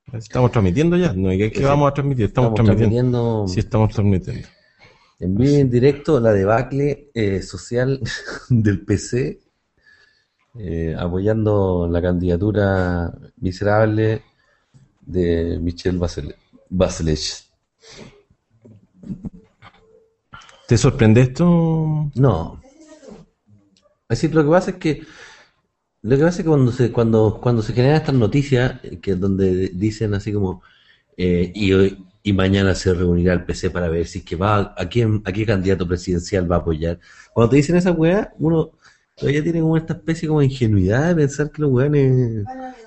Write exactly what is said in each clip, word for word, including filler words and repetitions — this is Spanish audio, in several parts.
Estamos transmitiendo ya, no hay que vamos a transmitir, estamos, estamos transmitiendo. transmitiendo. Sí, estamos transmitiendo. En vivo y en directo la debacle eh, social del P C, eh, apoyando la candidatura miserable de Michelle Bachelet. Bachelet. ¿Te sorprende esto? No. Es decir, lo que pasa es que lo que pasa es que cuando se cuando cuando se generan estas noticias que donde dicen así como eh, y hoy y mañana se reunirá el P C para ver si es que va a quién a qué candidato presidencial va a apoyar. Cuando te dicen esa weá, uno todavía tiene como esta especie como de ingenuidad de pensar que los weones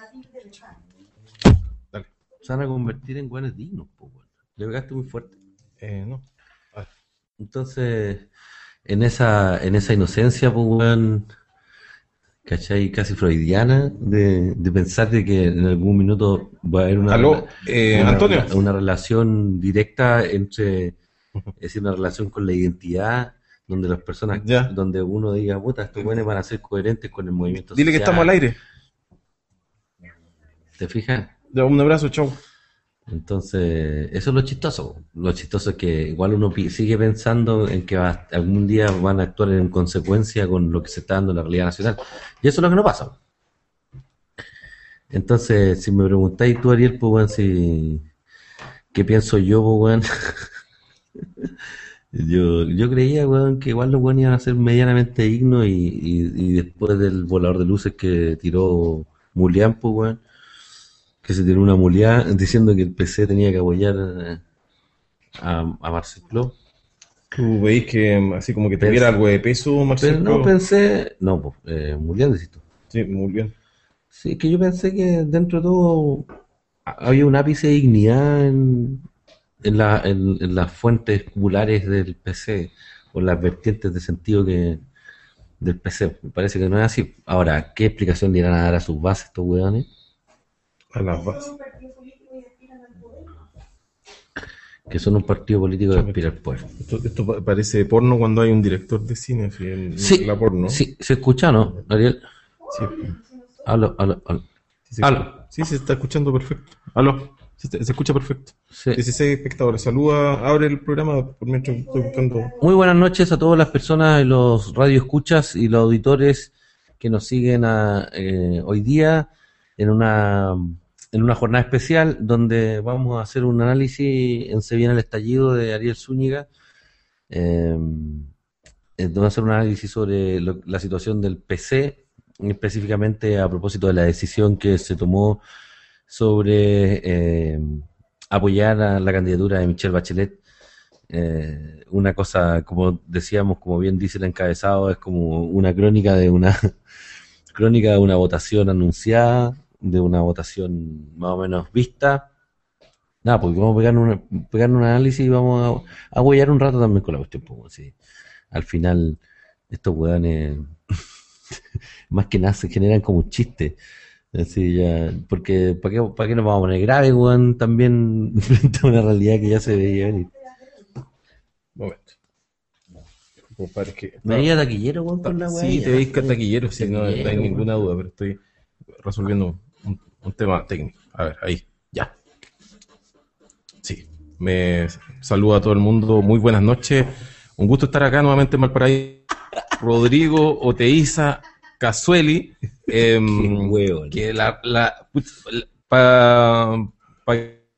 se van a convertir en weones dignos, po, weón. Le pegaste muy fuerte. Eh, no. Entonces, en esa en esa inocencia, pues weón, ¿cachai? Casi freudiana de, de pensar de que en algún minuto va a haber una, ¿Aló? Eh, una, Antonio. una relación directa entre, es decir, una relación con la identidad, donde las personas, ya. donde uno diga, puta, estos buenos van a ser coherentes con el movimiento Dile social. que estamos al aire. ¿Te fijas? Ya, un abrazo, chau. Entonces, eso es lo chistoso. Lo chistoso es que igual uno sigue pensando en que va, algún día van a actuar en consecuencia con lo que se está dando en la realidad nacional. Y eso es lo que no pasa. Entonces, si me preguntáis tú, Ariel, pues, bueno, si, ¿qué pienso yo, pues, bueno? yo, yo creía, weón, que igual los weones iban a ser medianamente dignos y, y, y después del volador de luces que tiró Mulián, pues, weón, que se tiró una muleada diciendo que el P C tenía que apoyar a, a Marcel Clos. ¿Tú veis que así como que tuviera algo de peso, Marcel Clos? No, pensé... No, pues, eh, Mulián, decís tú. Sí, muy bien. Sí, que yo pensé que dentro de todo había un ápice de dignidad en, en, la, en, en las fuentes populares del P C o las vertientes de sentido que del P C. Me parece que no es así. Ahora, ¿qué explicación le irán a dar a sus bases estos weones? A las bases. Que son un partido político que aspira al poder. Esto, esto parece porno cuando hay un director de cine. Así, en, sí, la porno. Sí, se escucha, ¿no, Ariel? Sí. Aló, aló, aló. Sí, se, aló. Sí, se está escuchando perfecto. Aló. Se, se escucha perfecto. Sí. dieciséis espectadores. Saluda, abre el programa por mientras estoy buscando. Muy buenas noches a todas las personas y los radioescuchas y los auditores que nos siguen a, eh, hoy día en una en una jornada especial donde vamos a hacer un análisis en Se viene el estallido de Ariel Zúñiga. Eh, vamos a hacer un análisis sobre lo, la situación del P C, específicamente a propósito de la decisión que se tomó sobre eh, apoyar a la candidatura de Michelle Bachelet. Eh, una cosa, como decíamos, como bien dice el encabezado, es como una crónica de una crónica de una votación anunciada, de una votación más o menos vista. Nada, pues vamos a pegar un, pegar un análisis y vamos a, a huellar un rato también con la cuestión. Pues, sí. Al final, estos weones, más que nada, se generan como un chiste. Así ya, porque ¿para qué, para qué nos vamos a poner grave, weón? También frente a una realidad que ya se veía venir. Momento. Compadre, que ¿Me veía taquillero, weón, con la weá? Sí, te veis taquillero, sí, no, no hay ninguna duda, pero estoy resolviendo un, un tema técnico. A ver, ahí, ya. Sí, me saluda a todo el mundo, muy buenas noches. Un gusto estar acá nuevamente en Valparaíso. Rodrigo Oteiza Casueli, eh, huevo, que la, la, la para pa,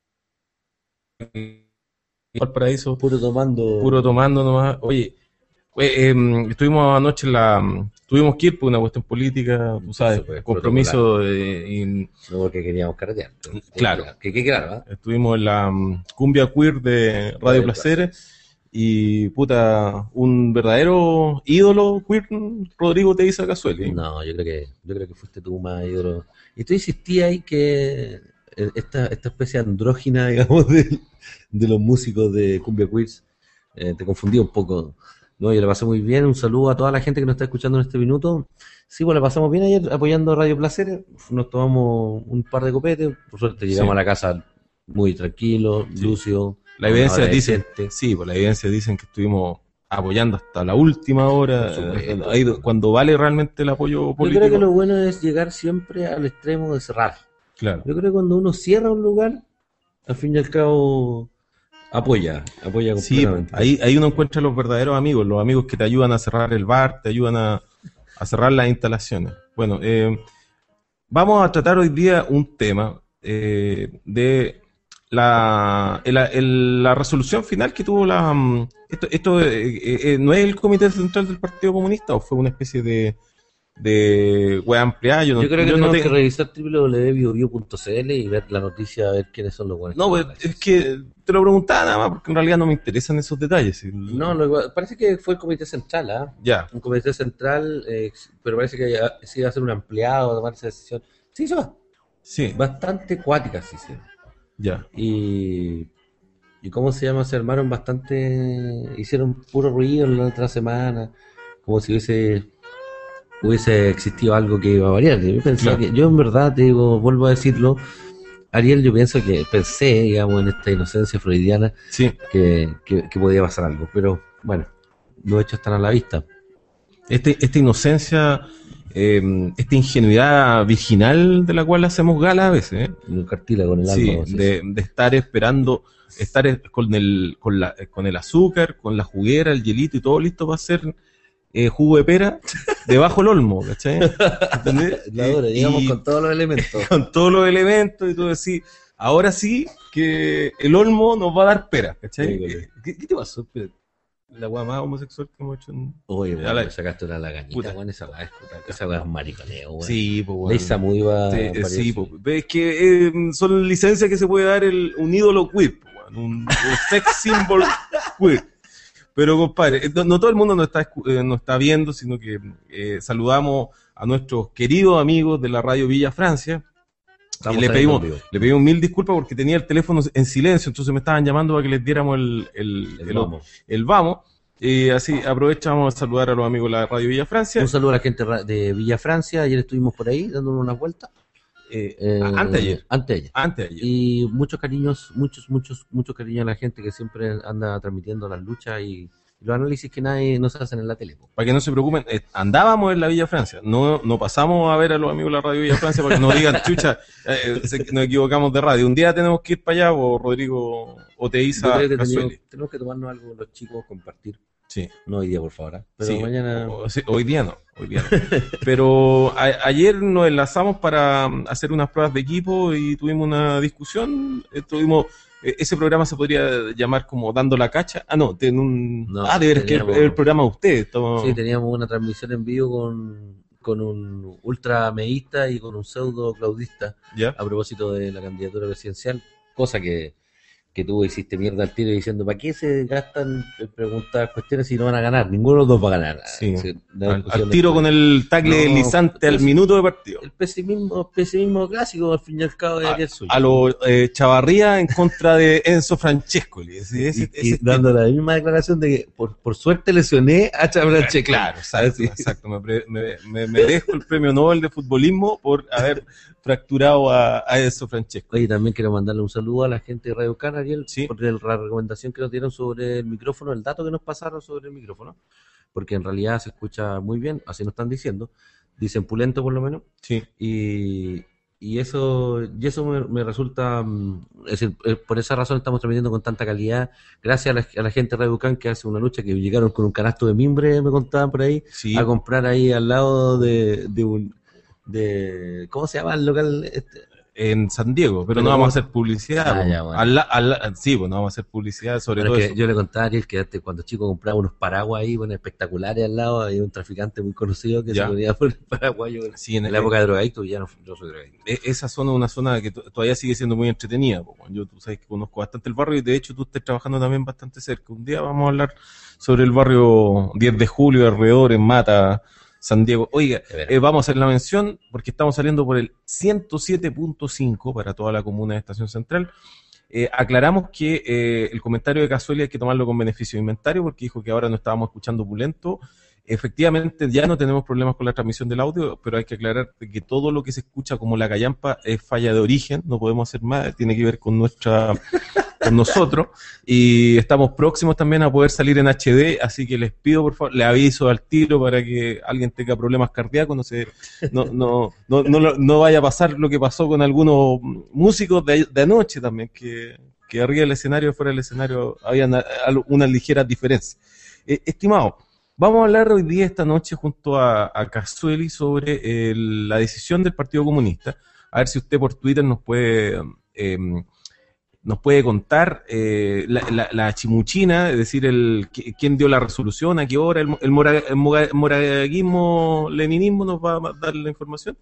Valparaíso, puro tomando, puro tomando nomás. Oye, eh, eh, estuvimos anoche en la, tuvimos que ir por una cuestión política, tú sabes, pues, compromiso de, y, no porque queríamos carretear, claro, que qué claro, ¿eh? Estuvimos en la um, cumbia queer de Radio, Radio Placeres. Placeres. Y puta, un verdadero ídolo queer, Rodrigo Teiza Casueli. No, yo creo que yo creo que fuiste tú más ídolo. Y tú insistías ahí que esta, esta especie andrógina, digamos, de, de los músicos de cumbia queers eh, te confundía un poco. No, yo la pasé muy bien. Un saludo a toda la gente que nos está escuchando en este minuto. Sí, pues la pasamos bien ayer apoyando Radio Placeres. Nos tomamos un par de copetes. Por suerte llegamos sí. a la casa muy tranquilo, sí. Lucio. La evidencia dice, sí, pues la evidencia dicen que estuvimos apoyando hasta la última hora, eh, ahí, cuando vale realmente el apoyo político. Yo creo que lo bueno es llegar siempre al extremo de cerrar. Claro. Yo creo que cuando uno cierra un lugar, al fin y al cabo apoya, apoya Sí, completamente. ahí, ahí uno encuentra los verdaderos amigos, los amigos que te ayudan a cerrar el bar, te ayudan a, a cerrar las instalaciones. Bueno, eh, vamos a tratar hoy día un tema eh, de la, el- el- la resolución final que tuvo la... mm, Esto, esto eh, eh, eh, ¿no es el Comité Central del Partido Comunista o fue una especie de, de web ampliada? Yo no, Yo creo que yo no tenemos que tengo... revisar doble u doble u doble u punto biobio punto c l y ver la noticia, a ver quiénes son los buenos. No, pues, es que te lo preguntaba nada más porque en realidad no me interesan esos detalles. sí. No, lo- parece que fue el comité central, ¿ah? Ya, Un comité central, eh, pero parece que ya- se iba a hacer un ampliado, a tomar esa decisión. Se hizo ba- sí, bastante cuática, sí, sí. ya. Y, y ¿cómo se llama? Se armaron bastante, hicieron puro ruido la otra semana, como si hubiese, hubiese existido algo que iba a variar. Yo pensaba Claro. que, yo en verdad te digo, vuelvo a decirlo, Ariel, yo pienso que pensé, digamos, en esta inocencia freudiana, Sí, que, que, que podía pasar algo, pero bueno, los hechos están a la vista. este, esta inocencia, eh, esta ingenuidad virginal de la cual hacemos gala a veces, ¿eh? En un cartílago con el Sí, alma. Sí, de, de estar esperando, estar es- con el, con la, con el azúcar, con la juguera, el hielito y todo listo para hacer eh, jugo de pera debajo del olmo, ¿cachai? ¿Entendés? La dura, Y- llegamos y- con todos los elementos. con todos los elementos y todo así. Ahora sí que el olmo nos va a dar pera, ¿cachai? Sí, sí. ¿Qué, qué te pasó? Espérate. La weá más homosexual que hemos hecho en... Oye, A bueno, la- me sacaste una lagañita, Puta. weón, esa weá es, esa weá es mariconeo, weón. Sí, pues bueno. Leisa muy va Sí, eh, sí, pues, es que eh, son licencias que se puede dar el, un ídolo queer, pues, bueno, un, un sex symbol queer. Pero compadre, eh, no, no todo el mundo nos está, escu- eh, nos está viendo, sino que eh, saludamos a nuestros queridos amigos de la radio Villa Francia. Y le pedimos, le pedimos mil disculpas porque tenía el teléfono en silencio, entonces me estaban llamando para que les diéramos el, el, El el- vamos. el vamos. Y así aprovechamos a saludar a los amigos de la radio Villa Francia. Un saludo a la gente ra- de Villa Francia, ayer estuvimos por ahí dándonos unas vueltas. Eh, Eh, antes ayer. Antes de ayer. Antes ayer. Y muchos cariños, muchos, muchos, muchos cariños a la gente que siempre anda transmitiendo las luchas y, y los análisis que nadie nos hacen en la tele. Po. Para que no se preocupen, eh, andábamos en la Villa Francia, no, no pasamos a ver a los amigos de la radio Villa Francia para que no digan, chucha, eh, se- nos equivocamos de radio. Un día tenemos que ir para allá, o Rodrigo o Yo Teiza creo que Casueli. tenemos, tenemos que tomarnos algo los chicos, compartir. Sí, No hoy día, por favor. ¿eh? Pero sí, mañana. o- o- sí, hoy día no, hoy día no. Pero a- ayer nos enlazamos para mm, hacer unas pruebas de equipo y tuvimos una discusión, eh, tuvimos... eh, Ese programa se podría llamar como Dando la Cacha. Ah, no, ten un... No, ah, de veras que el, teníamos- el programa de ustedes. estamos- Sí, teníamos una transmisión en vivo con, con un ultrameísta y con un pseudo claudista ¿Ya? a propósito de la candidatura presidencial, cosa que, que tú hiciste mierda al tiro diciendo, ¿para qué se gastan en preguntar cuestiones si no van a ganar? Ninguno de los dos va a ganar. Sí, Sí, la Al, discusión al tiro después. con el tacle No, deslizante al pues, minuto de partido. El pesimismo, pesimismo clásico, al fin y al cabo, de A, aquel suyo. a lo eh, Chavarría en contra de Enzo Francescoli. Ese- ese- y, y ese- dando la misma declaración de que por, por suerte lesioné a Chabrache. Claro, exacto, Así. exacto. Me, pre- me, me merezco el premio Nobel de futbolismo por haber fracturado a, a Enzo Francescoli. Oye, también quiero mandarle un saludo a la gente de Radio Can, Ariel, Sí. por el- la recomendación que nos dieron sobre el micrófono, el dato que nos pasaron sobre el micrófono, porque en realidad se escucha muy bien, así nos están diciendo, dicen pulento por lo menos, Sí, y, y eso y eso me, me resulta, mm, es decir, eh, por esa razón estamos transmitiendo con tanta calidad, gracias a la, a la gente de Radio Can que hace una lucha, que llegaron con un canasto de mimbre, me contaban por ahí, sí. a comprar ahí al lado de, de un... de ¿cómo se llama el local? Este? En San Diego, pero, Pero no vamos ¿cómo? a hacer publicidad. Ah, po. ya, bueno. Al la- al la- sí, pues no vamos a hacer publicidad sobre Bueno, todo es que eso. yo le contaba a Ariel que antes, cuando chico compraba unos paraguas ahí, bueno, espectaculares al lado, había un traficante muy conocido que Ya. se ponía por el paraguas. Yo, Sí, en en, la época de drogadicto, ya no, yo soy drogadicto. e- esa zona es una zona que to- todavía sigue siendo muy entretenida. po. Yo, tú sabes que conozco bastante el barrio y de hecho tú estás trabajando también bastante cerca. Un día vamos a hablar sobre el barrio diez de julio, alrededor, en Mata, San Diego. Oiga, De veras. eh, vamos a hacer la mención porque estamos saliendo por el ciento siete punto cinco para toda la comuna de Estación Central. Eh, aclaramos que eh, el comentario de Casueli hay que tomarlo con beneficio de inventario porque dijo que ahora no estábamos escuchando Pulento. Efectivamente, ya no tenemos problemas con la transmisión del audio, pero hay que aclarar que todo lo que se escucha como la callampa es falla de origen, no podemos hacer más, tiene que ver con nuestra con nosotros y estamos próximos también a poder salir en H D, así que les pido por favor, le aviso al tiro para que alguien tenga problemas cardíacos, no se, no, no, no, no, no vaya a pasar lo que pasó con algunos músicos de, de anoche también, que, que arriba del escenario y fuera del escenario había unas ligeras diferencias. Eh, estimado, vamos a hablar hoy día, esta noche, junto a, a Casueli sobre el, la decisión del Partido Comunista. A ver si usted por Twitter nos puede eh, nos puede contar eh, la, la, la chimuchina, es decir, el quién dio la resolución, a qué hora, el, el, mora, el moraguismo, leninismo nos va a dar la información.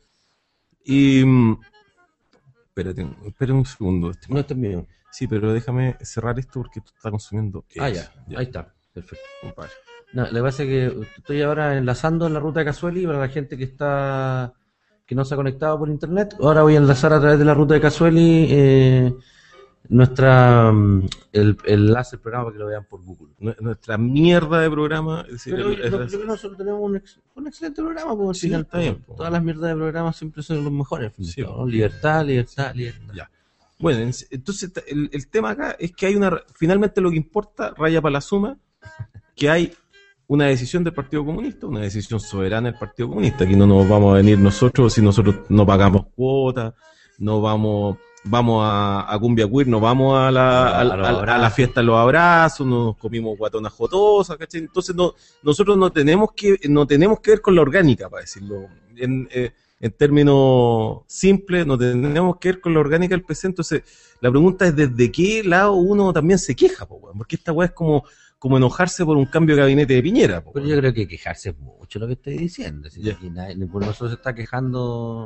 Y espérate, espérate un segundo. No, está bien. Sí, pero déjame cerrar esto porque esto está consumiendo. Ah, ya. ya, ahí está, perfecto. Compadre. No, le pasa que estoy ahora enlazando en la ruta de Casueli para la gente que está que no se ha conectado por internet. Ahora voy a enlazar a través de la ruta de Casueli eh, nuestra el, el enlace del programa para que lo vean por Google. Nuestra mierda de programa. Es decir, pero el, lo, el, creo que nosotros tenemos un, ex, un excelente programa, porque al sí, final está bien, todas las mierdas de programas siempre son los mejores. Sí, ¿no? Libertad, libertad, libertad. Ya. Bueno, entonces el, el tema acá es que hay una, finalmente lo que importa, raya para la suma, que hay una decisión del Partido Comunista, una decisión soberana del Partido Comunista. Aquí no nos vamos a venir nosotros si nosotros no pagamos cuotas, no vamos vamos a, a Cumbia Queer, no vamos a la, a, a, a, a la fiesta de los abrazos, no nos comimos guatonas jotosas, ¿cachai? Entonces no, nosotros no tenemos que no tenemos que ver con la orgánica, para decirlo en, eh, en términos simples, no tenemos que ver con la orgánica del P C. Entonces la pregunta es desde qué lado uno también se queja, po, porque esta weá es como como enojarse por un cambio de gabinete de Piñera. Po, pero yo creo que quejarse es mucho lo que estoy diciendo. Si yeah. nadie, ninguno de nosotros se está quejando,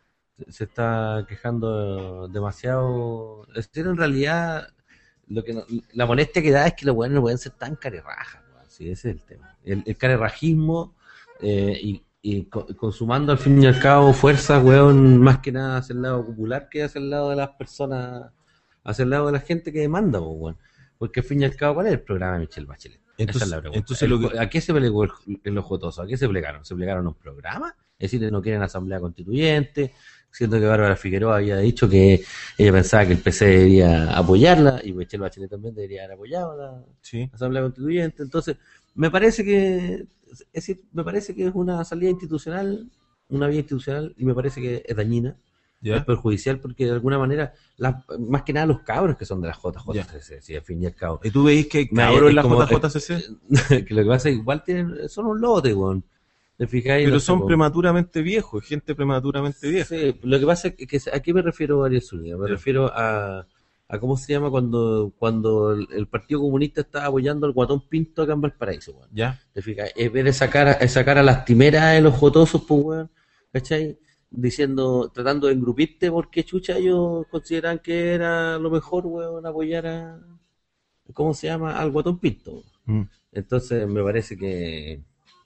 se está quejando demasiado. Es decir, en realidad, lo que no, la molestia que da es que los buenos no pueden ser tan carerrajas. Sí, ese es el tema. El, el carerrajismo eh, y, y consumando al fin y al cabo fuerzas, weón, más que nada hacia el lado popular que hacia el lado de las personas, hacia el lado de la gente que demanda, weón. Porque al fin y al cabo, ¿cuál es el programa de Michelle Bachelet? Entonces, esa es la pregunta. Entonces lo que... ¿A qué se plegó el, el ojotoso? ¿A qué se plegaron? ¿Se plegaron a un programa? Es decir, no quieren asamblea constituyente, siendo que Bárbara Figueroa había dicho que ella pensaba que el P C debería apoyarla, y Michelle Bachelet también debería haber apoyado la sí. asamblea constituyente. Entonces, me parece que es decir, me parece que es una salida institucional, una vía institucional, y me parece que es dañina. ¿Ya? Es perjudicial porque de alguna manera, la, más que nada los cabros que son de la J J C C, sí, al fin y al cabo. ¿Y tú veis que hay cabros en la J J C C? Que lo que pasa es que igual tienen, son un lote, weón. ¿Te fijáis? Pero no son sé, prematuramente viejos, gente prematuramente vieja. Sí, lo que pasa es que, que ¿a qué me refiero, Ariel Zúñiga? Me ¿Ya? refiero a, a cómo se llama cuando cuando el, el Partido Comunista está apoyando al Guatón Pinto acá en Valparaíso, weón. ¿Ya? ¿Te fijáis? En vez de sacar a, sacar a las timeras de los jotosos, pues, weón, ¿cachai? Diciendo, tratando de engrupirte porque chucha ellos consideran que era lo mejor, weón, apoyar a, ¿cómo se llama? Al Guatón Pinto. Mm. Entonces me parece que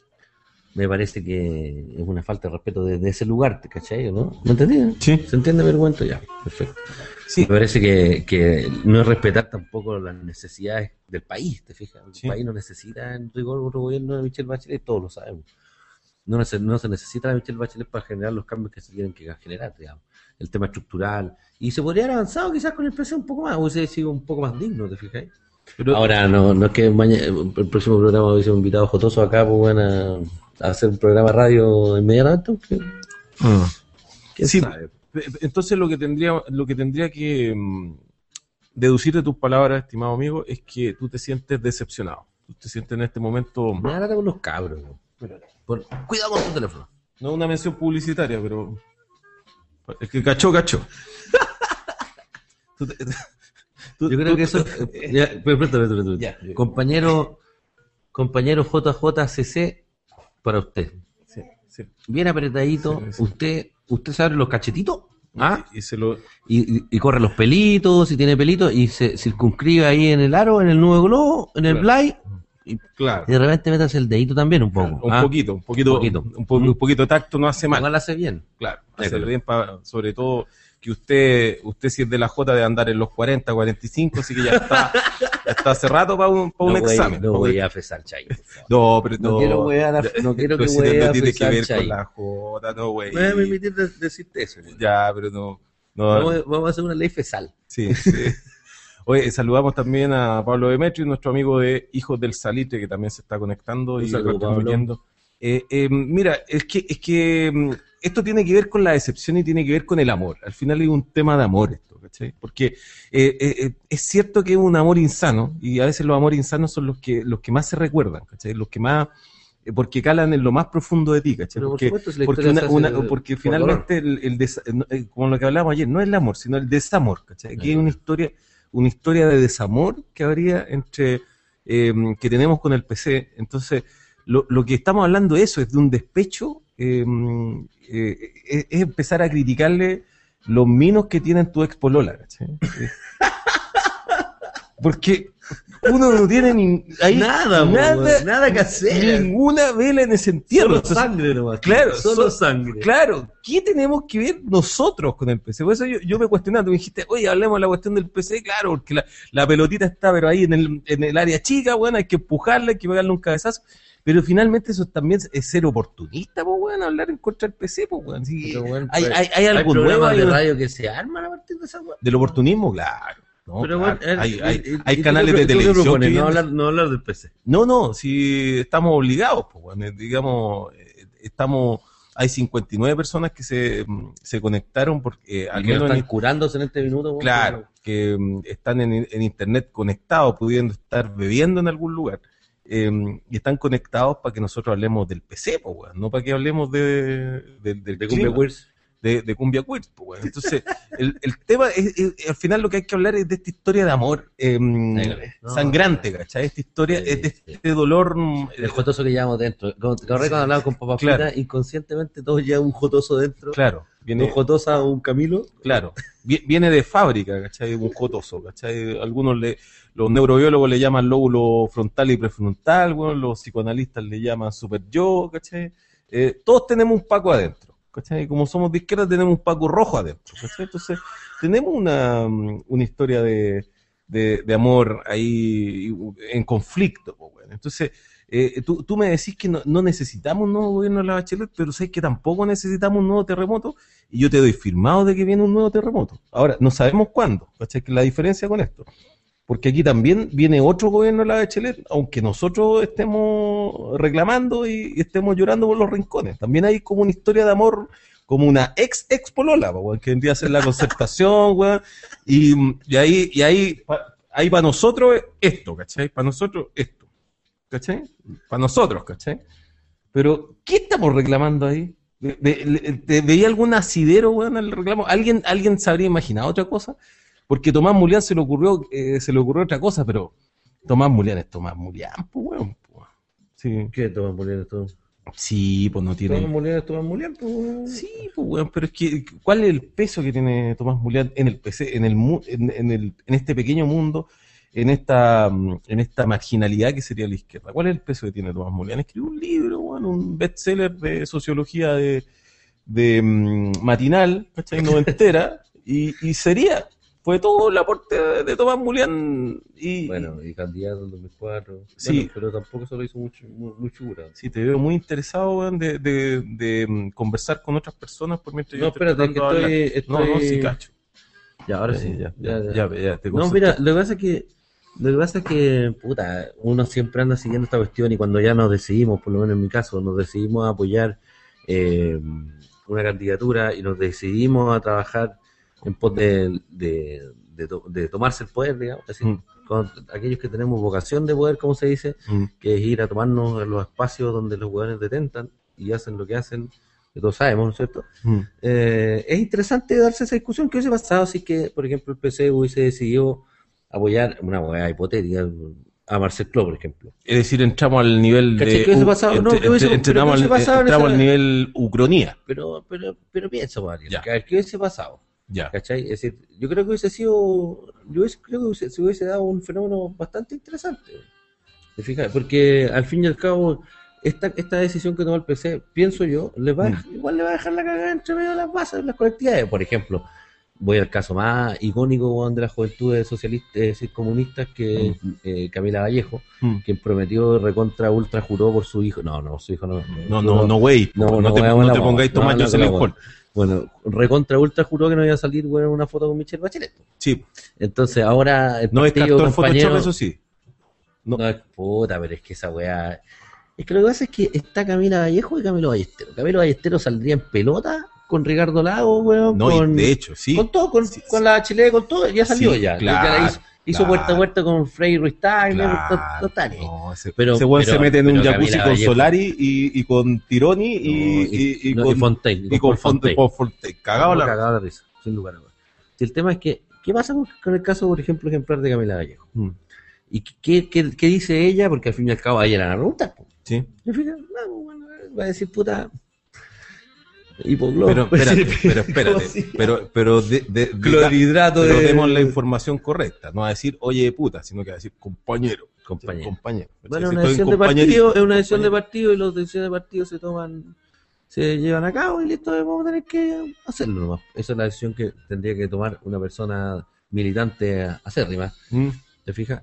me parece que es una falta de respeto desde ese lugar, ¿cachai? ¿No? ¿Me entendí? Sí. ¿Se entiende, vergüenza? Ya, perfecto. Sí. Me parece que, que no es respetar tampoco las necesidades del país, ¿te fijas? El sí. país no necesita en rigor otro gobierno de Michelle Bachelet, todos lo sabemos. No se, no se necesita la Michelle Bachelet para generar los cambios que se tienen que generar, digamos. El tema estructural. Y se podría haber avanzado quizás con el P C un poco más, hubiese sido un poco más digno, ¿te fijáis? Pero, ahora, no no es que mañana, el próximo programa hubiese invitado a Jotoso acá, pues van a, a hacer un programa de radio inmediatamente. ¿Qué? Ah. ¿Quién sí, sabe? Entonces lo que tendría, lo que tendría que um, deducir de tus palabras, estimado amigo, es que tú te sientes decepcionado. Tú te sientes en este momento... Me da con los cabros, ¿no? Por, cuidado con tu teléfono. No es una mención publicitaria, pero es que cachó, cachó. tú te, tú, Yo creo tú, que eso. Ya, pero, pero, pero, pero, ya, compañero, compañero J J C C, para usted. Sí, sí. Bien apretadito. Sí, sí. Usted, usted se abre los cachetitos. ¿Ah? Y, y, se lo... y, y, y corre los pelitos, si tiene pelitos, y se circunscribe ahí en el aro, en el nuevo globo, en el claro. Blay. Y, claro. y de repente metas el dedito también un poco. Un ¿ah? poquito, un poquito, un poquito, un, po un poquito de tacto no hace mal. Igual hace bien. Claro, hace claro. bien, pa, sobre todo que usted, usted si es de la J de andar en los cuarenta, cuarenta y cinco, así que ya está, ya está hace rato para un, pa un no examen. Voy, no voy a fresar, Chayo. No, pero no. No quiero, wear, no quiero que voy a tiene que ver Chayo. con la J, no, güey. No me voy a permitir decirte eso. Güey. Ya, pero no. no vamos, vamos a hacer una ley fesal. Sí, sí. Oye, saludamos también a Pablo Demetrio, nuestro amigo de Hijos del Salitre, que también se está conectando Un y saludo, retransmitiendo. Eh, eh, mira, es que, es que mm, esto tiene que ver con la decepción y tiene que ver con el amor. Al final es un tema de amor esto, ¿cachai? Porque eh, eh, eh, es cierto que es un amor insano y a veces los amores insanos son los que, los que más se recuerdan, ¿cachai? Los que más... eh, porque calan en lo más profundo de ti, ¿cachai? Pero por Porque, supuesto, si la porque, historia una- se hace una- de- porque por finalmente, el, el des- no, eh, como lo que hablábamos ayer, no es el amor, sino el desamor, ¿cachai? Aquí hay una historia, una historia de desamor que habría entre, eh, que tenemos con el P C. Entonces, lo, lo que estamos hablando eso es de un despecho, eh, eh, es, es empezar a criticarle los minos que tienen tu ex polola, ¿cachai? Eh, Porque uno no tiene ni, ahí Nada, po, nada, weón, nada que hacer. ninguna vela en ese entierro. Solo Entonces, sangre nomás. claro, solo so- sangre. Claro, ¿qué tenemos que ver nosotros con el P C? Por eso yo, yo me cuestionaba, tú me dijiste, oye, hablemos de la cuestión del P C, claro, porque la, la pelotita está, pero ahí en el, en el área chica, bueno, hay que empujarla, hay que pegarle un cabezazo, pero finalmente eso también es ser oportunista, pues, bueno, hablar en contra del P C, pues, bueno, sí, Pero, bueno, hay, pues, hay, hay algo nuevo programas ahí, de ¿no? radio que se arman a partir de esa weá. Del oportunismo, claro. No, Pero claro, bueno, hay, el- hay, el- hay ¿y tú canales qué- de tú qué televisión propones? que No vienen- hablar, no hablar del P C. No, no, si estamos obligados, pues, bueno, eh, digamos, eh, estamos, hay cincuenta y nueve personas que se, mm, se conectaron porque eh, al Al menos menos en, están curándose en este minuto. weón, claro, que mm, están en, en internet conectados, pudiendo estar bebiendo en algún lugar, eh, y están conectados para que nosotros hablemos del P C, pues, bueno, no para que hablemos de, de- del De clima, Cumbia Queers. de, de Cumbia Queers, pues, bueno. Entonces, el, el tema es, es- al final lo que hay que hablar es de esta historia de amor eh, No, sangrante, ¿cachai? Esta historia Sí, es de sí. este dolor. mm, El jotoso que llevamos dentro. Como te acordé cuando hablaba con papá Claro. Frita, inconscientemente todos llevan un jotoso dentro. Claro, viene, Dos jotosa, un Camilo. claro, vi- viene de fábrica, ¿cachai? Un jotoso, ¿cachai? Algunos le, los neurobiólogos le llaman lóbulo frontal y prefrontal, bueno, los psicoanalistas le llaman super yo, ¿cachai? Eh, todos tenemos un Paco adentro, ¿cachai? Como somos de izquierda tenemos un Paco rojo adentro, ¿cachai? Entonces tenemos una, mm, una historia de, de, de amor ahí en conflicto, pues, bueno. Entonces, eh, tú, tú me decís que no, no necesitamos un nuevo gobierno de la Bachelet, pero sabes que tampoco necesitamos un nuevo terremoto, y yo te doy firmado de que viene un nuevo terremoto. Ahora, no sabemos cuándo, ¿cachai? Que es la diferencia con esto. Porque aquí también viene otro gobierno de la Bachelet, aunque nosotros estemos reclamando y, y estemos llorando por los rincones. También hay como una historia de amor, como una ex ex polola, po, weón, que vendría a ser la concertación, weón, y, y ahí, y ahí, pa- ahí para nosotros esto, ¿cachai? Para nosotros esto, ¿cachai? Para nosotros, ¿cachai? Pero, ¿qué estamos reclamando ahí? ¿Ve- ve- ¿Te veía algún asidero, weón, al reclamo? ¿Alguien, alguien se habría imaginado otra cosa? Porque Tomás Mulián se le ocurrió, eh, se le ocurrió otra cosa, pero Tomás Mulián es Tomás Mulián, pues, weón. Pues. Sí. ¿Qué Tomás Mulián es todo? Sí, pues no Tomás tiene. Mulián es Tomás Mulián, pues. weón. Sí, pues, weón, pero es que, ¿cuál es el peso que tiene Tomás Mulián en el P C, en el, mu- en, en el, en este pequeño mundo, en esta, mm, en esta marginalidad que sería la izquierda? ¿Cuál es el peso que tiene Tomás Mulián? Escribió un libro, weón, un bestseller de sociología de, de mm, matinal, ¿cachai? Noventera, y, y sería. Fue todo el aporte de, de Tomás Mulián y, Bueno, y candidato en dos mil cuatro. Sí. Bueno, pero tampoco se lo hizo mucho, muy, muy figura. sí, te veo muy interesado, weón, de, de, de, mm, conversar con otras personas por mientras No, yo estoy espérate, que tratando de estoy, hablar. No, no, estoy- sí, cacho. Ya, ahora sí. ya, ya, ya, ya. ya, ya, te No, consulto. mira, lo que pasa es que, lo que pasa es que, puta, uno siempre anda siguiendo esta cuestión y cuando ya nos decidimos, por lo menos en mi caso, nos decidimos a apoyar eh, una candidatura y nos decidimos a trabajar en pos de, de, de, to- de tomarse el poder, digamos, es decir, Mm. con aquellos que tenemos vocación de poder, como se dice, Mm. que es ir a tomarnos en los espacios donde los hueones detentan y hacen lo que hacen, que todos sabemos, ¿no es cierto? Mm. Eh, es interesante darse esa discusión que hubiese pasado si que, por ejemplo, el P C hubiese decidido apoyar una hueá hipotética a Marcel Clos, por ejemplo. Es decir, entramos al nivel ¿Cachai? de. ¿Qué hubiese u- pasado? No, entre- ¿qué hubiese- entre- pero entramos qué hubiese al, pasado en entramos esa- al nivel ucronía. Pero, pero, pero piensa, Mario, Ya. que a ver, ¿qué hubiese pasado? Ya. ¿Cachai? Es decir, yo creo que hubiese sido, yo hubiese- creo que hubiese- se hubiese dado un fenómeno bastante interesante. ¿Te fijas? Porque al fin y al cabo, esta, esta decisión que tomó el P C, pienso yo, les va a- Mm. igual le va a dejar la cagada entre medio de las bases, de las colectividades. Por ejemplo, voy al caso más icónico, weón, de las juventudes socialistas, es decir, comunistas, que es eh, Camila Vallejo, Mm. quien prometió recontra ultra juró por su hijo. No, no, su hijo no. No, no, no, güey. No, No, no, te, weón, no la te weón. pongáis No, tomando no, ese la alcohol. weón. Bueno, recontra ultra juró que no iba a salir, bueno, una foto con Michelle Bachelet. Sí. Entonces ahora el No descartó el compañero... Photoshop, eso sí. No. no es puta, pero es que esa weá... Es que lo que pasa es que está Camila Vallejo y Camilo Ballestero. Camilo Ballestero saldría en pelota con Ricardo Lago, weón. No, con, y de hecho, sí. Con todo, con, sí, con sí. la Chile, con todo, ya salió sí, ya. Claro, ya la hizo hizo claro, puerta a puerta con Frey Ruiz Tagle, claro, total. No, ese, pero, ese weón pero, se mete en un pero jacuzzi Camila con Vallejo. Solari y, y con Tironi y, No, y, y, y, no, con, y Fontaine. y con Fontaine. Con Fontaine. Cagado no, la cagado la risa, sin lugar a dudas. Si el tema es que, ¿qué pasa con, con el caso, por ejemplo, ejemplar de Camila Vallejo? Hmm. ¿Y qué, qué, qué dice ella? Porque al fin y al cabo a ella la van a preguntar. Sí. Y al final, no, bueno, va a decir puta... Hipogloss, pero espérate, pero espérate, pero, pero de, de, de, clorhidrato pero de... demos la información correcta, no a decir oye puta, sino que a decir compañero, compañero. compañero. Bueno, una decisión de partido es una decisión de partido y las decisiones de partido se toman, se llevan a cabo y listo, vamos a tener que hacerlo nomás. Esa es la decisión que tendría que tomar una persona militante acérrima, ¿Mm? ¿te fijas?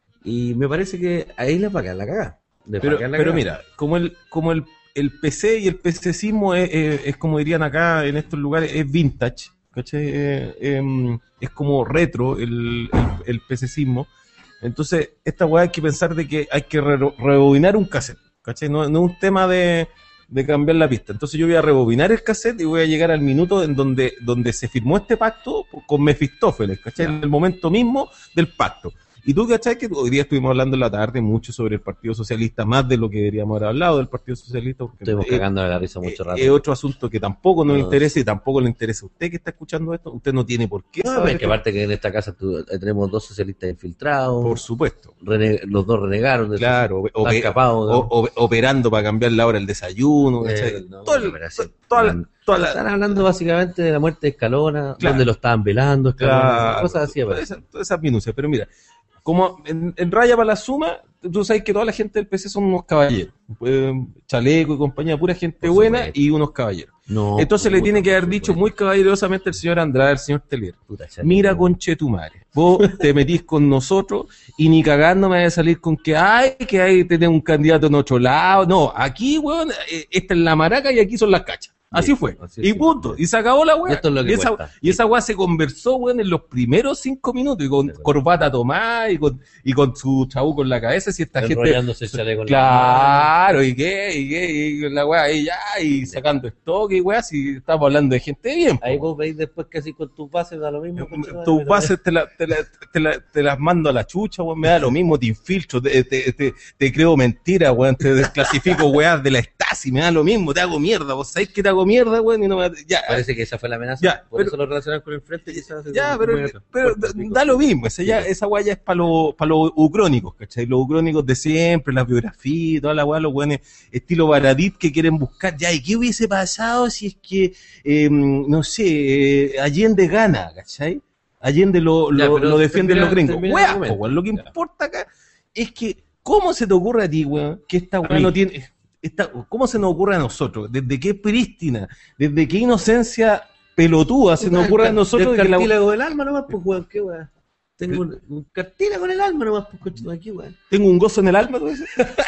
Y me parece que ahí les va a quedar la cagada. Pero, pero mira, como el, como el el P C y el PCismo es, es, es como dirían acá en estos lugares, es vintage, ¿cachai? Eh, eh, es como retro el, el, el PCismo. Entonces, esta weá hay que pensar de que hay que re rebobinar un cassette, ¿cachai? No, no es un tema de, de cambiar la pista. Entonces yo voy a rebobinar el cassette y voy a llegar al minuto en donde, donde se firmó este pacto con Mefistófeles, ¿cachai? En el momento mismo del pacto. Y tú, ¿cachai? Que hoy día estuvimos hablando en la tarde mucho sobre el Partido Socialista, más de lo que deberíamos haber hablado del Partido Socialista. Porque Estuvimos es, cagando de la risa mucho rato. Es otro asunto que tampoco nos no, interesa y tampoco le interesa a usted que está escuchando esto. Usted no tiene por qué no, saber. Es que aparte que en esta casa tú, tenemos dos socialistas infiltrados. Por supuesto. Los dos renegaron. De claro. Su, oper, escapados, ¿no? o, o, operando para cambiar la hora del desayuno. Eh, no, Todo el, toda la, toda la... Están hablando básicamente de la muerte de Escalona, claro. Donde lo estaban velando, Escalona, claro. Cosas así. Todas esas esa minucias. Pero mira, como en, en raya para la suma, tú sabes que toda la gente del P C son unos caballeros. Eh, Chaleco y compañía, pura gente Por buena supuesto. Y unos caballeros. No, Entonces le tiene que haber dicho muy caballerosamente el señor Andrade, el señor Telier. Puta, mira, conchetumare, vos te metís con nosotros y ni cagando me vas a salir con que hay, que hay tener un candidato en otro lado. No, aquí, weón, esta es la maraca y aquí son las cachas. Así fue, así y punto, y se acabó la weá. Y, y, esa, y esa weá se conversó, weón, en los primeros cinco minutos, y con sí, corbata tomada, y con, y con su chabuco en la cabeza, si esta gente... Chaleco claro, la y qué, y qué, y la weá, y ya, y sacando stock, y weá, si estamos hablando de gente bien. Ahí vos veis después que así con tus bases da lo mismo. Tus bases te, la, te, la, te, la, te las mando a la chucha, weón, me da lo mismo, te infiltro, te, te, te, te creo mentira, weón, te desclasifico weá de la Stasi, me da lo mismo, te hago mierda, vos sabés que te hago mierda, güey, y no me... ya. Parece que esa fue la amenaza, ya, por pero, eso lo relacionan con el frente. Quizás ya, pero, pero da, da lo mismo, esa, ya, esa guay ya es para los pa los ucrónicos, ¿cachai? Los ucrónicos de siempre, las biografías, toda la guay, los güeyes estilo Baradit que quieren buscar, ya, ¿y qué hubiese pasado si es que, eh, no sé, eh, Allende gana, ¿cachai? Allende lo, ya, lo, lo defienden los gringos. Weá, lo que ya. importa acá es que, ¿cómo se te ocurre a ti, güey, que esta guay no tiene... Esta, ¿cómo se nos ocurre a nosotros? ¿Desde qué prístina? ¿Desde qué inocencia pelotuda se nos ocurre a nosotros? El de que cartílago la... del alma nomás, pues, weón, qué weón. Tengo un, un cartílago en el alma nomás, pues, aquí, weón. ¿Tengo un gozo en el alma, tú dices?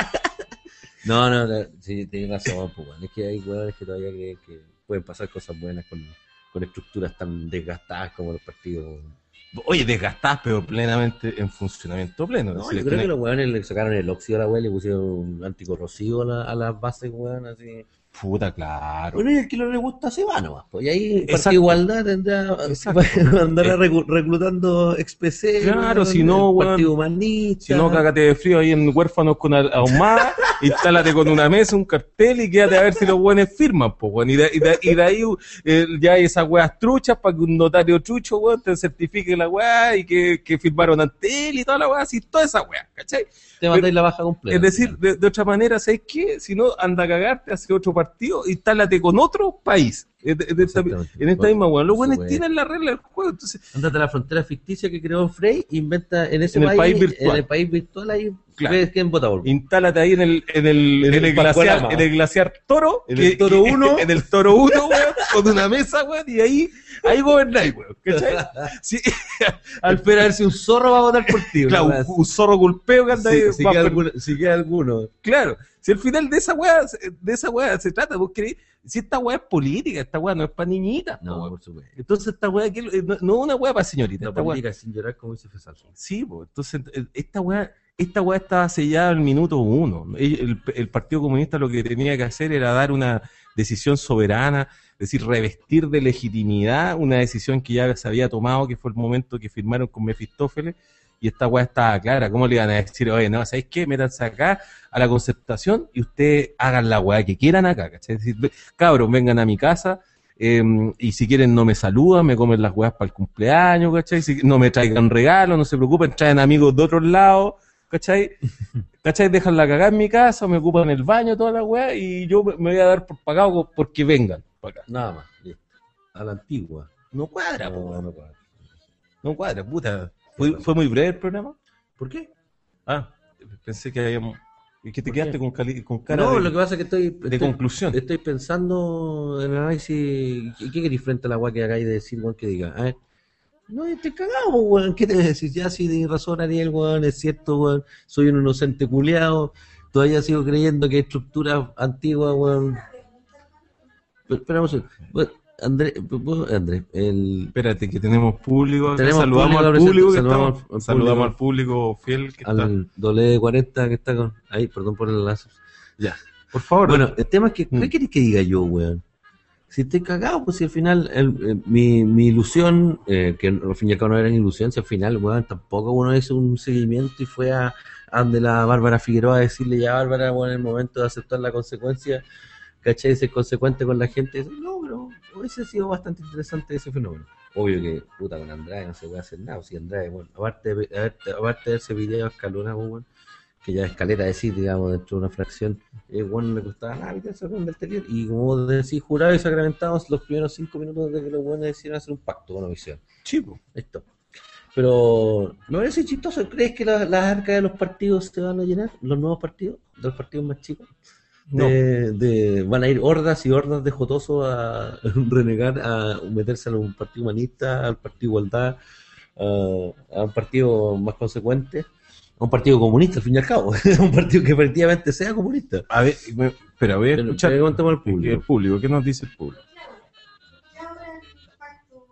no, no, no, sí, tienes razón, pues, weón. Es que hay weones que todavía creen que pueden pasar cosas buenas con, con estructuras tan desgastadas como los partidos. Oye, desgastadas, pero plenamente en funcionamiento pleno. No, yo creo tiene... que los weones le sacaron el óxido a la weá y le pusieron un anticorrosivo a, la, a las bases, weón, así. Puta, claro. Bueno, y el que no le gusta se va nomás, pues. Y ahí Partido Igualdad tendrá que andar eh. reclutando ex P C. Claro, si no, weón. Partido Humanista. Si no, cágate de frío ahí en huérfanos con ahumada, instálate con una mesa, un cartel y quédate a ver si los buenos firman, pues, weón. Y de, y de, y de ahí eh, ya hay esas weas truchas para que un notario trucho, weón, te certifique la wea y que, que firmaron ante él y toda la wea, así, toda esa wea, ¿cachai? Te mandáis la baja completa. Es decir, de, de otra manera, ¿sabes qué? Si no, anda a cagarte, hace otro partido, instálate con otro país. De, de, de esta, en esta bueno, misma weá. Los buenos tienen la regla del juego. Entonces, ándate a la frontera ficticia que creó Frey, inventa en ese en país, el país virtual. En el país virtual ahí claro. ves quién vota por vos. Instálate ahí en el, en el, en el, el glaciar, en el glaciar Toro, en el Toro uno, en el Toro uno, weón, con una mesa, weón, y ahí, ahí gobernáis, weón, ¿cachai? Sí, al esperar si un zorro va a votar por ti. Claro, un, un zorro golpeo que anda sí, ahí. Si queda, alguno, si queda alguno. Claro, si al final de esa weá, de esa weá se trata, vos querés, si esta weá es política, esta weá no es para niñitas. No, po, por supuesto. entonces esta weá que- no, no es una weá para señoritas. La Esta weá, política sin llorar, como dice Fesal. sí, pues, entonces eh, esta weá, esta weá estaba sellada al minuto uno. El, el- el Partido Comunista lo que tenía que hacer era dar una decisión soberana, es decir, revestir de legitimidad una decisión que ya se había tomado, que fue el momento que firmaron con Mefistófeles, y esta weá estaba clara. ¿Cómo le iban a decir, oye, no, ¿sabéis qué? Métanse acá a la concertación y ustedes hagan la weá que quieran acá, ¿cachai? Es decir, ve- cabros, vengan a mi casa, eh, y si quieren no me saludan, me comen las weas para el cumpleaños, ¿cachai? Si no me traigan regalos, no se preocupen, traen amigos de otros lados, ¿cachai? ¿Cachai? Dejan la cagada en mi casa, me ocupan el baño, toda la weá, y yo me me voy a dar por pagado porque vengan para acá. Nada más, listo. A la antigua. No cuadra, po, No, weón. no cuadra. No cuadra, puta. ¿Fue, fue muy breve el programa? ¿Por qué? Ah, pensé que habíamos... ¿Y que te ¿Por quedaste qué? con, cali- con cara No, de, lo que pasa es que estoy, de estoy, conclusión? estoy pensando en el análisis. ¿Qué, qué querés frente a la weá que acabáis de decir, weón, que diga? A ver, no, estoy cagado, weón. ¿Qué te voy a decir? Ya, sí, tienes razón, Ariel, weón, es cierto, weón. Soy un inocente culiado. Todavía sigo creyendo que hay estructuras antiguas, weón. Pero, esperamos, weón, Andrés, vos, Andrés, el. Espérate, que tenemos público. acá. Tenemos saludamos público al presente, público que saludamos estamos- al saludamos público. al público fiel que está. Al doble cuarenta que está con. Ahí, perdón por el lazo. Ya, por favor. Bueno, el tema es que, ¿qué Mm. querés que diga yo, weón? Si estoy cagado, pues si al final, el- eh, mi, mi ilusión, eh, que al fin y al cabo no era una ilusión, si al final, weón, tampoco uno hizo un seguimiento y fue a, a donde la Bárbara Figueroa a decirle, ya Bárbara, bueno, en el momento de aceptar la consecuencia, ¿cachai? Y ser consecuente con la gente. Dice, no, pero hubiese sido bastante interesante ese fenómeno. Obvio que, puta, con Andrade no se puede hacer nada. Si Andrade, bueno, aparte de, aparte aparte de ese video escalonado, weón, que ya es caleta decir, digamos, dentro de una fracción, eh, bueno, no le costaba nada meterse con el exterior. Y como decís, jurado y sacramentados los primeros cinco minutos de que los buenos decidieron hacer un pacto con la visión. Chico. Esto. Pero, ¿no es chistoso? ¿Crees que la- las arcas de los partidos se van a llenar? ¿Los nuevos partidos? ¿De los partidos más chicos? No. De, de- van a ir hordas y hordas de jotosos a renegar, a meterse a un partido humanista, al partido igualdad, a, a un partido más consecuente, a un partido comunista, al fin y al cabo, un partido que efectivamente sea comunista. A ver, me- pero a ver, Pero, escuchar pero contemos al el público. público. ¿Qué nos dice el público? Y ahora el pacto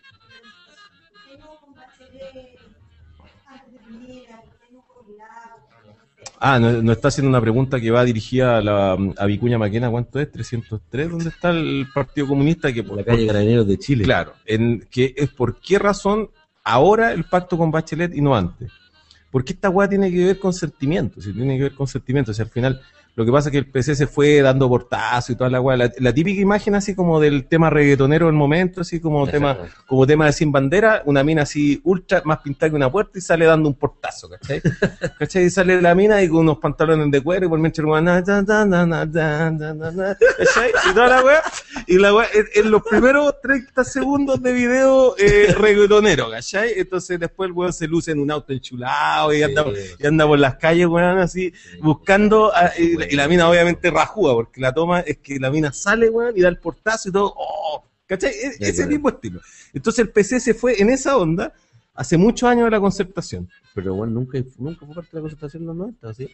que no con Bachelet antes de Piñera, que no con Lago, no sé. Ah, nos no está haciendo una pregunta que va dirigida a, la, a Vicuña Maquena. ¿Cuánto es? trescientos tres. ¿Dónde está el Partido Comunista? Que En por, la calle Carabineros de Chile. Claro, en, que es por qué razón ahora el pacto con Bachelet y no antes. Porque esta weá tiene que ver con sentimientos, si tiene que ver con sentimientos. Si al final lo que pasa es que el P C se fue dando portazo y toda la weá. La, la típica imagen así como del tema reggaetonero del momento, así como tema, Exacto. como tema de Sin Bandera, una mina así ultra más pintada que una puerta y sale dando un portazo, ¿cachai? ¿Cachai? Y sale la mina y con unos pantalones de cuero y por mientras el na, na, na, na, na, na, na, na, na, ¿cachai? Y toda la weá. Y la weá, en, en los primeros treinta segundos de video eh, reggaetonero, ¿cachai? Entonces después el weón se luce en un auto enchulado y anda, y anda por las calles, weón, así, buscando, a- y, la- y la mina obviamente rajúa, porque la toma es que la mina sale, weón, y da el portazo y todo, ¡oh! ¿Cachai? E- Ya, ese claro. tipo de estilo. Entonces el P C se fue en esa onda hace muchos años de la concertación. Pero bueno, nunca, nunca fue parte de la concertación de los noventa, ¿sí?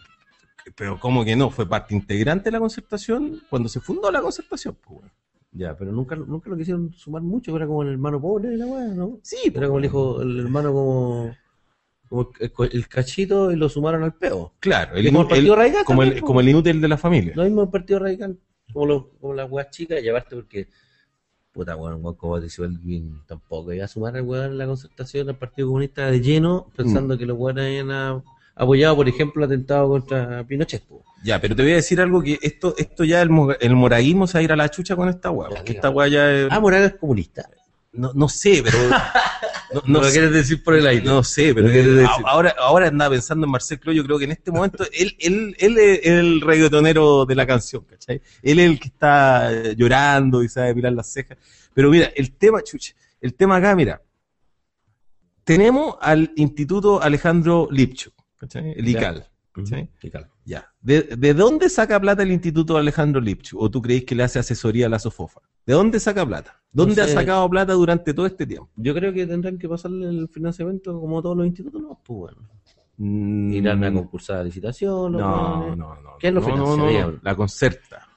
Pero ¿cómo que no? Fue parte integrante de la concertación cuando se fundó la concertación, pues, weón. Ya, pero nunca, nunca lo quisieron sumar mucho, era como el hermano pobre de la weá, ¿no? Sí, Era como el hijo, el hermano como, como el, el cachito y lo sumaron al peo. claro, el, Como el inu- Partido el- Radical como, también, el, po. como el inútil de la familia. Lo mismo el Partido Radical, como, los, como las weas chicas, y aparte porque, puta, weón, weón como dice Belvin, tampoco iba a sumar al weón en la concertación al Partido Comunista de lleno, pensando que los weones habían a- apoyado, por ejemplo, el atentado contra Pinochet, po. Ya, pero te voy a decir algo que esto, esto ya el, mo- el moraísmo se va a ir a la chucha con esta weá. Ya, Porque diga. esta weá ya es- Ah, Morales es comunista. no, no sé, pero no, No, no lo sé, quieres decir por el aire. no sé, pero Lo quieres eh, decir. a- ahora, ahora andaba pensando en Marcel Clo, yo creo que en este momento él, él, él es el reggaetonero de la canción, ¿cachai? Él es el que está eh, llorando y sabe pilar las cejas. Pero mira, el tema, chucha, el tema acá, mira, tenemos al Instituto Alejandro Lipchuk, ¿cachai? El Ya. ICAL, ¿cachai? Ujú, qué calma. Ya. ¿De, de dónde saca plata el Instituto Alejandro Lipchuk? ¿O tú crees que le hace asesoría a la Sofofa? ¿De dónde saca plata? ¿Dónde No sé. ha sacado plata durante todo este tiempo? Yo creo que tendrán que pasarle el financiamiento como todos los institutos, ¿no? Pues bueno. Mm, Irán a concursar a licitación, los No, weones. no, no. ¿Quién lo no, financia? no, no, no. Dígame. La Concerta.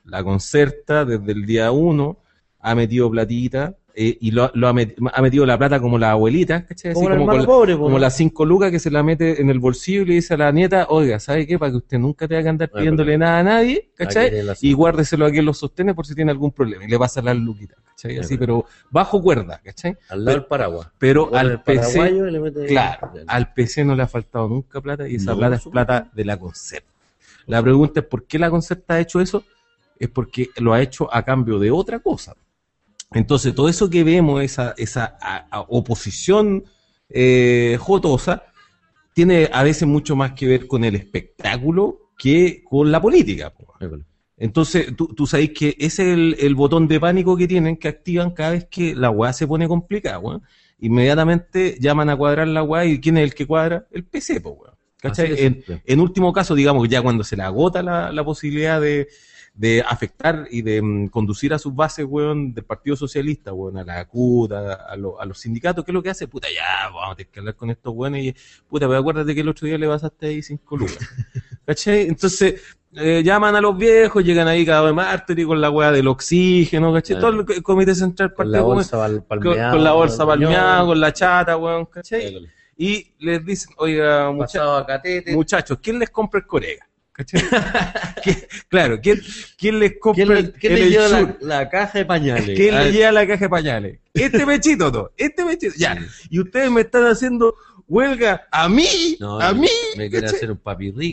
La Concerta, desde el día uno, ha metido platita, eh, y lo, lo ha, met, ha metido la plata como la abuelita, ¿cachai? Así Como el como, hermano con, pobre, po, como ¿no? las cinco lucas que se la mete en el bolsillo y le dice a la nieta, oiga, ¿sabe qué? Para que usted nunca tenga que andar Ah, pidiéndole pero- nada a nadie, Aquí ¿cachai? tiene la Y cinco. guárdeselo a quien lo sostiene por si tiene algún problema. Y le pasa las luquitas, ¿cachai? Ya, Así, pero- pero bajo cuerda, ¿cachai? Al lado Pero- del paraguas. Pero Guarda al el P C, paraguayo y le mete- claro, Ya. al P C no le ha faltado nunca plata y esa No, plata es supongo. plata de la Concerta. La pregunta es ¿por qué la Concerta ha hecho eso? Es porque lo ha hecho a cambio de otra cosa. Entonces, todo eso que vemos, esa, esa a- a oposición eh, jotosa, tiene a veces mucho más que ver con el espectáculo que con la política. Po. Ya, bueno. Entonces, tú, tú sabes que ese es el, el botón de pánico que tienen, que activan cada vez que la weá se pone complicada, weón. Inmediatamente llaman a cuadrar la weá, y ¿quién es el que cuadra? El P C, po, weón. ¿Cachai? Así de En, simple. en último caso, digamos, ya cuando se le agota la, la posibilidad de, de afectar y de mm, conducir a sus bases, weón, del Partido Socialista, weón, a la C U T, a, a, lo- a los sindicatos, ¿qué es lo que hace? Puta, ya, vamos a tener que hablar con estos weones y, puta, pero acuérdate que el otro día le pasaste ahí cinco lucas. ¿Cachai? Entonces, eh, llaman a los viejos, llegan ahí cada vez más y con la weá del oxígeno, ¿cachai? Claro. Todo el co- comité central Con la Partido bolsa pal- con, palmeada. con la bolsa con el palmeada, ñoño. con la chata, weón, ¿cachai? Ya, bueno. Y les dicen, oiga, muchachos, Pasado a catete. muchachos, ¿quién les compra el Corega? ¿Cachai? ¿Quién- claro, ¿quién, quién les compra ¿Quién le, el, quién el le lleva Ensure? la, la caja de pañales? ¿Quién Ah, le lleva la caja de pañales? Este pechito, todo, este pechito, ya. Y ustedes me están haciendo huelga a mí, no, a me- mí. Me quiere ¿cachai? hacer un papirriqui.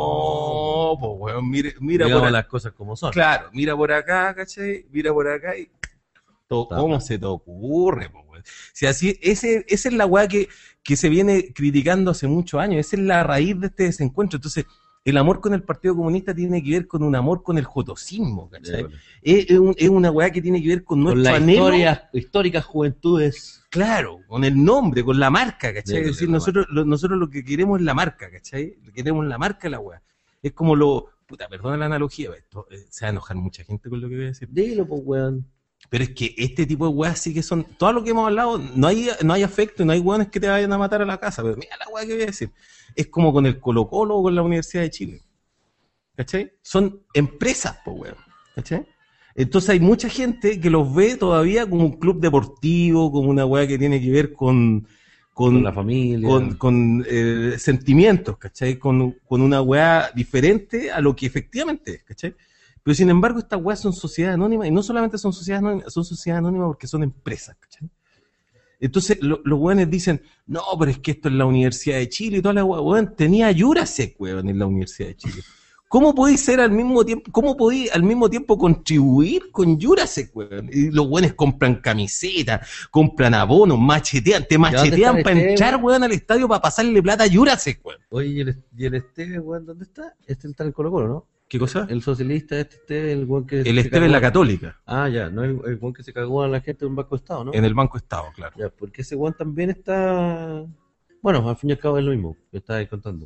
No, pues weón, mire, mira Digamos por acá. las cosas como son. Claro, mira por acá, ¿cachai? Mira por acá y to- Está ¿cómo mal. se te ocurre, po, weón? Si así, ese, esa es la weá que, que se viene criticando hace muchos años, esa es la raíz de este desencuentro. Entonces, el amor con el Partido Comunista tiene que ver con un amor con el jotosismo, Ya, ¿cachai? bueno. Es, es un- es una weá que tiene que ver con Con nuestro las anhelo. historias, históricas juventudes. Claro, con el nombre, con la marca, ¿cachai? Sí, Es decir, con la nosotros lo, nosotros lo que queremos es la marca, ¿cachai? Queremos la marca de la weá. Es como lo... Puta, perdona la analogía, esto, eh, se va a enojar mucha gente con lo que voy a decir. Dilo, pues, weón. Pero es que este tipo de weas sí que son... Todo lo que hemos hablado, no hay, no hay afecto, no hay weones que te vayan a matar a la casa. Pero mira la wea que voy a decir. Es como con el Colo-Colo o con la Universidad de Chile. ¿Cachai? Son empresas, pues weón. ¿Cachai? Entonces hay mucha gente que los ve todavía como un club deportivo, como una wea que tiene que ver con... Con, con la familia. con, con eh, sentimientos, ¿cachai? Con, con una weá diferente a lo que efectivamente es, ¿cachai? Pero sin embargo, estas weas son sociedades anónimas, y no solamente son sociedades anónimas, son sociedades anónimas porque son empresas, ¿cachai? Entonces lo- los weones dicen, no, pero es que esto es la Universidad de Chile y toda la weá, weón, tenía Jurasek, weón, en la Universidad de Chile. ¿Cómo podéis ser al mismo tiempo, cómo podéis al mismo tiempo contribuir con Jurasek, weón? Y los weones compran camisetas, compran abonos, machetean, te dónde machetean está para este, entrar, weón? weón, al estadio para pasarle plata a Jurasek, weón. Oye, ¿y el, y el Esteve, weón, dónde está? Este está en el Colo Colo, ¿no? ¿Qué cosa? El socialista, este Esteve, el weón que... El se Esteve en la cagó- Católica, Ah, ya, no el, el weón que se cagó a la gente de un banco de Estado, ¿no? en el Banco Estado, claro. Ya, porque ese weón también está... Bueno, al fin y al cabo es lo mismo que estaba ahí contando.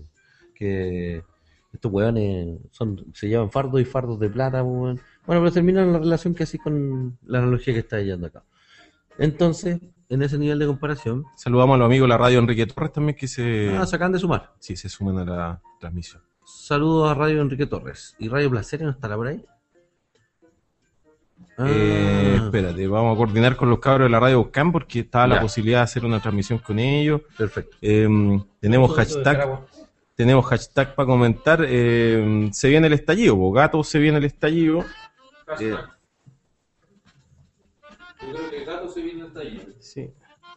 Que estos weones son, se llevan fardos y fardos de plata, weón. Bueno, pero termina la relación que así con la analogía que está llevando acá. Entonces, en ese nivel de comparación, Saludamos a los amigos de la radio Enrique Torres también que se, ah, se acaban de sumar. sí, se suman a la transmisión. Saludos a Radio Enrique Torres. ¿Y Radio Placer no estará por ahí? Ah, Eh, espérate, vamos a coordinar con los cabros de la radio Buscán porque estaba la Ya. posibilidad de hacer una transmisión con ellos. perfecto. Eh, tenemos hashtag, tenemos hashtag para comentar. eh, se viene el estallido, po, gato, se viene el estallido. Eh, Yo creo que el gato se viene hasta allí. sí.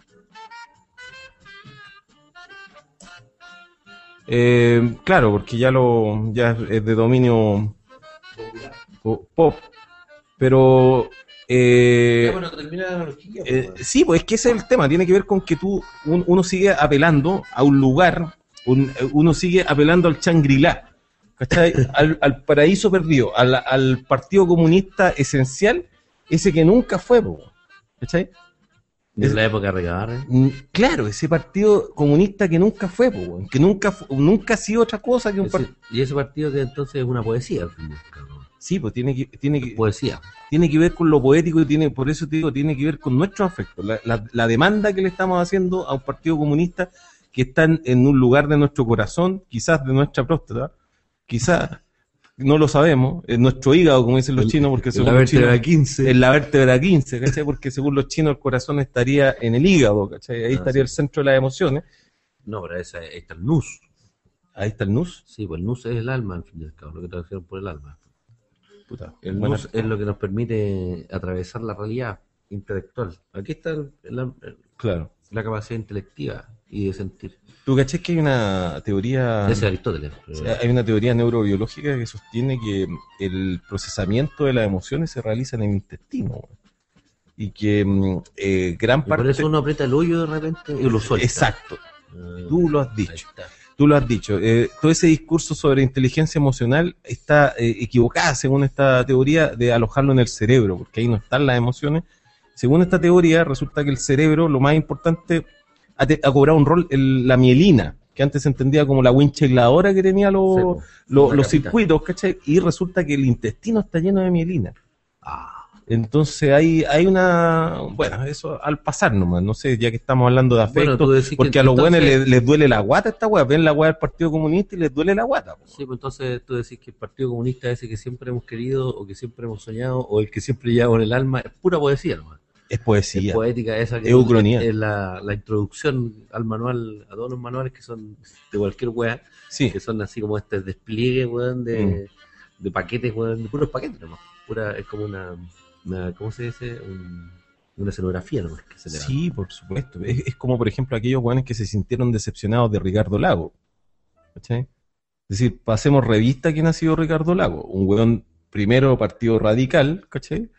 Eh, claro, porque ya lo ya es de dominio po- pop, pero eh, bueno, termina la analogía. Eh, sí, pues es que ese es el tema, tiene que ver con que tú, un- uno sigue apelando a un lugar, un- uno sigue apelando al Shangri-La, ¿cachai? Al, al paraíso perdido, al, al Partido Comunista esencial, ese que nunca fue, po, ¿cachai? De la época de Regabarre. Mm, Claro, ese Partido Comunista que nunca fue, po, weón, que nunca, fu- nunca ha sido otra cosa que un Ese- partido. y ese partido que entonces es una poesía, al fin y al cabo. Sí, pues tiene que, tiene que, Poesía. tiene que ver con lo poético y tiene, por eso te digo, tiene que ver con nuestros afectos. La, la- la demanda que le estamos haciendo a un partido comunista que está en, en un lugar de nuestro corazón, quizás de nuestra próstata, quizás, no lo sabemos, es nuestro hígado, como dicen los El- chinos, porque en según la los chinos, vértebra quince. es la vértebra quince, ¿cachai? Porque según los chinos el corazón estaría en el hígado, ¿cachai? Ahí Ah, estaría sí. el centro de las emociones. No, pero esa, ahí está el nus. Ahí está el nus. Sí, pues el nus es el alma, al fin y al cabo, lo que tradujeron por el alma. Puta, El buena- nus es lo que nos permite atravesar la realidad intelectual. Aquí está el- el- el- Claro. la capacidad intelectiva y de sentir. ¿Tú cachai que hay una teoría... Ese es Aristóteles. pero- O sea, hay una teoría neurobiológica que sostiene que el procesamiento de las emociones se realiza en el intestino, weón. Y que mm, eh, gran y por parte... eso uno aprieta el hoyo de repente y lo suelta. Exacto, Ah, tú lo has ahí dicho. está. Tú lo has dicho. Eh, todo ese discurso sobre inteligencia emocional está eh, equivocada, según esta teoría, de alojarlo en el cerebro, porque ahí no están las emociones. Según esta teoría, resulta que el cerebro, lo más importante, ha, te- ha cobrado un rol el- la mielina, que antes se entendía como la wincha aisladora que tenía los, Sí, po. los, La los capita. circuitos, ¿cachai? Y resulta que el intestino está lleno de mielina. Ah, Entonces hay, hay una... Bueno, eso al pasar nomás, no sé, ya que estamos hablando de Bueno, afecto, tú decís que porque a los entonces- buenos les, les duele la guata esta weá, ven la weá del Partido Comunista y les duele la guata. Po. sí, pues entonces tú decís que el Partido Comunista ese que siempre hemos querido o que siempre hemos soñado o el que siempre lleva en el alma es pura poesía nomás. Es Es poesía. poética esa que Es ucronía. es la, la introducción al manual, a todos los manuales que son de cualquier weá, Sí, que son así como este despliegue, weón, de, Mm. de paquetes, weón, de puros paquetes nomás. Pura, es como una, una ¿cómo se dice? Un- una escenografía nomás que se le da. sí, por supuesto. Es, es como, por ejemplo, aquellos weones que se sintieron decepcionados de Ricardo Lago. ¿Cachai? Es decir, pasemos revista quién ha sido Ricardo Lago. Un weón, primero partido radical, ¿cachai?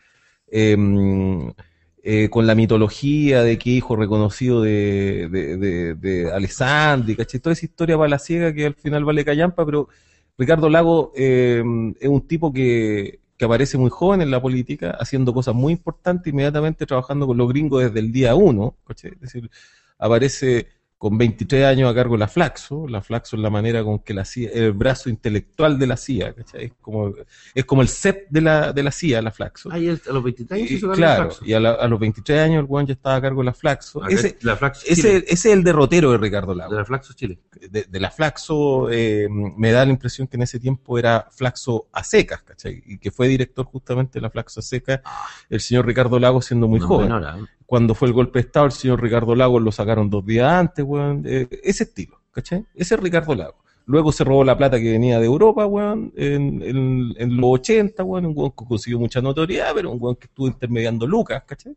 Eh, eh, con la mitología de que hijo reconocido de, de, de, de Alessandri, ¿cachai? Toda esa historia palaciega que al final vale callampa, pero Ricardo Lago eh, es un tipo que, que aparece muy joven en la política, haciendo cosas muy importantes, inmediatamente trabajando con los gringos desde el día uno, ¿cachai? Es decir, aparece con veintitrés años a cargo de la Flaxo. La Flaxo es la manera con que la C I A, el brazo intelectual de la C I A, ¿cachai? Es como, es como el C E P de la, de la C I A, la Flaxo. Ah, y él a los veintitrés años Y, hizo cargo de claro, Flaxo. y a, la- a los veintitrés años el weón ya estaba a cargo de la Flaxo. Acá Ese, la Flaxo ese, Chile. ese es el derrotero de Ricardo Lago. De la Flaxo Chile. De, de la Flaxo, eh, me da la impresión que en ese tiempo era Flaxo a secas, ¿cachai? Y que fue director justamente de la Flaxo a secas, el señor Ricardo Lago siendo muy No, joven. menor, ¿eh? Cuando fue el golpe de Estado, el señor Ricardo Lago lo sacaron dos días antes, weón. Eh, ese estilo, ¿cachai? Ese es Ricardo Lago. Luego se robó la plata que venía de Europa, weón, en, en, en los ochenta, weón, un weón que consiguió mucha notoriedad, pero un weón que estuvo intermediando lucas, ¿cachai?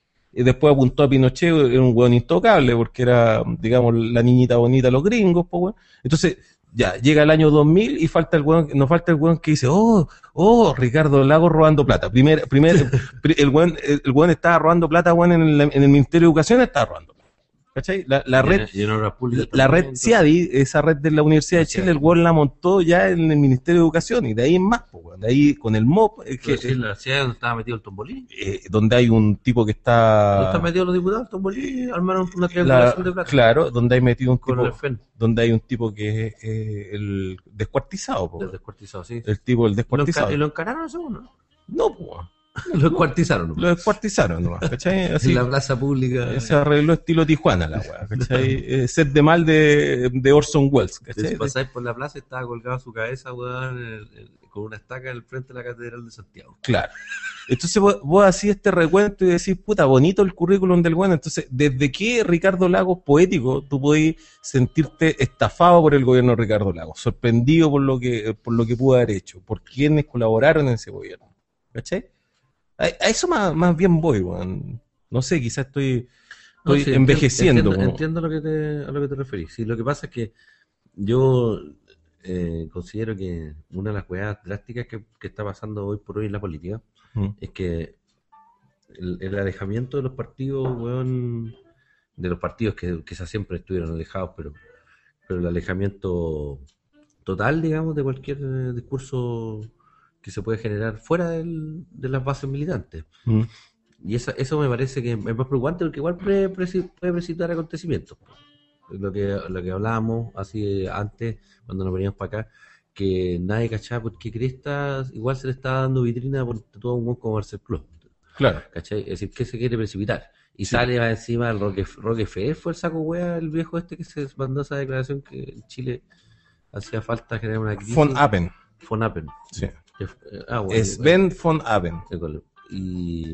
Y después apuntó a Pinochet, era un weón intocable, porque era, digamos, la niñita bonita de los gringos, pues, weón. Entonces, ya, llega el año dos mil y falta el weón, nos falta el weón que dice, oh, oh, Ricardo Lago robando plata. Primer, primer, el weón, el weón estaba robando plata, weón, en el, en el Ministerio de Educación estaba robando plata. ¿Cachai? La, la red, Y en obras públicas la red también, CIADI, esa red de la Universidad de La Chile, CIADI. el weón la montó ya en el Ministerio de Educación, y de ahí en más, pues, weón. De ahí con el M O P, eh, que, Pero sí, la ciudad donde estaba metido el Tombolí. eh, donde hay un tipo que ¿Dónde está... están metidos los diputados? El Tombolí armaron una la- triangulación de plata. claro, donde hay metido un Con tipo, el F E N. donde hay un tipo que es eh, el descuartizado, po, Del descuartizado, sí. el tipo del Lo, enca- descuartizado. y lo encararon ese uno. No, po, Lo descuartizaron. lo descuartizaron nomás, ¿cachai? Así En la plaza pública. se arregló estilo Tijuana la weá, ¿cachai? Eh, set de mal de, de Orson Welles, Si ¿cachai? pasáis por la plaza, estaba colgado su cabeza, weón, en el- en- con una estaca en el frente de la Catedral de Santiago. Claro. Entonces vos, vos hacís este recuento y decís, puta, bonito el currículum del bueno. Entonces, ¿desde qué Ricardo Lagos poético tú podés sentirte estafado por el gobierno de Ricardo Lagos? Sorprendido por lo que, por lo que pudo haber hecho, por quienes colaboraron en ese gobierno. ¿Cachai? A, a eso más, más bien voy, weón. No sé, quizás estoy, No, estoy sí, envejeciendo. Entiendo, como- entiendo lo que te, a lo que te referís. Sí, lo que pasa es que yo eh, considero que una de las weas drásticas que, que está pasando hoy por hoy en la política Mm. es que el, el alejamiento de los partidos, weón, de los partidos que quizás siempre estuvieron alejados, pero, pero el alejamiento total, digamos, de cualquier eh, discurso que se puede generar fuera del- de las bases militantes. Mm. Y esa, eso me parece que es más preocupante porque igual puede, preci- puede precipitar acontecimientos. Lo que, lo que hablábamos así antes, cuando nos veníamos para acá, que nadie cachaba porque Cresta igual se le está dando vitrina por todo un buen como Marcel Club. Claro. ¿Cachai? Es decir, que se quiere precipitar. Y Sí. sale más encima el Roque, Roque Fe, fue el saco wea, el viejo este que se mandó esa declaración que en Chile hacía falta generar una crisis. Von Appen. von Appen. Sí. Que f- eh, ah, bueno, Sven von Appen. École. Y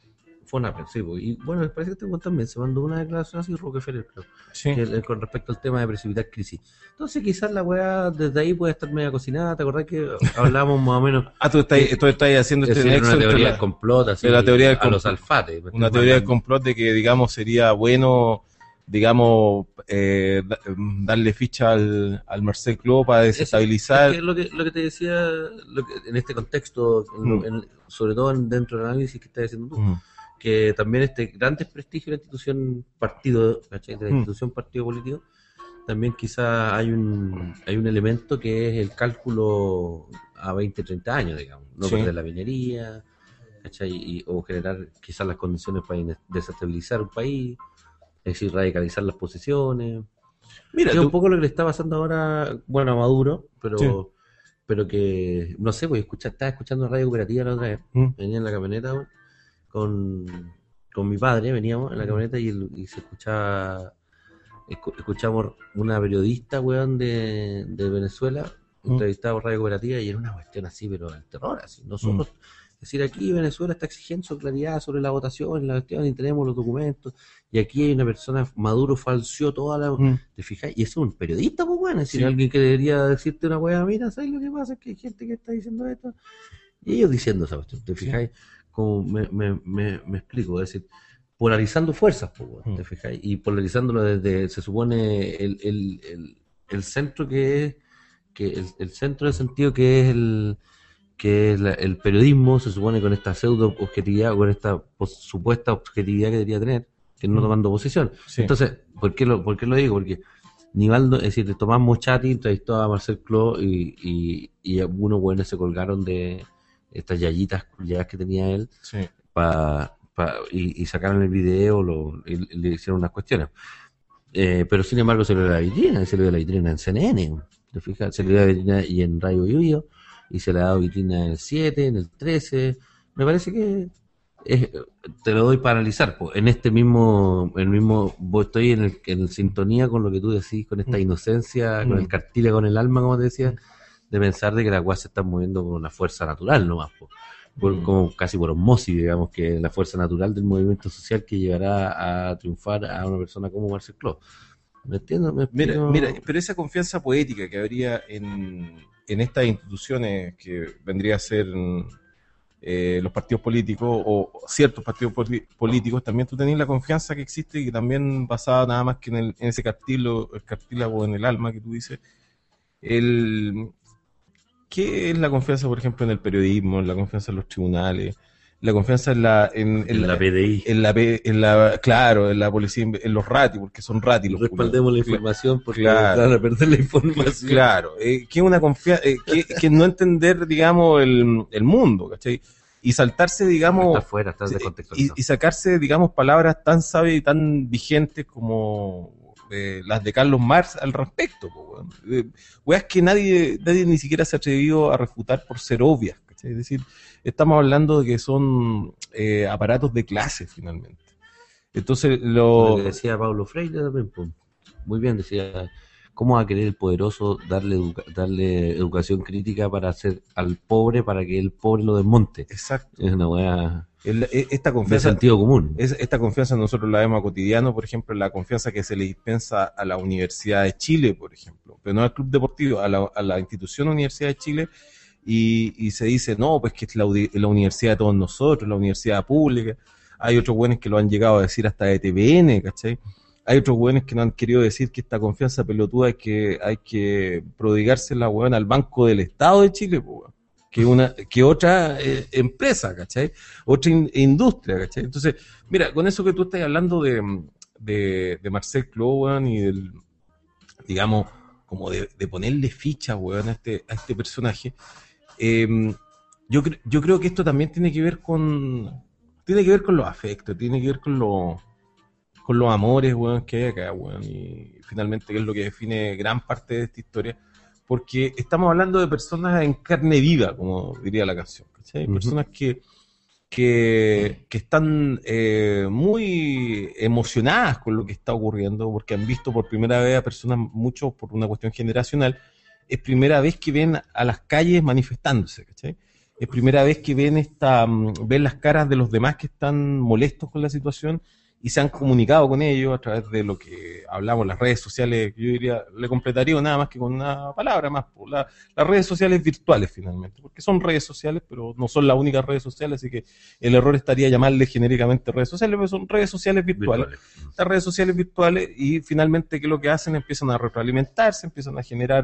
von Appen, sí, pues. Y bueno, me parece que este weón también se mandó una declaración así, Rockefeller, creo, Sí. que, eh, con respecto al tema de precipitar crisis. Entonces quizás la weá desde ahí puede estar media cocinada. ¿Te acordás que hablábamos más o menos? Ah, tú estás, tú estás haciendo Es este decir, nexo una entre teoría la- del complot, así, de la teoría del a los complot. alfates. me una estoy teoría del mandando. complot de que, digamos, sería bueno, digamos, eh, da- darle ficha al, al Marcel Clos para Eso, desestabilizar. es que lo, que, lo que te decía lo que- en este contexto, en- Mm. en- sobre todo en- dentro del análisis que estás haciendo tú, Mm, que también este gran desprestigio de la institución partido, ¿cachai? De la Mm. institución partido político, también quizá hay un hay un elemento que es el cálculo a veinte, treinta años, digamos, no Sí. perder la minería, ¿cachai? Y- o generar quizás las condiciones para ine- desestabilizar un país, es decir, radicalizar las posiciones. Mira, Que es tú- un poco lo que le está pasando ahora, bueno, a Maduro, pero, Sí. pero que, no sé, pues escucha, estaba escuchando Radio Cooperativa la otra vez, Mm, venía en la camioneta weón, con, con mi padre, veníamos en la camioneta y, el- y se escuchaba, escu- escuchamos una periodista, weón, de, de Venezuela, Mm. entrevistaba por Radio Cooperativa y era una cuestión así, pero el terror, así, nosotros... Es decir, aquí Venezuela está exigiendo su claridad sobre la votación, la cuestión, y tenemos los documentos, y aquí hay una persona, Maduro falseó toda la... mm, ¿Te fijas? Y eso es un periodista, pues bueno, es decir, Sí. alguien que debería decirte una weá, mira, ¿sabes lo que pasa? Es que hay gente que está diciendo esto. Y ellos diciendo esa cuestión, ¿te fijáis? Como me, me, me, me explico, es decir, polarizando fuerzas, pues, weón, ¿te Mm. fijáis? Y polarizándolo desde, se supone, el, el, el, el centro que es, que el, el centro de sentido que es el que es la- el periodismo, se supone con esta pseudo objetividad, con esta pos- supuesta objetividad que debería tener, que no Mm. tomando posición. sí. Entonces, ¿por qué lo, por qué lo digo? Porque Nivaldo, es decir, Tomás Mochati entrevistó a Marcel Clos y, y, y algunos buenos se colgaron de estas yayitas culiadas que tenía él Sí. pa, pa- y, y sacaron el video lo, y, y le hicieron unas cuestiones. Eh, pero sin embargo se le dio la vitrina, se le dio la vitrina en C N N, ¿te fijas? Se le dio la vitrina y en Radio Yuyo, y se le ha dado vitrina en el siete, en el trece. Me parece que es- te lo doy para analizar, po. En este mismo, el mismo, vos estoy en, el, en sintonía con lo que tú decís, con esta Mm. inocencia, con Mm. el cartílago, con el alma, como te decía, de pensar de que las weas se están moviendo con una fuerza natural nomás, po. Por, Mm. como casi por osmosis, digamos, que la fuerza natural del movimiento social que llevará a triunfar a una persona como Marcel Clos. ¿Me entiendes? ¿Me Mira, explico? mira, pero esa confianza poética que habría en, en estas instituciones que vendría a ser eh, los partidos políticos o ciertos partidos poli- políticos, también tú tenés la confianza que existe y que también basada nada más que en, el, en ese cartílago, el cartílago en el alma que tú dices. El, ¿Qué es la confianza, por ejemplo, en el periodismo, en la confianza en los tribunales, la confianza en la en, En la P D I. en la, P- en la claro, en la policía, en los rati, porque son rati los Respaldemos la culiados. información porque Claro. van a perder la información. Claro, eh, que una confianza, eh, que, que no entender, digamos, el, el mundo, ¿cachai? Y saltarse, digamos, Está fuera, está y, descontextualizado. y sacarse, digamos, palabras tan sabias y tan vigentes como eh, las de Carlos Marx al respecto, po, weón. Eh, weas que nadie, nadie ni siquiera se ha atrevido a refutar por ser obvias, ¿cachai? Es decir, estamos hablando de que son eh, aparatos de clase, finalmente. Entonces, Lo lo... que decía Pablo Freire también, pues, muy bien, decía, ¿cómo va a querer el poderoso darle, educa- darle educación crítica para hacer al pobre para que el pobre lo desmonte? Exacto. Es una weá El- e- esta de confianza... sentido común. Es, esta confianza nosotros la vemos a cotidiano, por ejemplo, la confianza que se le dispensa a la Universidad de Chile, por ejemplo, pero no al Club Deportivo, a la, a la institución Universidad de Chile, y, y se dice, no, pues que es la, uni- la universidad de todos nosotros, la universidad pública. Hay otros buenos que lo han llegado a decir hasta de T V N, ¿cachai? Hay otros buenos que no han querido decir que esta confianza pelotuda hay que, hay que prodigársela, weón, al Banco del Estado de Chile, pues, weón. Que una que otra eh, empresa, ¿cachai? Otra in- industria, ¿cachai? Entonces, mira, con eso que tú estás hablando de, de, de Marcel Clos, weón, y del, digamos, como de, de ponerle ficha, weón, a este, a este personaje, eh, yo, cre- yo creo que esto también tiene que ver con, tiene que ver con los afectos, tiene que ver con los, con los amores, weón, que hay acá, weón, y finalmente que es lo que define gran parte de esta historia, porque estamos hablando de personas en carne viva, como diría la canción, ¿cachai? Ujú. Personas que, que, que están eh, muy emocionadas con lo que está ocurriendo, porque han visto por primera vez a personas, muchos por una cuestión generacional, es primera vez que ven a las calles manifestándose, ¿cachai? Es primera vez que ven esta, ven las caras de los demás que están molestos con la situación y se han comunicado con ellos a través de lo que hablamos, las redes sociales. Yo diría, le completaría nada más que con una palabra más, la, las redes sociales virtuales finalmente, porque son redes sociales, pero no son las únicas redes sociales, así que el error estaría llamarle genéricamente redes sociales, pero son redes sociales virtuales. virtuales. Las redes sociales virtuales, y finalmente, ¿qué es lo que hacen? Empiezan a retroalimentarse, empiezan a generar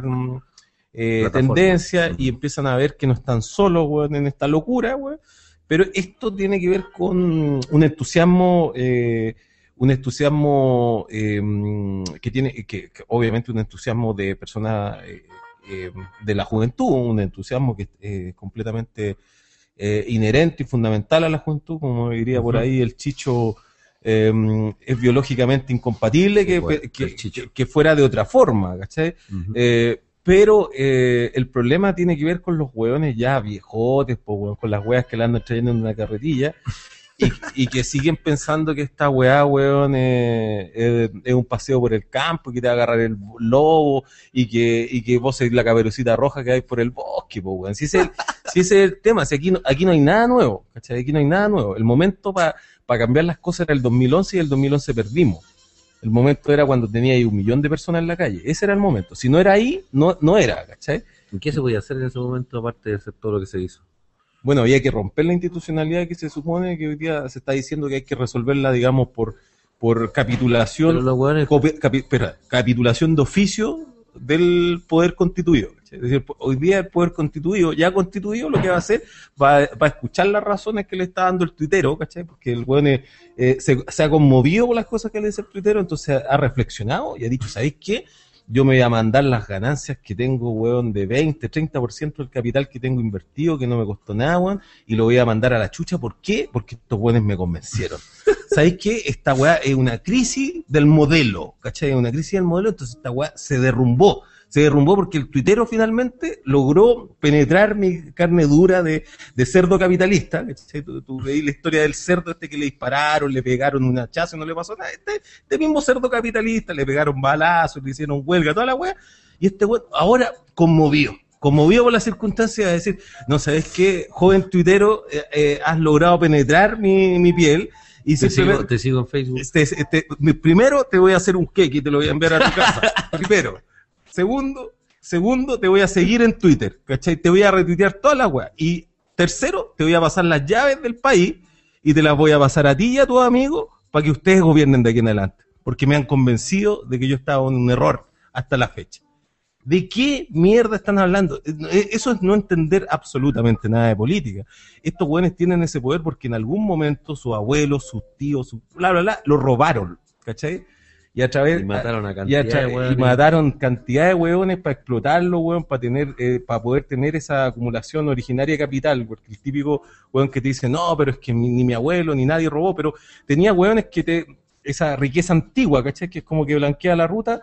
eh, tendencias y empiezan a ver que no están solos, weón, en esta locura, weón. Pero esto tiene que ver con un entusiasmo, eh, un entusiasmo eh, que tiene, que, que obviamente un entusiasmo de personas eh, eh, de la juventud, un entusiasmo que es eh, completamente eh, inherente y fundamental a la juventud, como diría uh-huh. por ahí el Chicho, eh, es biológicamente incompatible que, bueno, que, que, que fuera de otra forma, ¿cachai? Uh-huh. Eh, Pero eh, el problema tiene que ver con los hueones ya viejotes, po, weón, con las hueas que le andan trayendo en una carretilla y, y que siguen pensando que esta hueá, weón, es, es, es un paseo por el campo, que te va a agarrar el lobo y que, y que vos sos la caperucita roja que hay por el bosque, po, weón. Si ese es el, si ese es el tema, si aquí no, aquí no hay nada nuevo, ¿cachai? Aquí no hay nada nuevo. El momento para pa cambiar las cosas era el dos mil once y el dos mil once perdimos. El momento era cuando tenía ahí un millón de personas en la calle. Ese era el momento. Si no era ahí, no, no era, ¿cachai? ¿Y qué se podía hacer en ese momento aparte de hacer todo lo que se hizo? Bueno, había que romper la institucionalidad que se supone que hoy día se está diciendo que hay que resolverla, digamos, por, por capitulación, hueones... copi, capi, espera, capitulación de oficio del poder constituido. ¿Cachai? Es decir, hoy día el poder constituido, ya constituido, lo que va a hacer, va, va a escuchar las razones que le está dando el tuitero, ¿cachai? Porque el weón eh, se, se ha conmovido por las cosas que le dice el tuitero, entonces ha, ha reflexionado y ha dicho, ¿sabéis qué? Yo me voy a mandar las ganancias que tengo, weón, de veinte, treinta por ciento del capital que tengo invertido, que no me costó nada, weón, y lo voy a mandar a la chucha. ¿Por qué? Porque estos weones me convencieron. ¿Sabéis qué? Esta weá es una crisis del modelo, ¿cachai? Es una crisis del modelo, entonces esta weá se derrumbó. Se derrumbó porque el tuitero finalmente logró penetrar mi carne dura de, de cerdo capitalista. Tú, tú veis la historia del cerdo este que le dispararon, le pegaron un hachazo y no le pasó nada. Este, este mismo cerdo capitalista, le pegaron balazos, le hicieron huelga, toda la weá. Y este weón ahora conmovió. Conmovido por las circunstancias, de decir, no, ¿sabes qué? Joven tuitero, eh, eh, has logrado penetrar mi, mi piel. Y te, sigo, te sigo en Facebook. Este, este, primero te voy a hacer un cake y te lo voy a enviar a tu casa. Primero. Segundo, segundo, te voy a seguir en Twitter, ¿cachai? Te voy a retuitear todas las weas. Y tercero, te voy a pasar las llaves del país y te las voy a pasar a ti y a tus amigos para que ustedes gobiernen de aquí en adelante. Porque me han convencido de que yo estaba en un error hasta la fecha. ¿De qué mierda están hablando? Eso es no entender absolutamente nada de política. Estos weones tienen ese poder porque en algún momento sus abuelos, sus tíos, sus bla, bla, bla, lo robaron, ¿cachai? Y a través y mataron a cantidad y, a tra- y mataron cantidad de hueones para explotarlo, hueón, para tener, eh, para poder tener esa acumulación originaria de capital, porque el típico hueón que te dice, no, pero es que ni, ni mi abuelo ni nadie robó, pero tenía hueones que te, esa riqueza antigua, ¿cachai? Que es como que blanquea la ruta,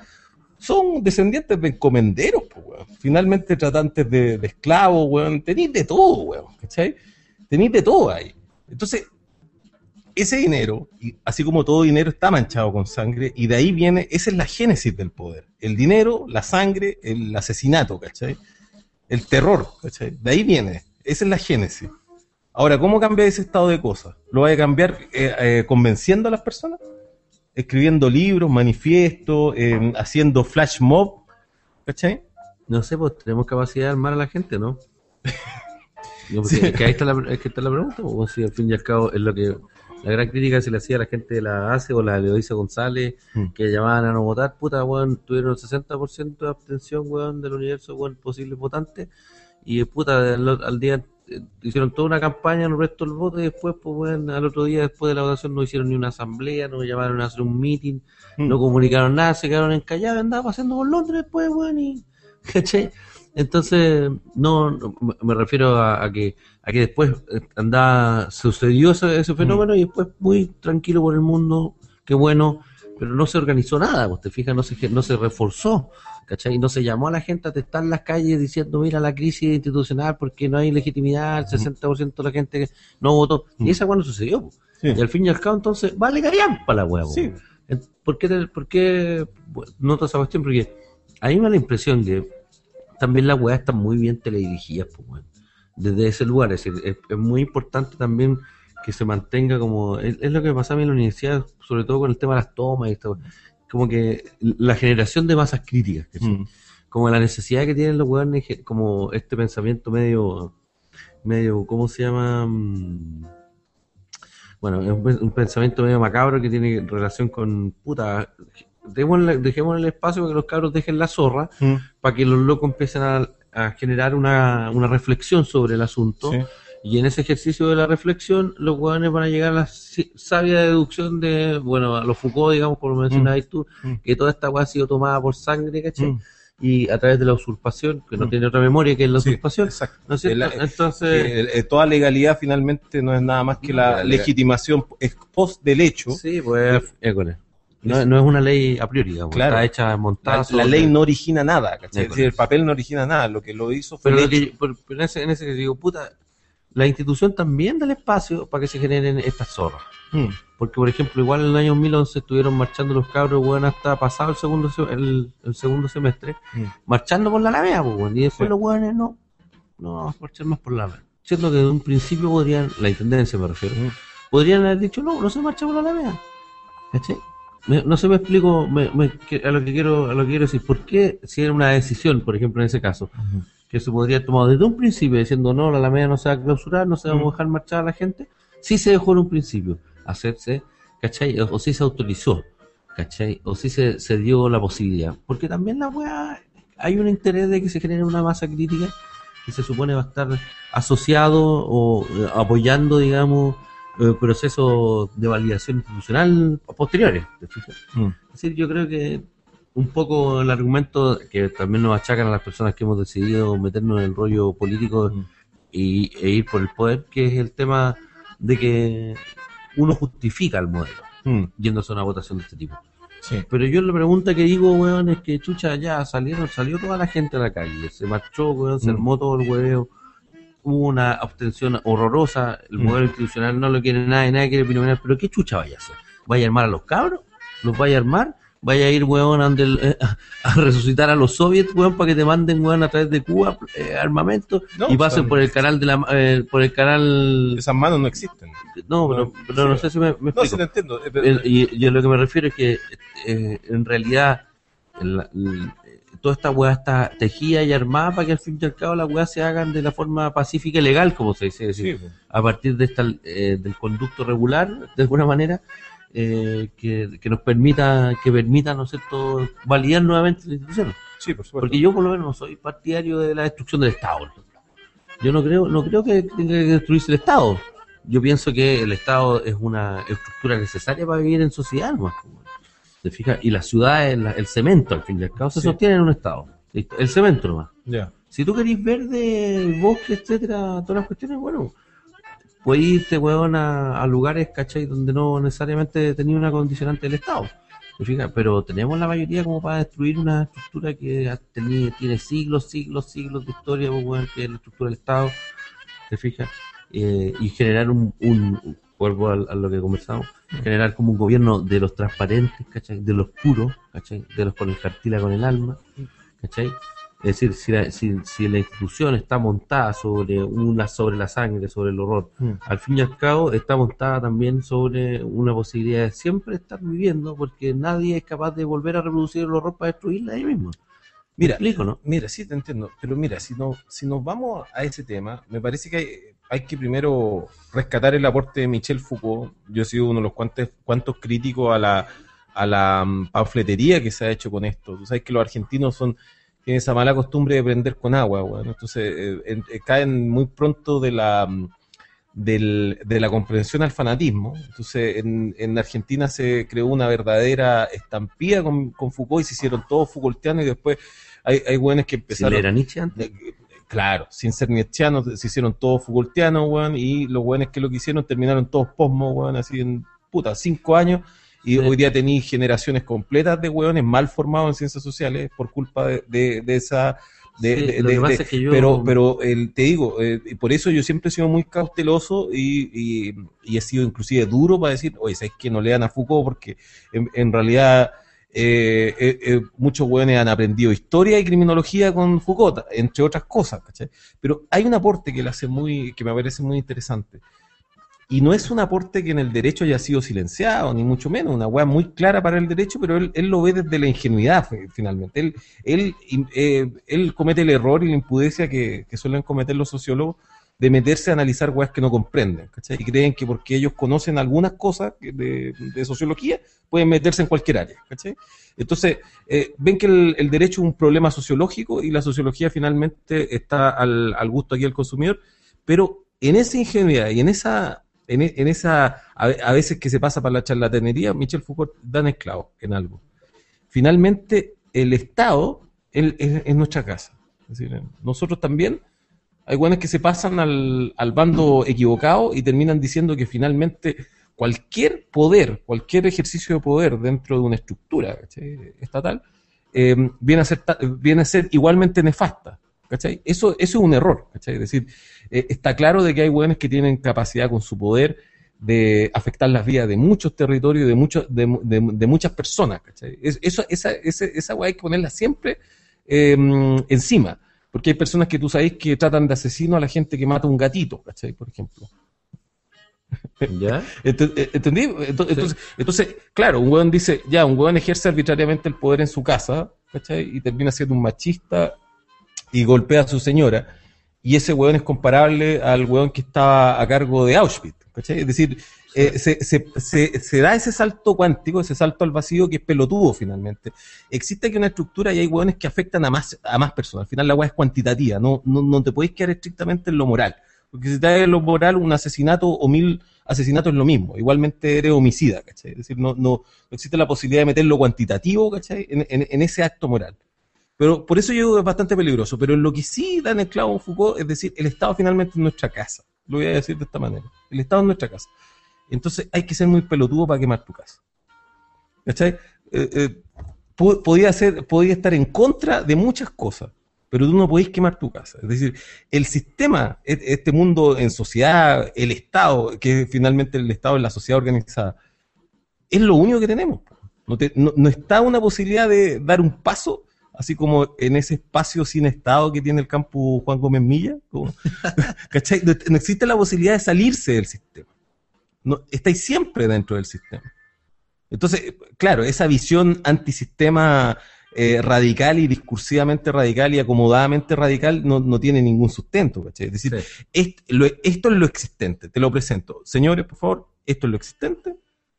son descendientes de encomenderos, pues, hueón. Finalmente tratantes de, de esclavos, hueón, tenéis de todo, hueón, ¿cachai? Tenéis de todo ahí. Entonces, ese dinero, y así como todo dinero, está manchado con sangre, y de ahí viene, esa es la génesis del poder. El dinero, la sangre, el asesinato, ¿cachai? El terror, ¿cachai? De ahí viene, esa es la génesis. Ahora, ¿cómo cambia ese estado de cosas? ¿Lo va a cambiar eh, eh, convenciendo a las personas? Escribiendo libros, manifiestos, eh, haciendo flash mob, ¿cachai? No sé, pues tenemos capacidad de armar a la gente, ¿no? No, sí. Es que ahí está la, es que está la pregunta, pues, si al fin y al cabo es lo que... La gran crítica que se le hacía a la gente de la A C E o la de Eloísa González, mm. que llamaban a no votar, puta, weón, tuvieron el sesenta por ciento de abstención, weón, del universo, weón, posibles votantes, y puta, al, al día eh, hicieron toda una campaña en el resto del voto, y después, pues, weón, al otro día, después de la votación, no hicieron ni una asamblea, no llamaron a hacer un meeting, mm. no comunicaron nada, se quedaron encallados, andaban paseando por Londres después, weón, y, ¿cachai? Entonces, no, no me refiero a, a que a que después andaba, sucedió ese, ese fenómeno mm. y después muy tranquilo por el mundo, qué bueno, pero no se organizó nada, pues te fijas, no se, no se reforzó, ¿cachai? No se llamó a la gente a testar las calles diciendo, mira la crisis institucional porque no hay legitimidad, el sesenta por ciento de la gente no votó, mm. y esa cuando sucedió, pues. Sí. Y al fin y al cabo entonces, vale callar para la huevo. Sí. ¿Por qué, por qué bueno, noto esa cuestión? Porque a mí me da la impresión que también las weas están muy bien teledirigidas, pues, weón. Desde ese lugar, es decir, es, es muy importante también que se mantenga como, es, es lo que pasa a mí en la universidad, sobre todo con el tema de las tomas y esto, como que la generación de masas críticas, ¿sí? Mm. Como la necesidad que tienen los weones, como este pensamiento medio, medio, ¿cómo se llama? Bueno, es un, un pensamiento medio macabro que tiene relación con, puta, dejemos, dejemos el espacio para que los cabros dejen la zorra, mm. para que los locos empiecen a, a generar una, una reflexión sobre el asunto, sí. Y en ese ejercicio de la reflexión los hueones van a llegar a la sabia deducción de, bueno, a los Foucault, digamos, como mencionabas mm. tú, mm. que toda esta hueá ha sido tomada por sangre, ¿cachai? Mm. Y a través de la usurpación, que no mm. tiene otra memoria que es la sí, usurpación. Exacto. ¿No es cierto? La, Entonces, eh, eh, toda legalidad finalmente no es nada más que no, la, la legitimación ex post del hecho. Sí, pues, école. No, no es una ley a priori, digamos, claro. Está hecha montada. La, la ley no origina nada, ¿cachai? Es decir, el papel no origina nada, lo que lo hizo fue. Pero, el que, hecho. pero, pero en ese, en ese que digo, puta, la institución también da el espacio para que se generen estas zorras. Hmm. Porque, por ejemplo, igual en el año dos mil once estuvieron marchando los cabros, bueno, hasta pasado el segundo el, el segundo semestre, hmm. marchando por la Alameda, pues, bueno, y después sí. los hueones no, no vamos a marchar más por la Alameda. Siendo que de un principio podrían, la intendencia me refiero, hmm. podrían haber dicho, no, no se marcha por la Alameda. ¿Cachai? Me, no sé, me explico me, me, que, a lo que quiero a lo que quiero decir. ¿Por qué, si era una decisión, por ejemplo, en ese caso, uh-huh. que se podría haber tomado desde un principio, diciendo no, la Alameda no se va a clausurar, no se va uh-huh. a dejar marchar a la gente, sí se dejó en un principio hacerse, ¿cachai? O, o sí se autorizó, ¿cachai? O sí se, se dio la posibilidad. Porque también la weá, hay un interés de que se genere una masa crítica que se supone va a estar asociado o eh, apoyando, digamos, Eh, procesos de validación institucional posteriores. Mm. Es decir, yo creo que un poco el argumento que también nos achacan a las personas que hemos decidido meternos en el rollo político mm. y, e ir por el poder, que es el tema de que uno justifica el modelo mm. yéndose a una votación de este tipo. Sí. Pero yo la pregunta que digo, weón, es que chucha, ya salieron, salió toda la gente a la calle, se marchó, weón, se mm. armó todo el hueveo. Hubo una abstención horrorosa, el mm. modelo institucional no lo quiere nadie, nadie quiere opinar, pero ¿qué chucha vaya a hacer? ¿Vaya a armar a los cabros? ¿Los vaya a armar? ¿Vaya a ir, weón, ande el, eh, a resucitar a los soviets, weón, para que te manden, weón, a través de Cuba eh, armamento no, y pasen por el canal de la, eh, por el canal... Esas manos no existen. No, pero no, pero no sé si me, me explico. No, sí te entiendo. El, y yo lo que me refiero es que, eh, en realidad, el, el, toda esta weá está tejida y armada para que al fin y al cabo las weas se hagan de la forma pacífica y legal, como se dice, decir, sí, a partir de esta eh, del conducto regular, de alguna manera, eh, que, que nos permita, que permita, ¿no es cierto?, validar nuevamente las instituciones. Sí, por supuesto. Porque yo por lo menos no soy partidario de la destrucción del Estado, por ejemplo. Yo no creo, no creo que tenga que destruirse el Estado. Yo pienso que el Estado es una estructura necesaria para vivir en sociedad, ¿no? ¿Te fijas? Y la ciudad es la, el cemento, al fin y al cabo, se sí. sostiene en un estado. ¿Listo? El cemento nomás. Yeah. Si tú querís verde, bosque, etcétera, todas las cuestiones, bueno, puedes irte, weón, a, a lugares, ¿cachai? Donde no necesariamente tenía una condicionante del estado. ¿Te fijas? Pero tenemos la mayoría como para destruir una estructura que ha tenido, tiene siglos, siglos, siglos de historia, weón, que es la estructura del estado. ¿Te fijas? Eh, y generar un, un vuelvo a, a lo que conversamos, generar como un gobierno de los transparentes, ¿cachai? De los puros, ¿cachai? De los con el cartílago con el alma, ¿cachai? Es decir, si la, si, si la institución está montada sobre una sobre la sangre, sobre el horror, mm. al fin y al cabo está montada también sobre una posibilidad de siempre estar viviendo, porque nadie es capaz de volver a reproducir el horror para destruirla ahí mismo. Mira, explico, ¿no? Mira, sí te entiendo, pero mira, si no, si nos vamos a ese tema, me parece que hay, hay que primero rescatar el aporte de Michel Foucault. Yo he sido uno de los cuantos, cuantos críticos a la, a la um, panfletería que se ha hecho con esto. Tú sabes que los argentinos son tienen esa mala costumbre de prender con agua, bueno. Entonces eh, eh, caen muy pronto de la del, de la comprensión al fanatismo. Entonces en, en Argentina se creó una verdadera estampida con, con Foucault y se hicieron todos Foucaultianos y después hay, hay güeyes que empezaron... ¿Si era Nietzsche antes? Eh, claro, sin ser nietzscheanos, se hicieron todos Foucaultianos, weón, y los güeyes que lo que hicieron terminaron todos posmos, weón, así en, puta, cinco años. Y sí. Hoy día tenéis generaciones completas de hueones mal formados en ciencias sociales por culpa de, de, de esa... De, sí, de, de, de, es que yo... Pero, pero el, te digo, eh, por eso yo siempre he sido muy cauteloso y, y, y he sido inclusive duro para decir, oye, ¿sabes qué? No lean a Foucault porque en, en realidad eh, eh, eh, muchos hueones han aprendido historia y criminología con Foucault, entre otras cosas, ¿cachai? Pero hay un aporte que le hace muy, que me parece muy interesante. Y no es un aporte que en el derecho haya sido silenciado, ni mucho menos, una hueá muy clara para el derecho, pero él, él lo ve desde la ingenuidad, finalmente. Él, él, eh, él comete el error y la impudencia que, que suelen cometer los sociólogos de meterse a analizar hueás que no comprenden, ¿cachai? Y creen que porque ellos conocen algunas cosas de, de sociología, pueden meterse en cualquier área, ¿cachai? Entonces, eh, ven que el, el derecho es un problema sociológico y la sociología finalmente está al, al gusto aquí del consumidor, pero en esa ingenuidad y en esa... En, en esa, a, a veces que se pasa para la charlatanería, Michel Foucault da en esclavo en algo. Finalmente, el Estado es, es, es nuestra casa. Es decir, nosotros también, hay buenos que se pasan al, al bando equivocado y terminan diciendo que finalmente cualquier poder, cualquier ejercicio de poder dentro de una estructura, ¿cachai?, estatal, eh, viene, a ser, viene a ser igualmente nefasta. ¿Cachai? Eso, eso es un error, ¿cachai? Es decir, eh, está claro de que hay hueones que tienen capacidad con su poder de afectar las vidas de muchos territorios, de muchos, de, de, de muchas personas, ¿cachai? Es, eso, esa, esa, esa hueá hay que ponerla siempre eh, encima, porque hay personas que tú sabes que tratan de asesino a la gente que mata un gatito, ¿cachai? Por ejemplo. ¿Ya? ¿Entendí? Entonces, sí. entonces, entonces, claro, un hueón dice, ya, un hueón ejerce arbitrariamente el poder en su casa, ¿cachai? Y termina siendo un machista y golpea a su señora, y ese hueón es comparable al hueón que estaba a cargo de Auschwitz, ¿cachai? Es decir, eh, se, se, se, se da ese salto cuántico, ese salto al vacío que es pelotudo finalmente. Existe aquí una estructura y hay hueones que afectan a más, a más personas. Al final la hueá es cuantitativa, no, no, no te podés quedar estrictamente en lo moral, porque si te da en lo moral un asesinato o mil asesinatos es lo mismo, igualmente eres homicida, ¿cachai? Es decir, no, no, no existe la posibilidad de meter lo cuantitativo, ¿cachai?, en, en, en ese acto moral. Pero por eso yo digo que es bastante peligroso. Pero en lo que sí da en el clavo Foucault, es decir, el Estado finalmente es nuestra casa. Lo voy a decir de esta manera. El Estado es nuestra casa. Entonces hay que ser muy pelotudo para quemar tu casa. ¿Cachai? Eh, eh, podía, ser, podía estar en contra de muchas cosas, pero tú no podés quemar tu casa. Es decir, el sistema, este mundo en sociedad, el Estado, que finalmente el Estado es la sociedad organizada, es lo único que tenemos. No, te, no, no está una posibilidad de dar un paso, así como en ese espacio sin Estado que tiene el campo Juan Gómez Milla, como, ¿cachai? No, no existe la posibilidad de salirse del sistema. No, estáis siempre dentro del sistema. Entonces, claro, esa visión antisistema eh, radical y discursivamente radical y acomodadamente radical no, no tiene ningún sustento, ¿cachai? Es decir, sí. esto, lo, esto es lo existente, te lo presento. Señores, por favor, esto es lo existente.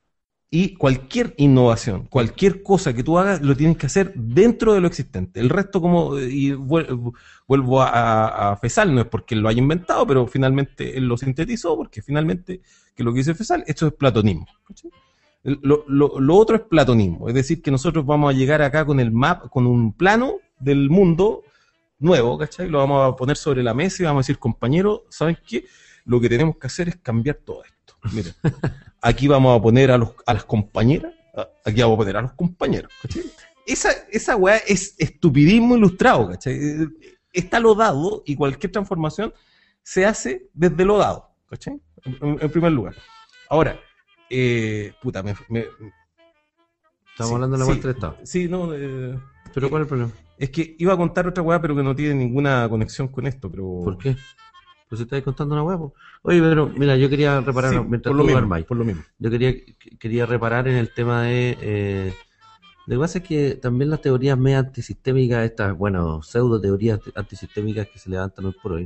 Y cualquier innovación, cualquier cosa que tú hagas, lo tienes que hacer dentro de lo existente. El resto, como, y vuelvo a, a Fesal, no es porque él lo haya inventado, pero finalmente él lo sintetizó, porque finalmente, que lo que dice Fesal, esto es platonismo. ¿Sí? Lo, lo, lo otro es platonismo, es decir, que nosotros vamos a llegar acá con el map, con un plano del mundo nuevo, ¿cachai? Lo vamos a poner sobre la mesa y vamos a decir, compañeros, ¿saben qué? Lo que tenemos que hacer es cambiar todo esto. Miren, aquí vamos a poner a, los, a las compañeras, aquí vamos a poner a los compañeros, ¿cachai? Esa, esa weá es estupidismo ilustrado, ¿cachai? Está lo dado y cualquier transformación se hace desde lo dado, ¿cachai? En, en primer lugar. Ahora, eh, puta, me... me Estamos sí, hablando de la sí, vuelta del Estado. Sí, no... Eh, ¿Pero cuál es el problema? Es que iba a contar otra weá, pero que no tiene ninguna conexión con esto, pero... ¿Por qué? Pues si estáis contando una hueá, pues. Oye, pero mira, yo quería reparar, sí, mientras por lo tú mismo, armáis, por lo mismo. Yo quería, quería reparar en el tema de... Eh, lo que pasa es que también las teorías medio antisistémicas, estas, bueno, pseudo teorías antisistémicas que se levantan hoy por hoy,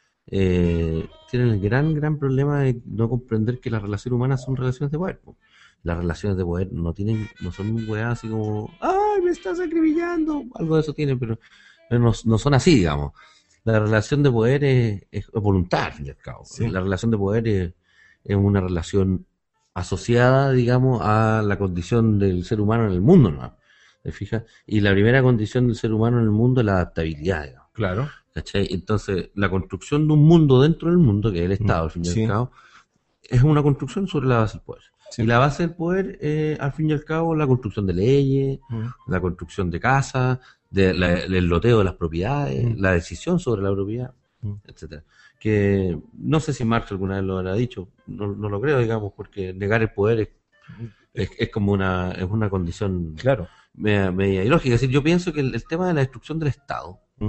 eh, tienen el gran, gran problema de no comprender que las relaciones humanas son relaciones de poder, pues. Las relaciones de poder no tienen, no son weas así como, ¡ay, me estás acribillando! Algo de eso tienen, pero, pero no, no son así, digamos. La relación de poder es, es voluntaria, al fin y al cabo. Sí. La relación de poder es, es una relación asociada, digamos, a la condición del ser humano en el mundo, ¿no? ¿Te fijas? Y la primera condición del ser humano en el mundo es la adaptabilidad, digamos. Claro. ¿Cachai? Entonces, la construcción de un mundo dentro del mundo, que es el Estado, al fin y al sí. cabo, es una construcción sobre la base del poder. Sí. Y la base del poder, eh, al fin y al cabo, la construcción de leyes, mm. la construcción de casas, de la, el loteo de las propiedades, mm. la decisión sobre la propiedad, mm. etcétera. Que no sé si Marx alguna vez lo habrá dicho, no, no lo creo, digamos, porque negar el poder es, es, es como una, es una condición Claro. media, media ilógica. Es decir, yo pienso que el, el tema de la destrucción del Estado, Mm.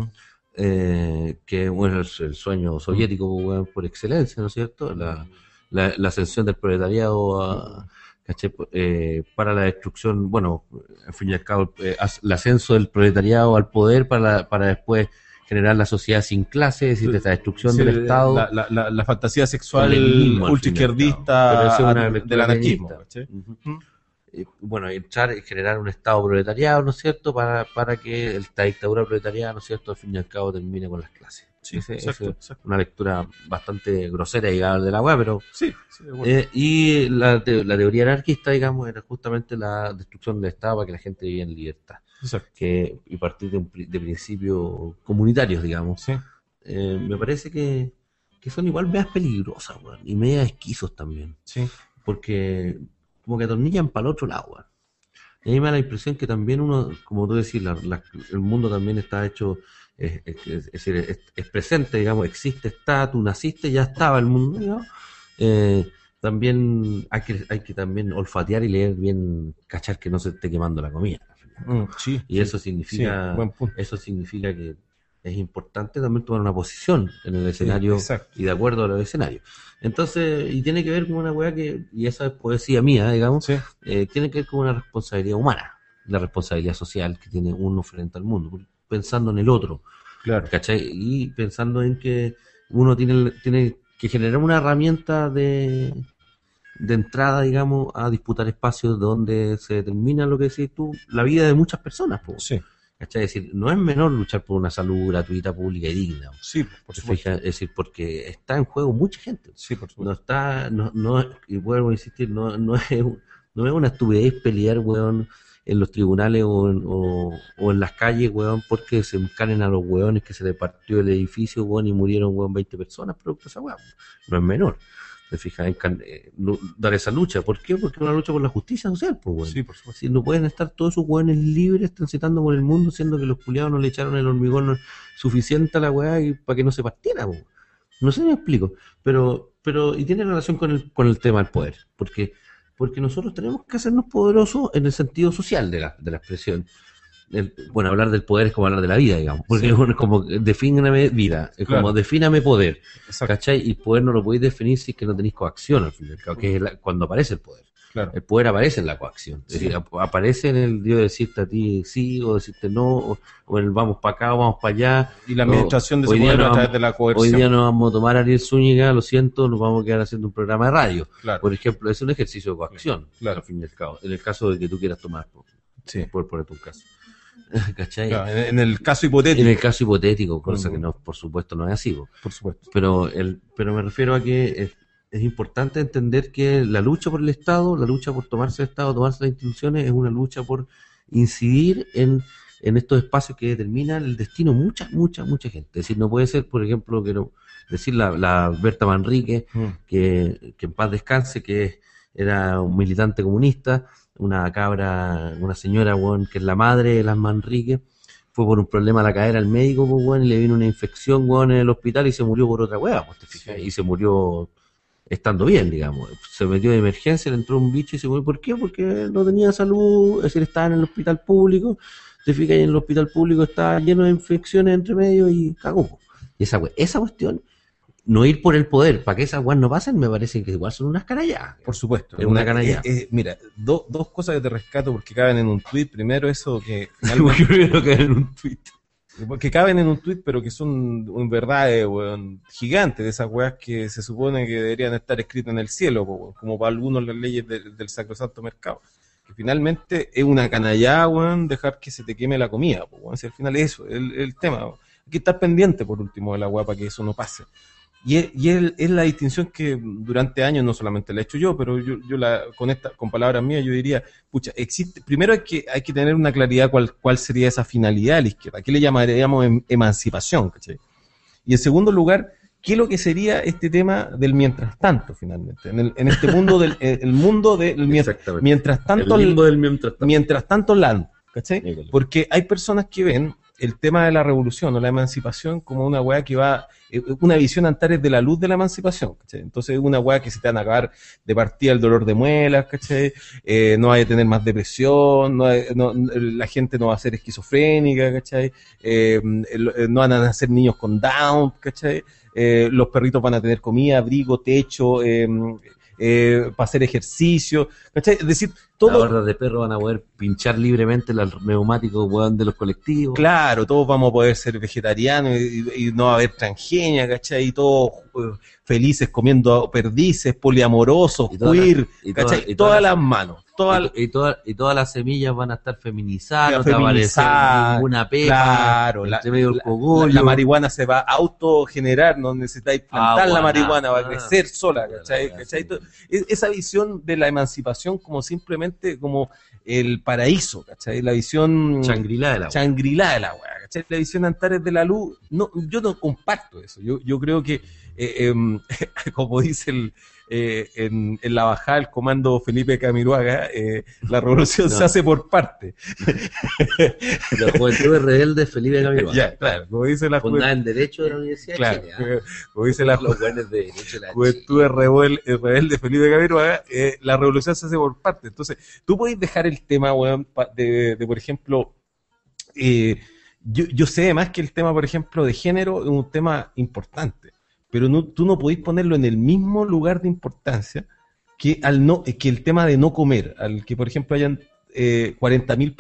eh, que bueno, es el sueño soviético, weón, por excelencia, ¿no es cierto? La, la, la ascensión del proletariado a, ¿cachai? Eh, para la destrucción, bueno, al fin y al cabo, eh, as- el ascenso del proletariado al poder para, la- para después generar la sociedad sin clase, es decir, esta destrucción Sí, del Estado. La, la, la, la fantasía sexual el leninismo, al ultra fin y al cabo. Pero izquierdista esa es una a- lectura del anarquismo. leninista. ¿cachai? Ujú. Mm. Eh, bueno, entrar y generar un Estado proletariado, ¿no es cierto?, para, para que esta dictadura proletariada, ¿no es cierto?, al fin y al cabo termine con las clases. Sí, Ese- exacto, ese- exacto. una lectura bastante grosera, digamos, de la weá, pero... Sí, sí, de acuerdo. eh, y la, te- la teoría anarquista, digamos, era justamente la destrucción del Estado para que la gente viviera en libertad. Exacto. Que, y partir de, un pri- de principios comunitarios, digamos. Sí. Eh, me parece que, que son igual medias peligrosas, weón, y medias esquizos también. Sí. Porque como que atornillan para el otro lado, weón. Y a mí me da la impresión que también uno, como tú decís, la- la- el mundo también está hecho, es, es- es decir, es, es presente, digamos, existe, está, tú naciste, ya estaba el mundo, digamos. Eh, también hay que, hay que también olfatear y leer bien, cachar que no se esté quemando la comida. Mm, sí, Y sí. eso significa, Sí, buen punto. eso significa que es importante también tomar una posición en el escenario exacto. y de acuerdo a los escenarios. Entonces, y tiene que ver con una weá que, y esa es poesía mía, digamos, Sí. eh, tiene que ver con una responsabilidad humana, la responsabilidad social que tiene uno frente al mundo, pensando en el otro, Claro. ¿cachai? Y pensando en que uno tiene, tiene que generar una herramienta de, de entrada, digamos, a disputar espacios donde se determina lo que decís tú, la vida de muchas personas, po, Sí. ¿cachai? Es decir, no es menor luchar por una salud gratuita, pública y digna, Sí, por ¿te supuesto. fijas? Es decir, porque está en juego mucha gente. Sí, por No supuesto. está, no, no, y vuelvo a insistir, no, no es, un- no es una estupidez pelear, weón, en los tribunales o en, o, o en las calles, weón, porque se encanen a los weones que se le partió el edificio, weón, y murieron, weón, veinte personas, pero esa weón no es menor. ¿Te fijas? Encan- eh, no- dar esa lucha. ¿Por qué? Porque es una lucha por la justicia social, pues, weón. Sí, por supuesto. Si no pueden estar todos esos hueones libres transitando por el mundo, siendo que los culiados no le echaron el hormigón suficiente a la weá y para que no se partiera, po. No sé si me explico, pero, pero, y tiene relación con el, con el tema del poder, porque, porque nosotros tenemos que hacernos poderosos en el sentido social de la, de la expresión. El- bueno, hablar del poder es como hablar de la vida, digamos, porque Sí. es como, defíname vida, es Claro. como defíname poder, Exacto. ¿cachai? Y poder no lo podéis definir si es que no tenéis coacción, al fin y al cabo, que es la- cuando aparece el poder. Claro. El poder aparece en la coacción. Es Sí. decir, ap- aparece en el de decirte a ti sí o decirte no, o, o en el vamos para acá o vamos para allá. Y la administración de Hoy ese día poder no a través vamos- de la Hoy coerción. día no vamos a tomar a Ariel Zúñiga, lo siento, nos vamos a quedar haciendo un programa de radio. Claro. Por ejemplo, es un ejercicio de coacción, Claro. al fin y al cabo. En el caso de que tú quieras tomar, por, Sí. por poner un caso. ¿Cachai? Claro, en, en el caso En hipotético, el caso hipotético, cosa Ujú. que no, por supuesto no es así. po. por supuesto. Pero, el, pero me refiero a que es, es importante entender que la lucha por el Estado, la lucha por tomarse el Estado, tomarse las instituciones, es una lucha por incidir en, en estos espacios que determinan el destino de mucha, mucha, mucha gente. Es decir, no puede ser, por ejemplo, que no, decir la, la Berta Manrique, Mm. que, que en paz descanse, que era un militante comunista, una cabra, una señora, weón, que es la madre de las Manrique, fue por un problema a la cadera al médico, pues, weón, y le vino una infección, weón, en el hospital y se murió por otra weá, pues, te fijas, Sí. y se murió estando bien, digamos. Se metió de emergencia, le entró un bicho y se murió. ¿Por qué? Porque no tenía salud, es decir, estaba en el hospital público, te fijas, y en el hospital público estaba lleno de infecciones entre medio y cagó. po. Y esa, we- esa cuestión, no ir por el poder, para que esas weas no pasen, me parece que igual son unas carayadas. Por supuesto. Es una canalla. eh, eh, mira, do- dos cosas que te rescato porque caben en un tuit. Primero, eso que Porque finalmente, primero que en un tweet. que caben en un tuit, pero que son en verdad eh, weón, gigantes, de esas weas que se supone que deberían estar escritas en el cielo, po, weón, como para algunos las leyes de- del sacrosanto mercado. Que finalmente es una canallada, weón, dejar que se te queme la comida, po, weón. Si al final es eso, el, el tema. Weón. Hay que estar pendiente, por último, de la wea para que eso no pase. Y, es, y es, es la distinción que durante años no solamente la he hecho yo, pero yo, yo la, con esta, con palabras mías yo diría, pucha, existe, primero hay que, hay que tener una claridad cuál, cuál sería esa finalidad de la izquierda, ¿qué le llamaríamos em- emancipación? ¿Cachai? Y en segundo lugar, ¿qué es lo que sería este tema del mientras tanto finalmente? En, el, en este mundo del el mundo del mientras, Exactamente. mientras tanto el limbo del mientras tanto. mientras tanto land, ¿cachai? Híjole. Porque hay personas que ven el tema de la revolución o la emancipación como una weá que va, eh, una visión antares de la luz de la emancipación, ¿cachai? Entonces es una weá que se te van a acabar de partida el dolor de muelas, ¿cachai? Eh, no hay a tener más depresión, no, hay, no la gente no va a ser esquizofrénica, ¿cachai? Eh, no van a nacer niños con Down, ¿cachai? Eh, los perritos van a tener comida, abrigo, techo, eh, eh, para hacer ejercicio, ¿cachai? Es decir, todo... Las hordas de perros van a poder pinchar libremente los neumáticos, weón, de los colectivos. Claro, todos vamos a poder ser vegetarianos y, y no va a haber transgenia, ¿cachai? Y todos uh, felices comiendo perdices, poliamorosos, y todas queer, las, y ¿cachai? Todas, y todas, todas las manos. Todas, y, y, todas, y todas las semillas van a estar feminizadas, no feminizadas, te ninguna pepa, claro, la, medio la, cogollo. la, la marihuana se va a autogenerar, no necesitáis plantar ah, la marihuana, bueno, va a crecer sola, ¿cachai? ¿cachai? Esa visión de la emancipación como simplemente como el paraíso, ¿cachai? La visión Shangri-La de la Shangri-La de la weá, ¿cachai? La visión Antares de la luz, no, yo no comparto eso, yo, yo creo que eh, eh, como dice el Eh, en, en la bajada el comando Felipe Camiroaga, eh, la revolución no. se hace por parte. La Juventud Rebelde Felipe Camiroaga. Ya, claro, como dice la Fundada en Derecho de la Universidad claro, de Chile. ¿eh? Como dice la Los buenos de Derecho de la Juventud Rebelde, Rebelde Felipe Camiroaga, eh, la revolución se hace por parte. Entonces, tú podés dejar el tema, weón, de, de, de por ejemplo, eh, yo, yo sé además que el tema, por ejemplo, de género es un tema importante. Pero no, tú no podés ponerlo en el mismo lugar de importancia que al no que el tema de no comer, al que por ejemplo hayan eh, cuarenta mil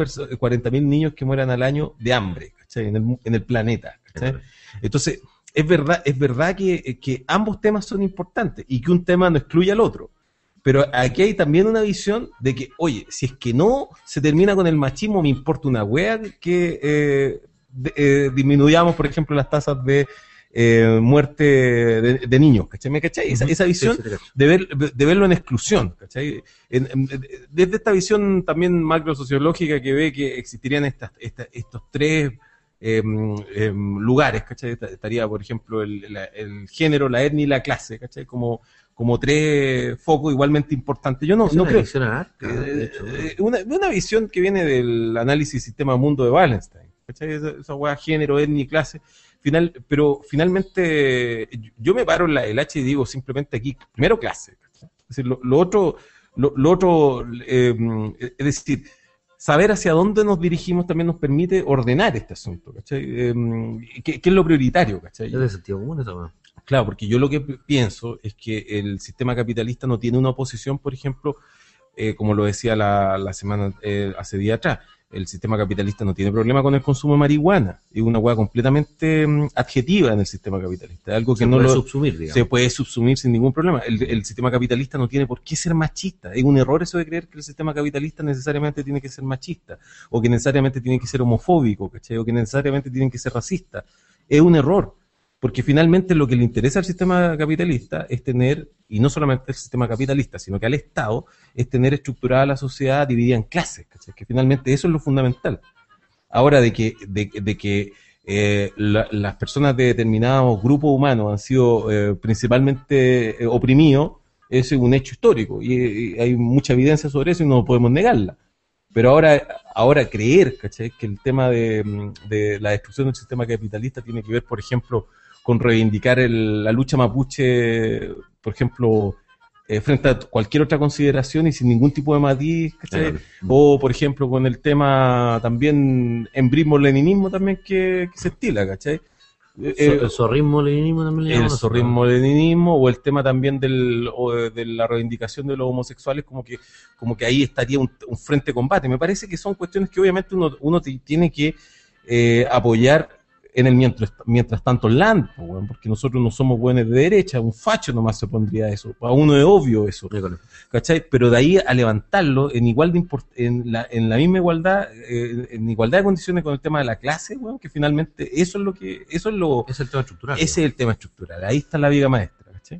niños que mueran al año de hambre, ¿cachai? En el, en el planeta, ¿cachai? Entonces, es verdad, es verdad que, que ambos temas son importantes y que un tema no excluye al otro. Pero aquí hay también una visión de que, oye, si es que no se termina con el machismo, me importa una wea que eh, de, eh, disminuyamos, por ejemplo, las tasas de Eh, muerte de, de niños, ¿cachai? ¿Me cachai? Esa, esa visión sí, sí, de, ver, de verlo en exclusión, ¿cachai? En, en, desde esta visión también macrosociológica que ve que existirían estas, estas, estos tres eh, eh, lugares, ¿cachai? Estaría, por ejemplo, el, la, el género, la etnia y la clase, ¿cachai? Como, como tres focos igualmente importantes. Yo no, no creo... Arca, eh, eh, una, una visión que viene del análisis sistema mundo de Wallenstein, ¿cachai? Esa, esa hueá género, etnia y clase. Final, pero finalmente yo me paro en la, el H y digo simplemente aquí, primero clase. Es decir, lo, lo otro, lo, lo otro eh, es decir, saber hacia dónde nos dirigimos también nos permite ordenar este asunto, ¿cachai? Eh, ¿qué, ¿Qué es lo prioritario, cachai? Es de sentido común eso, ¿no? Claro, porque yo lo que pienso es que el sistema capitalista no tiene una oposición, por ejemplo, eh, como lo decía la, la semana, eh, hace día atrás. El sistema capitalista no tiene problema con el consumo de marihuana. Es una hueá completamente um, adjetiva en el sistema capitalista. Es algo que se no puede lo subsumir, digamos. Se puede subsumir sin ningún problema. El, el sistema capitalista no tiene por qué ser machista. Es un error eso de creer que el sistema capitalista necesariamente tiene que ser machista, o que necesariamente tiene que ser homofóbico, ¿cachai? O que necesariamente tiene que ser racista. Es un error. Porque finalmente lo que le interesa al sistema capitalista es tener, y no solamente el sistema capitalista, sino que al Estado, es tener estructurada la sociedad dividida en clases, ¿cachai? Que finalmente eso es lo fundamental. Ahora, de que, de, de que eh, la, las personas de determinados grupos humanos han sido eh, principalmente eh, oprimidos, ese es un hecho histórico, y, y hay mucha evidencia sobre eso y no podemos negarla. Pero ahora, ahora creer, ¿cachai? Que el tema de, de la destrucción del sistema capitalista tiene que ver, por ejemplo, con reivindicar el, la lucha mapuche, por ejemplo, eh, frente a cualquier otra consideración y sin ningún tipo de matiz, ¿cachai? Claro. O, por ejemplo, con el tema también embrismo-leninismo también que, que se estila, ¿cachai? Eh, el zorrismo-leninismo también le El zorrismo-leninismo, o el tema también del, o de la reivindicación de los homosexuales, como que, como que ahí estaría un, un frente de combate. Me parece que son cuestiones que obviamente uno, uno tiene que eh, apoyar en el mientras, mientras tanto land, porque nosotros no somos buenos de derecha, un facho nomás se pondría eso, a uno es obvio eso, ¿cachai? Pero de ahí a levantarlo en igual de import, en, la, en la misma igualdad, eh, en igualdad de condiciones con el tema de la clase, bueno, que finalmente eso es lo que, eso es lo, es el tema estructural, ese ¿no? es el tema estructural, ahí está la viga maestra, ¿cachai?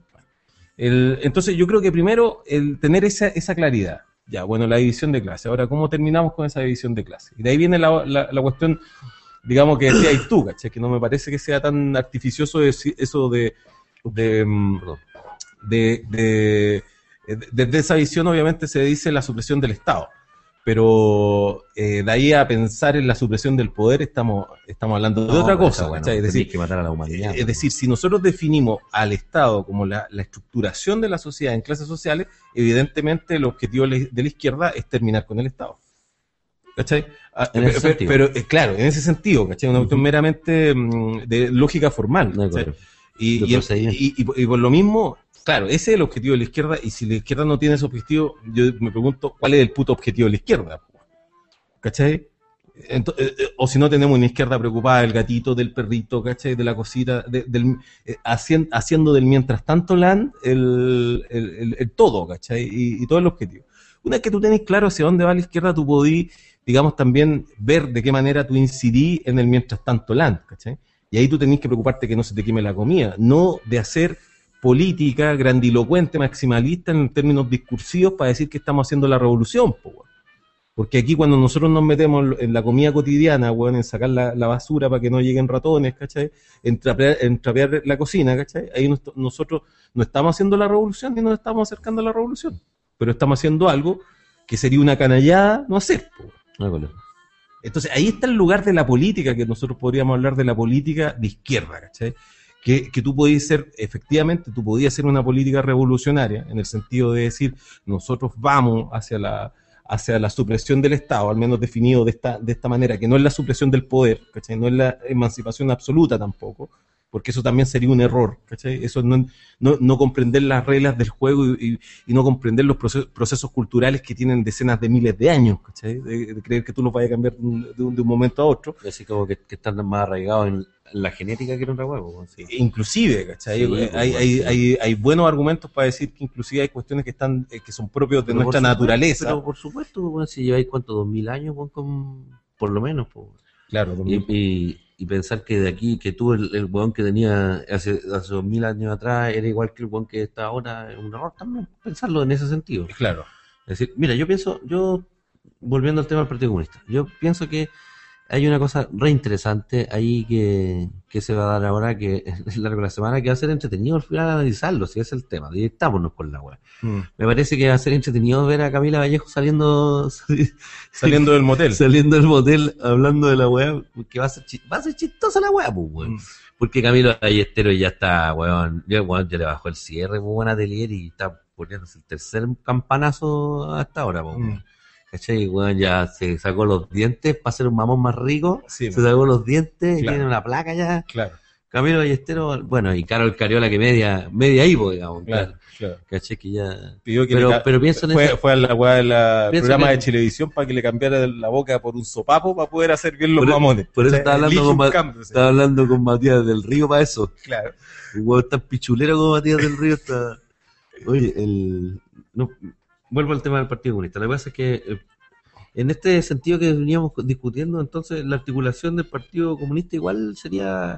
El, entonces yo creo que primero el tener esa, esa claridad, ya, bueno, la división de clase, ahora ¿cómo terminamos con esa división de clase? Y de ahí viene la, la, la cuestión, digamos, que decías tú, ¿cachai? Que no me parece que sea tan artificioso eso de de, de, de, de, desde esa visión obviamente se dice la supresión del Estado, Pero eh, de ahí a pensar en la supresión del poder estamos, estamos hablando de No, otra pero cosa, eso, bueno, ¿cachai? Es decir, tenéis que matar a la humanidad. es decir, si nosotros definimos al Estado como la, la estructuración de la sociedad en clases sociales, evidentemente el objetivo de la izquierda es terminar con el Estado. ¿Cachai? Ah, En ese pero, sentido. pero, eh, claro, en ese sentido, ¿cachai? Una cuestión Ujú. meramente mm, de lógica formal. No, ¿cachai? correcto. Y, De y, el- procedimiento. y- y- y por lo mismo, claro, ese es el objetivo de la izquierda, y si la izquierda no tiene ese objetivo, yo me pregunto, ¿cuál es el puto objetivo de la izquierda? ¿Cachai? Ento- eh, eh, o si no tenemos una izquierda preocupada del gatito, del perrito, ¿cachai? De la cosita, de- del, eh, hacien- haciendo del mientras tanto land el, el, el- el todo, ¿cachai? Y, y todo el objetivo. Una vez que tú tenés claro hacia dónde va la izquierda, tú podís, digamos, también ver de qué manera tú incidís en el mientras tanto land, ¿cachai? Y ahí tú tenés que preocuparte que no se te queme la comida, no de hacer política grandilocuente, maximalista en términos discursivos para decir que estamos haciendo la revolución, po, weón. Porque aquí cuando nosotros nos metemos en la comida cotidiana, weón, en sacar la, la basura para que no lleguen ratones, ¿cachai? En trapear, en trapear la cocina, ¿cachai? Ahí nos- nosotros no estamos haciendo la revolución ni nos estamos acercando a la revolución. Pero estamos haciendo algo que sería una canallada no hacer, po. No, correcto. Entonces, ahí está el lugar de la política, que nosotros podríamos hablar de la política de izquierda, ¿cachai? Que, que tú podías ser, efectivamente, tú podías ser una política revolucionaria, en el sentido de decir, nosotros vamos hacia la, hacia la supresión del Estado, al menos definido de esta, de esta manera, que no es la supresión del poder, ¿cachai? No es la emancipación absoluta tampoco, porque eso también sería un error, ¿cachai? Eso no, no, no comprender las reglas del juego y, y, y no comprender los procesos, procesos culturales que tienen decenas de miles de años, ¿cachai? De, de creer que tú los vayas a cambiar de un, de un, de un momento a otro. Así como que, que están más arraigados en la genética que en otra huevo. Sí. Inclusive, ¿cachai? Sí, hay, pues, hay, sí. hay, hay buenos argumentos para decir que inclusive hay cuestiones que están eh, que son propios de Pero nuestra por supuesto, naturaleza. Pero por supuesto, bueno, si lleváis cuánto, dos mil años, bueno, con, por lo menos. Pues. Claro, Y, y, y pensar que de aquí, que tú, el, el weón que tenía hace, hace dos mil años atrás, era igual que el weón que está ahora, es un error también, pensarlo en ese sentido. claro. Es decir, mira, yo pienso, yo, volviendo al tema del Partido Comunista, yo pienso que hay una cosa re interesante ahí que, que se va a dar ahora, que es largo de la semana, que va a ser entretenido al final analizarlo, si ese es el tema, directámonos con la weá. Mm. Me parece que va a ser entretenido ver a Camila Vallejo saliendo Saliendo del motel. saliendo del motel hablando de la weá, que va a ser, chi- va a ser chistosa la weá, pues, weón. Mm. Porque Camilo Ballesteros ya está, weón, ya, weón, ya le bajó el cierre, muy buen atelier y está poniéndose el tercer campanazo hasta ahora, pues, Mm. weón. ¿Cachai? Weón, ya se sacó los dientes para ser un mamón más rico, Sí, se sacó los dientes y Claro. tiene una placa ya. Claro, Camilo Ballesteros, bueno, y Carol Cariola que media, media ahí, pues, digamos, claro, claro. ¿cachai? Que ya... Pidió que Pero- le ca- pero pienso en fue, esa- fue a la weá del Pienso programa que- de Chilevisión para que le cambiara la boca por un sopapo para poder hacer bien los Por- mamones. por eso O sea, estaba hablando elige con un Ma- cambio, o sea, Estaba hablando con Matías del Río para eso. Claro. El huevo tan pichulero como Matías del Río está. Oye, el. No, vuelvo al tema del Partido Comunista. Lo que pasa es que eh, en este sentido que veníamos discutiendo, entonces la articulación del Partido Comunista igual sería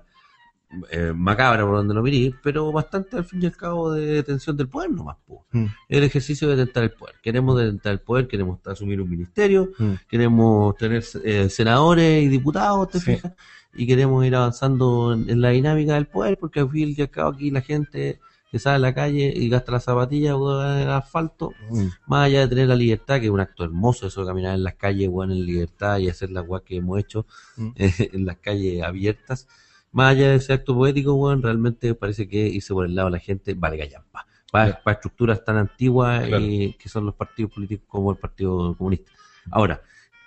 eh, macabra por donde lo mirís, pero bastante al fin y al cabo de detención del poder nomás, po. Mm. El ejercicio de detentar el poder. Queremos detentar el poder, queremos asumir un ministerio, Mm. queremos tener eh, senadores y diputados, ¿te Sí. fijas? Y queremos ir avanzando en, en la dinámica del poder, porque al fin y al cabo aquí la gente que sale a la calle y gasta las zapatillas weón, en el asfalto, Mm. más allá de tener la libertad, que es un acto hermoso eso de caminar en las calles, weón, en libertad y hacer las weas que hemos hecho Mm. eh, en las calles abiertas, más allá de ese acto poético, weón, realmente parece que irse por el lado de la gente vale gallampa. Para, Claro. para estructuras tan antiguas Claro. y que son los partidos políticos como el Partido Comunista. Ahora,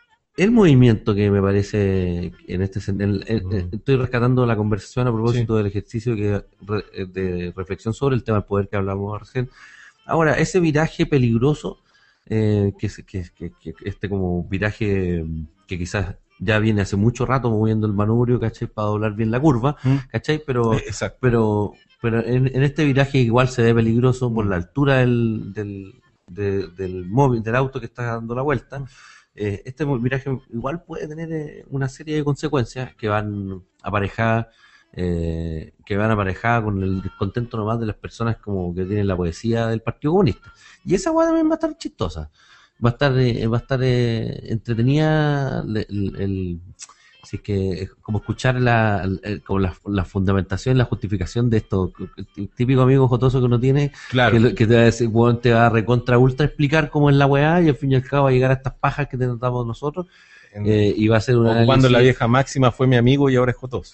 el movimiento que me parece en este sen- en- en- en- estoy rescatando la conversación a propósito del ejercicio que re- de reflexión sobre el tema del poder que hablamos recién. Ahora, ese viraje peligroso, eh, que, se- que, que, que este como viraje mm, que quizás ya viene hace mucho rato moviendo el manubrio, ¿cachai? Para doblar bien la curva, Mm. ¿cachai? Pero, Eh, Exacto. pero, pero en, en este viraje igual se ve peligroso por la altura del, del, de- del móvil, del auto que está dando la vuelta. Eh, este viraje igual puede tener eh, una serie de consecuencias que van aparejadas eh, que van aparejadas con el descontento nomás de las personas como que tienen la poesía del Partido Comunista. Y esa hueá también va a estar chistosa. Va a estar, eh, va a estar eh, entretenida el, el- Así que es como escuchar la, el- como la, la fundamentación, la justificación de esto. El típico amigo jotoso que uno tiene, Claro. que, lo- que te va a decir, weón, te va a recontra ultra explicar cómo es la weá, y al fin y al cabo va a llegar a estas pajas que te notamos nosotros, En- eh, y va a ser un ocupando la análisis. vieja máxima, fue mi amigo y ahora es jotoso.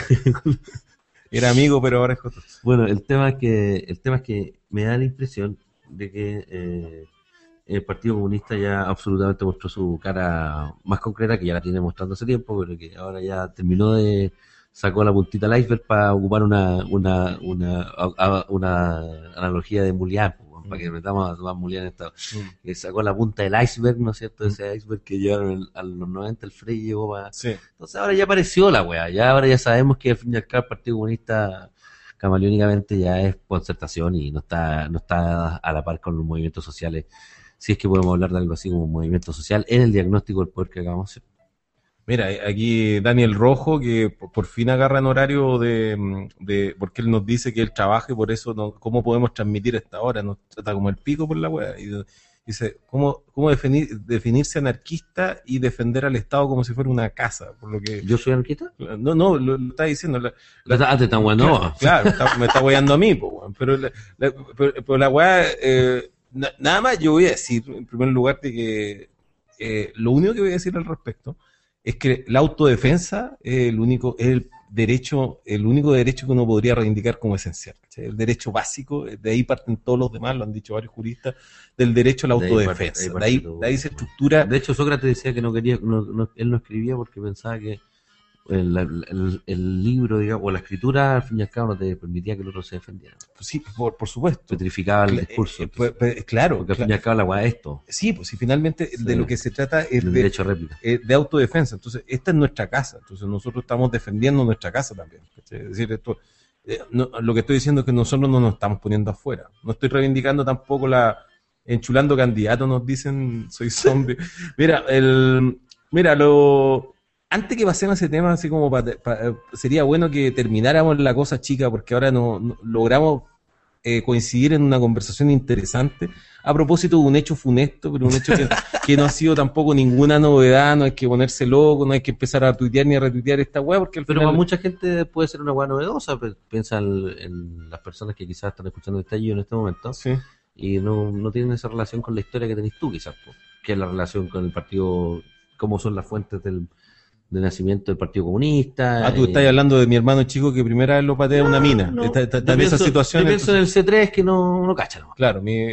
Era amigo, pero ahora es jotoso. Bueno, el tema es que, el tema es que me da la impresión de que eh, el Partido Comunista ya absolutamente mostró su cara más concreta, que ya la tiene mostrando hace tiempo, pero que ahora ya terminó de, sacó la puntita al iceberg para ocupar una, una, una, a- a- una analogía de Mulián, pues, weón, para que metamos a Tomás Mulián en esta, que sacó la punta del iceberg, ¿no es cierto? Ese iceberg que llevaron el- a los noventa, el Frey llegó para... Sí. Entonces ahora ya apareció la weá, ya ahora ya sabemos que al fin y al cabo el Partido Comunista camaleónicamente ya es concertación y no está, no está a la par con los movimientos sociales, si es que podemos hablar de algo así como un movimiento social en el diagnóstico del poder que acabamos de hacer. Mira, aquí Daniel Rojo, que por por fin agarra en horario de, de, porque él nos dice que él trabaja y por eso no, cómo podemos transmitir a esta hora, nos trata como el pico por la wea. Y dice, ¿cómo, cómo definir, definirse anarquista y defender al Estado como si fuera una casa? Por lo que, ¿Yo soy anarquista? no, no, lo, lo está diciendo. La, la- Ah, te están bueno. Claro, claro, está- me está weando a mí, po, weón. Pero, la, la- pero, pero la weá, eh, na- nada más yo voy a decir, en primer lugar, de que eh, lo único que voy a decir al respecto es que la autodefensa es el único, es el derecho, el único derecho que uno podría reivindicar como esencial, ¿cachai? El derecho básico, de ahí parten todos los demás, lo han dicho varios juristas, del derecho a la De ahí parte- autodefensa. ahí De parte ahí, todo. de ahí se estructura. De hecho, Sócrates decía que no quería, no- no- él no escribía porque pensaba que el, el- el libro, digamos, o la escritura, al fin y al cabo, no te permitía que el otro se defendiera. Sí, por, por supuesto. Petrificaba el Cla- discurso. eh, pues, pues, claro, porque al cla- fin y al cabo la weá es esto, sí, pues si finalmente Sí. de lo que se trata es el de, derecho a réplica. eh, de autodefensa. Entonces, esta es nuestra casa. Entonces, nosotros estamos defendiendo nuestra casa también. ¿Cachai? Es decir, esto, eh, no- lo que estoy diciendo es que nosotros no nos estamos poniendo afuera. No estoy reivindicando tampoco la enchulando candidatos, nos dicen, soy zombie. Mira, el, mira, lo antes que pasemos a ese tema, así como pa- pa- sería bueno que termináramos la cosa chica, porque ahora no, no- logramos eh, coincidir en una conversación interesante a propósito de un hecho funesto, pero un hecho que, que no ha sido tampoco ninguna novedad, no hay que ponerse loco, no hay que empezar a tuitear ni a retuitear esta weá, porque al Pero final... para mucha gente puede ser una weá novedosa, pe- piensa en, en las personas que quizás están escuchando este estallido en este momento Sí. y no, no tienen esa relación con la historia que tenés tú quizás, po, que es la relación con el partido, cómo son las fuentes del, del nacimiento del Partido Comunista. Ah, tú eh, estás hablando de mi hermano chico que primera vez lo patea a una mina. no, Está- está- yo está en esa pienso- situación. Yo pienso en el C tres que no, no cacha, ¿no? Claro, mi,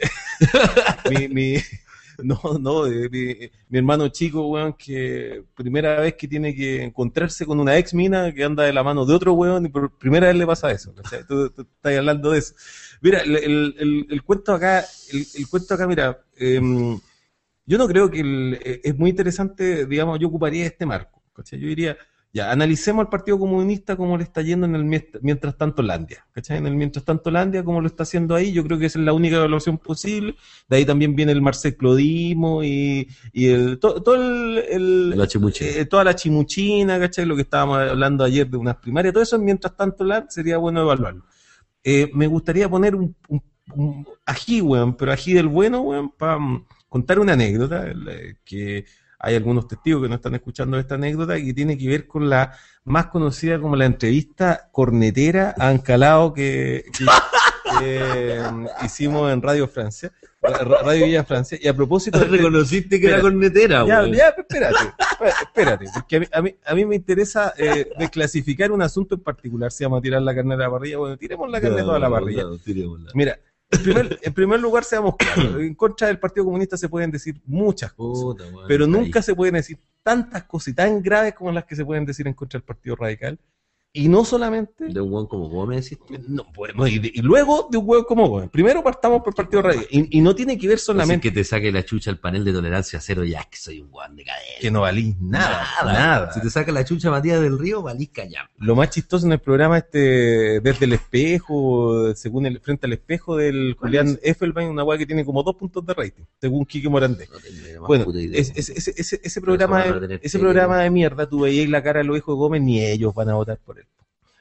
mi, mi- no, no, eh, mi, mi hermano chico, weón, que primera vez que tiene que encontrarse con una ex mina que anda de la mano de otro weón y por primera vez le pasa eso, ¿cachai? Tú, tú estás hablando de eso. Mira, el, el, el- el cuento acá, el, el cuento acá, mira, em, yo no creo que el- eh, es muy interesante, digamos, yo ocuparía este marco, ¿cachai? Yo diría, ya, analicemos al Partido Comunista cómo le está yendo en el miest- mientras tanto Landia, ¿cachai? En el mientras tanto Landia, cómo lo está haciendo ahí, yo creo que esa es la única evaluación posible. De ahí también viene el Marcel Clodismo y, y el, to- todo el, el- La chimuchina. eh, toda la chimuchina, ¿cachai? Lo que estábamos hablando ayer de unas primarias, todo eso mientras tanto Landia sería bueno evaluarlo. Eh, me gustaría poner un, un, un ají, weón, pero ají del bueno, weón, para contar una anécdota, el, que hay algunos testigos que no están escuchando esta anécdota y que tiene que ver con la más conocida como la entrevista cornetera a Ancalao que, que, que, um, hicimos en Radio Francia, Ra- Radio Villa Francia, y a propósito de este- Reconociste que era Espera. cornetera, ya, weón. ya, espérate, espérate, porque a mí, a mí, a mí me interesa eh, desclasificar un asunto en particular. Si vamos a tirar la carne a la parrilla, bueno, tiremos la carne toda a la parrilla. No, tirémosla. Mira, en primer, en primer lugar, seamos claros, en contra del Partido Comunista se pueden decir muchas cosas, Puta, weón, pero está nunca ahí. se pueden decir tantas cosas y tan graves como las que se pueden decir en contra del Partido Radical. Y no solamente... De un weón como vos me decís tú. No, bueno, y, de- y luego de un huevo como vos. Primero partamos por el Partido Radical. Y, y no tiene que ver Así solamente que te saque la chucha el panel de tolerancia cero, ya que soy un weón de cadena. que no valís nada, nada. Si te saca la chucha Matías del Río, valís callar. Lo más chistoso en el programa este desde el espejo, según el frente al espejo del Julián Effelbein, una weá que tiene como dos puntos de rating, según Quique Morandé. No tengo ni la más Bueno, puta idea. es- es- ese, ese, ese programa eso van a de, tener ese que- programa de mierda, tú veías la cara de los hijos de Gómez, ni ellos van a votar por él.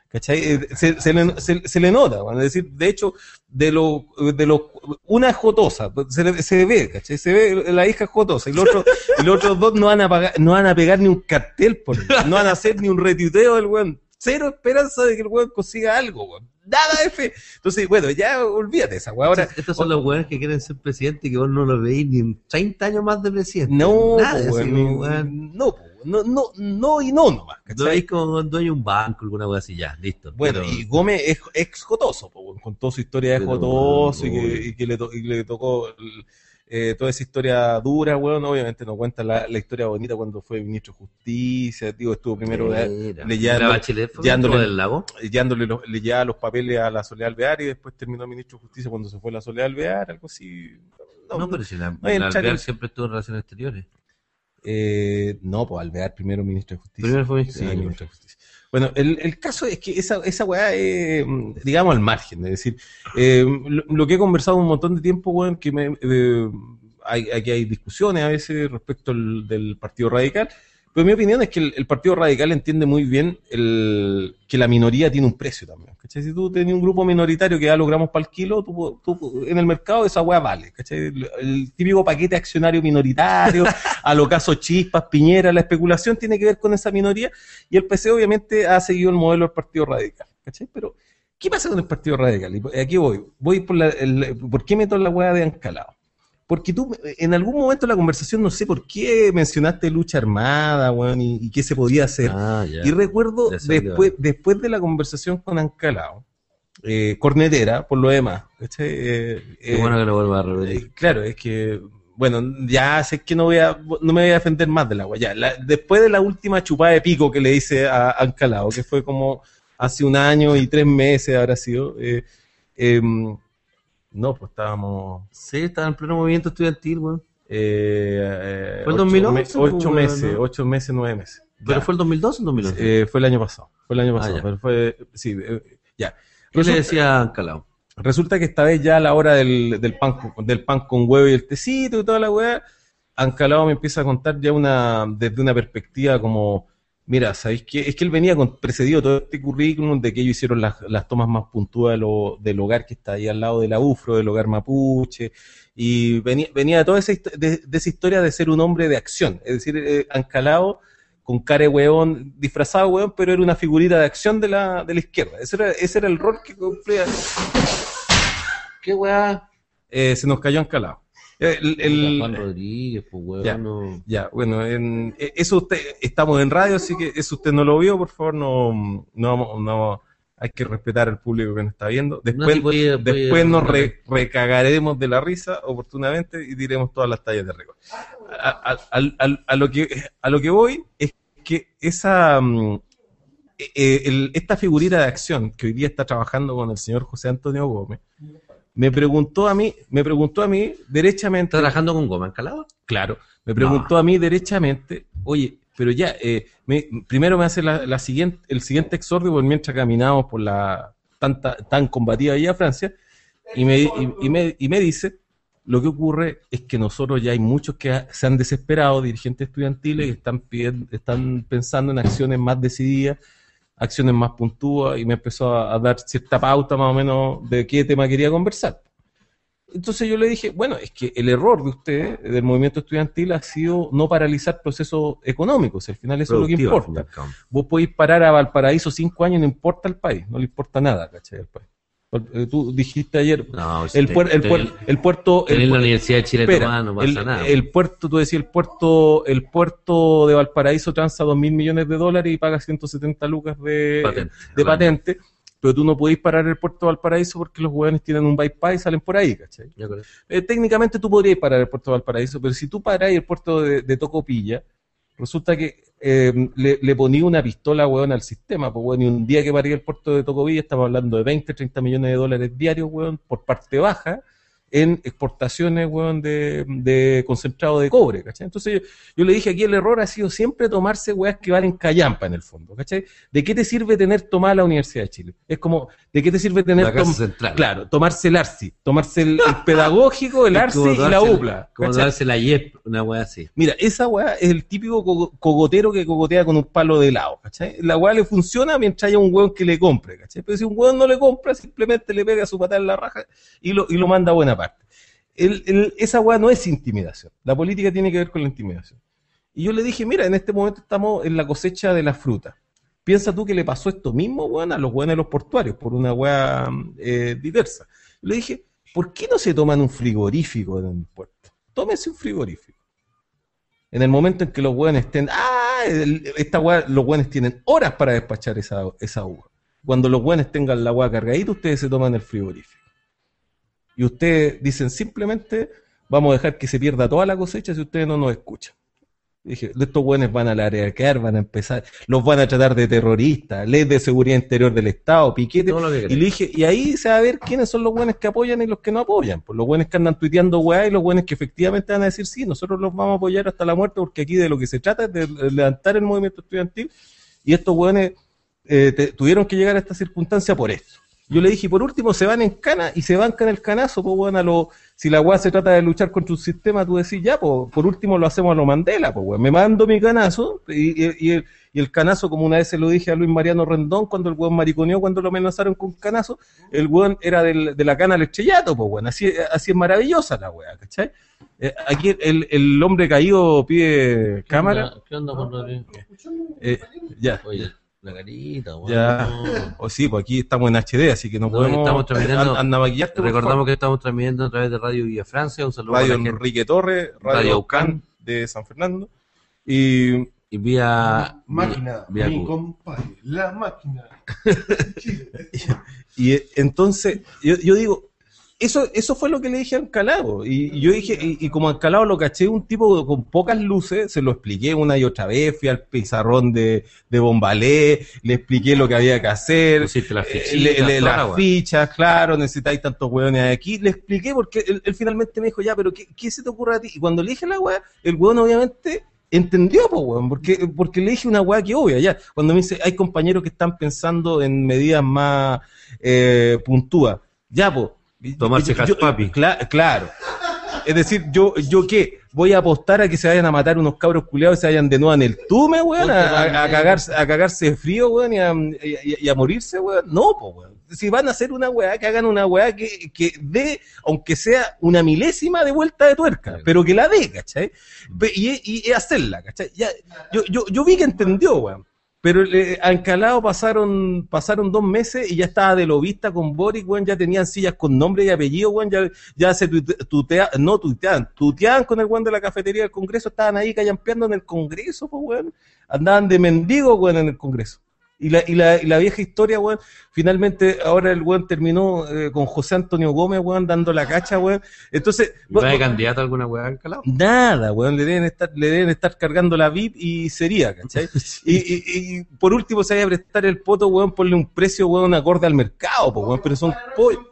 ¿Cachai? Eh, Se, se, le, se, se le nota, weón. Es decir, de hecho, de lo, de lo, una es jotosa, se, le, se ve, ¿cachai? Se ve la hija es jotosa y los otros, y los otros dos no van a pagar, no van a pegar ni un cartel por él, no van a hacer ni un retuiteo del weón. Cero esperanza de que el weón consiga algo, weón. Nada de fe. Entonces, bueno, ya olvídate esa weón. Ahora, estos son los weones que quieren ser presidente y que vos no lo veis ni en treinta años más de presidente. no, Nada, po, así, weón, weón. no, po, no, no, no y no nomás, Lo ¿cachai? veis como dueño de un banco, alguna wea así, ya, listo. Bueno, Pero- y Gómez es ex jotoso, po, weón, con toda su historia de Pero, jotoso y, weón, que, y que le, to- y le tocó eh, toda esa historia dura, weón. Obviamente no cuenta la, la historia bonita cuando fue ministro de Justicia, digo, estuvo primero eh, Mira, leyendo- la Bachelet fue llevándole- ministro del lago. llevándole los, le llevaba los papeles a la Soledad Alvear y después terminó ministro de Justicia cuando se fue la Soledad Alvear, algo así. No, No, pero si la, hay la entrar Alvear en- siempre estuvo en relaciones exteriores. eh, no, pues Alvear primero ministro de Justicia. Primero fue ministro- Sí, ah, ya. ministro de Justicia. Bueno, el, el caso es que esa, esa weá es, mm, digamos, al margen. Es decir, eh, lo, lo que he conversado un montón de tiempo, weón, que me, eh, hay, aquí hay discusiones a veces respecto al, del Partido Radical, pero mi opinión es que el, el Partido Radical entiende muy bien el, que la minoría tiene un precio también. ¿Cachai? Si tú tenés un grupo minoritario que ya logramos para el kilo, tú, tú- en el mercado esa weá vale. ¿Cachai? El, el típico paquete accionario minoritario, a lo caso Chispas, Piñera, la especulación tiene que ver con esa minoría y el P C obviamente ha seguido el modelo del Partido Radical. ¿Cachai? Pero, ¿qué pasa con el Partido Radical? Y aquí voy. Voy por la, el, ¿por qué meto la weá de Ancalado? Porque tú, en algún momento de la conversación, no sé por qué mencionaste lucha armada, weón, y, y qué se podía hacer. Ah, ya. Y recuerdo, Ya sé después, lo después de la conversación con Ancalado, eh, cornetera, por lo demás, ¿cachai? Eh, Qué eh, bueno que lo vuelva a repetir. eh, claro, es que, bueno, ya sé que no voy a, no me voy a defender más del agua. Ya, la- después de la última chupada de pico que le hice a Ancalado, que fue como hace un año y tres meses habrá sido, eh, em, no, pues estábamos... Sí, estaba en pleno movimiento estudiantil, weón. Eh, ¿Fue el ocho dos mil once, me- ocho pues, meses, ¿no? ocho meses, nueve meses. ¿Pero Ya. fue el dos mil doce o el dos mil once? Eh, fue el año pasado, fue el año pasado, ya. pero fue, sí, eh, ya. ¿Qué le Resulta, decía a Calao? resulta que esta vez ya a la hora del, del pan, con- del pan con huevo y el tecito y toda la weá, Ancalado me empieza a contar ya una, desde una perspectiva como, mira, ¿sabéis qué? Es que él venía con, precedido todo este currículum de que ellos hicieron las, las tomas más puntuales de lo- del hogar que está ahí al lado de la U F R O, del hogar mapuche, y venía, venía de toda esa, histo- de, de esa historia de ser un hombre de acción, es decir, eh, Ancalado con cara de hueón, disfrazado de hueón, pero era una figurita de acción de la, de la izquierda. Ese era, ese era el rol que cumplía. ¿Qué weá? Eh, se nos cayó Ancalado. El, el- Juan Rodríguez, pues weón. Ya. No. ya, bueno, en- eh, eso usted, estamos en radio, así que eso usted no lo vio, por favor, no, no, vamos- no, hay que respetar al público que nos está viendo. Después, si puede- puede- después nos puede- re- recagaremos de la risa oportunamente y diremos todas las tallas de rigor. A, a- a- a- a lo que, a lo que voy es que esa, mm, eh, eh, el- esta figurita de acción que hoy día está trabajando con el señor José Antonio Gómez, me preguntó a mí, me preguntó a mí derechamente. ¿Está trabajando con Goma en Calao? Claro, me preguntó a mí derechamente, oye, pero ya, eh, me- primero me hace la, la siguiente, el siguiente exordio por mientras caminamos por la tanta, tan combativa Vía Francia, y me, y, y me, y me dice, lo que ocurre es que nosotros ya hay muchos que ha- se han desesperado, dirigentes estudiantiles, que están, pidiendo- están pensando en acciones más decididas, acciones más puntúas, y me empezó a, a dar cierta pauta más o menos de qué tema quería conversar. Entonces yo le dije, bueno, es que el error de usted, del movimiento estudiantil, ha sido no paralizar procesos económicos. Al final eso es lo que Productivo, importa. al fin y al cabo. Vos podéis parar a Valparaíso cinco años y no importa el país, no le importa nada, ¿cachai? Al país. Eh, Tú dijiste ayer, No, si el, te- puer- el, te- puer- el puerto... el tenés la puer- Universidad de Chile espera, tomada, no pasa el, nada. el puerto, tú decías, el puerto, el puerto de Valparaíso transa dos mil millones de dólares y paga ciento setenta lucas de Patente, de al año. patente, pero tú no podés parar el puerto de Valparaíso porque los hueones tienen un bypass y salen por ahí, ¿cachai? Ya creo. Eh, técnicamente tú podrías parar el puerto de Valparaíso, pero si tú parás el puerto de, de Tocopilla, resulta que eh, le, le ponía una pistola, hueón, al sistema, pues, hueón, y un día que paría el puerto de Tocopilla, estamos hablando de veinte, treinta millones de dólares diarios, hueón, por parte baja, en exportaciones, weón, de, de concentrado de cobre, ¿cachai? Entonces yo, yo le dije, aquí el error ha sido siempre tomarse weas que valen callampa en el fondo, ¿cachai? ¿De qué te sirve tener tomada la Universidad de Chile? Es como, ¿de qué te sirve tener La Casa tom- Central. Claro, tomarse el ARSI, tomarse el, el pedagógico, el Es ARSI como y la tomarse- UPLA, Como ¿cachai? darse la Y E P, una weá así. Mira, esa weá es el típico cogo- cogotero que cogotea con un palo de helado, ¿cachai? La weá le funciona mientras haya un weón que le compre, ¿cachai? Pero si un weón no le compra, simplemente le pega su patada en la raja y lo, y lo manda a buena parte. El, el, esa weá no es intimidación. La política tiene que ver con la intimidación. Y yo le dije, mira, en este momento estamos en la cosecha de la fruta. Piensa tú que le pasó esto mismo, weón, a los weones de los portuarios, por una weá eh, diversa. Yo le dije, ¿por qué no se toman un frigorífico en el puerto? Tómense un frigorífico. En el momento en que los hueones estén, ah, el- esta hueá, los hueones tienen horas para despachar esa, esa uva. Cuando los hueones tengan la hueá cargadita, ustedes se toman el frigorífico. Y ustedes dicen simplemente, vamos a dejar que se pierda toda la cosecha si ustedes no nos escuchan. Dije, estos hueones van a larear, van a empezar, los van a tratar de terroristas, ley de seguridad interior del Estado, piquete. Todo lo que Y querés. le dije, y ahí se va a ver quiénes son los buenos que apoyan y los que no apoyan. Pues los buenos que andan tuiteando weá y los buenos que efectivamente van a decir, sí, nosotros los vamos a apoyar hasta la muerte porque aquí de lo que se trata es de levantar el movimiento estudiantil y estos buenos eh, te- tuvieron que llegar a esta circunstancia por esto. Yo le dije, y por último se van en cana y se bancan el canazo, pues bueno, a lo, si la weá se trata de luchar contra un sistema, tú decís, ya, pues por último lo hacemos a lo Mandela, pues weón, me mando mi canazo y, y, y el, y el canazo, como una vez se lo dije a Luis Mariano Rendón cuando el weón mariconeó, cuando lo amenazaron con canazo, el weón era del, de la cana al estrellato, pues bueno, así, así es maravillosa la weá, ¿cachai? Eh, aquí el, el hombre caído pide cámara, ¿Qué onda, Juan Rodríguez? eh, ya. Oye, la carita, weón. Ya, o sí, pues aquí estamos en H D, así que no, No, podemos estamos transmitiendo- anda a maquillarte, por Recordamos favor. que estamos transmitiendo a través de Radio Villa Francia. Un saludo Radio a la gente. Enrique Torres, Radio, Radio Aucán Aucán de San Fernando. Y Y vía. Máquina, vía mi Q. compadre, la máquina. Chile. Y eh, entonces, yo, yo digo, eso, eso fue lo que le dije a Ancalao. Y, y yo dije, y, y como Ancalao lo caché, un tipo con pocas luces, se lo expliqué una y otra vez, fui al pizarrón de, de Bombalé, le expliqué lo que había que hacer, Pusiste las eh, fichitas, le- le- toda la las weá. fichas, claro, necesitáis tantos hueones aquí. Le expliqué porque él, él finalmente me dijo, ya, pero ¿qué, qué se te ocurre a ti? Y cuando le dije la weá, el hueón obviamente entendió, pues, weón, porque, porque le dije una weá que obvia, ya. Cuando me dice, hay compañeros que están pensando en medidas más eh, puntúas, ya, pues. Tomarse yo- jaspapi. cla- claro. Es decir, yo, yo qué, voy a apostar a que se vayan a matar unos cabros culiados y se vayan de nuevo en el tume, weón, a, a- a cagarse, a cagarse de frío, weón, y a, y a- y a morirse, weón. No, pues, weón. Si van a hacer una weá, que hagan una weá que, que dé, aunque sea una milésima de vuelta de tuerca, Claro. pero que la dé, ¿cachai? Pe- Y, y, y hacerla, ¿cachai? Ya, yo, yo, yo vi que entendió, weón. Pero eh, a Encalado pasaron, pasaron dos meses y ya estaba de lobista con Boric, weón, ya tenían sillas con nombre y apellido, weón, ya, ya se tuite- tutea, no tuiteaban, tuteaban con el weón de la cafetería del Congreso, estaban ahí callampeando en el Congreso, pues, weón, andaban de mendigo, weón, en el Congreso. Y la, y la, y la vieja historia, weón, finalmente ahora el weón terminó eh, con José Antonio Gómez, weón, dando la cacha, weón. Entonces, ¿Va de candidato a alguna weá en Calao? nada, weón, le deben estar, le deben estar cargando la V I P y sería, ¿cachai? Y, y, y por último se vaya a prestar el poto, weón, ponle un precio, weón, acorde al mercado, po, weón, pero son po-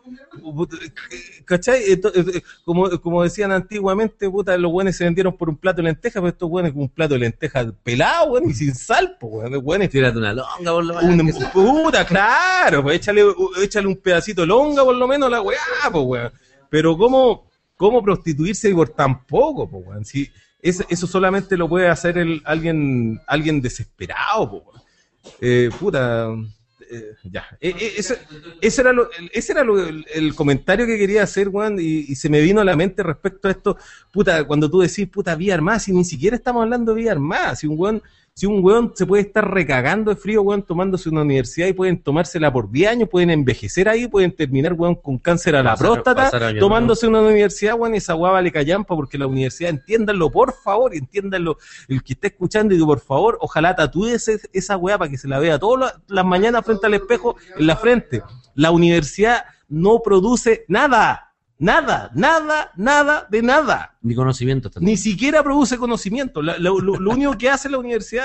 ¿cachai? Esto- eh, como, como decían antiguamente, puta, los weones se vendieron por un plato de lentejas, pero estos weones con un plato de lentejas pelado, weón, y sin sal, po, weón, los weones Tírate una longa, por lo una menos. que sea. puta, claro, pues échale, échale un pedacito de longa por lo menos a la weá, pues weón. Pero cómo, cómo prostituirse por tan poco, pues weón. Si eso, eso solamente lo puede hacer el, alguien, alguien desesperado, pues weón. Eh, puta, eh, ya. Eh, eh, ese, ese era, lo, el- ese era lo- el, el comentario que quería hacer, weón, y, y se me vino a la mente respecto a esto, puta, cuando tú decís, puta, vía armada, si ni siquiera estamos hablando de vía armada, si un weón, si un weón se puede estar recagando de frío, weón, tomándose una universidad y pueden tomársela por diez años, pueden envejecer ahí, pueden terminar, weón, con cáncer a la Pasar- próstata, pasar años tomándose una universidad, weón, y esa weá vale callampa, porque la universidad, entiéndanlo, por favor, entiéndanlo, el que esté escuchando, y que por favor, ojalá tatúe ese- esa weá para que se la vea todas las- las mañanas frente al espejo en la frente. La universidad no produce nada, nada, nada, nada de nada. Ni conocimiento también. Ni siquiera produce conocimiento. La- lo, lo- lo único que hace la universidad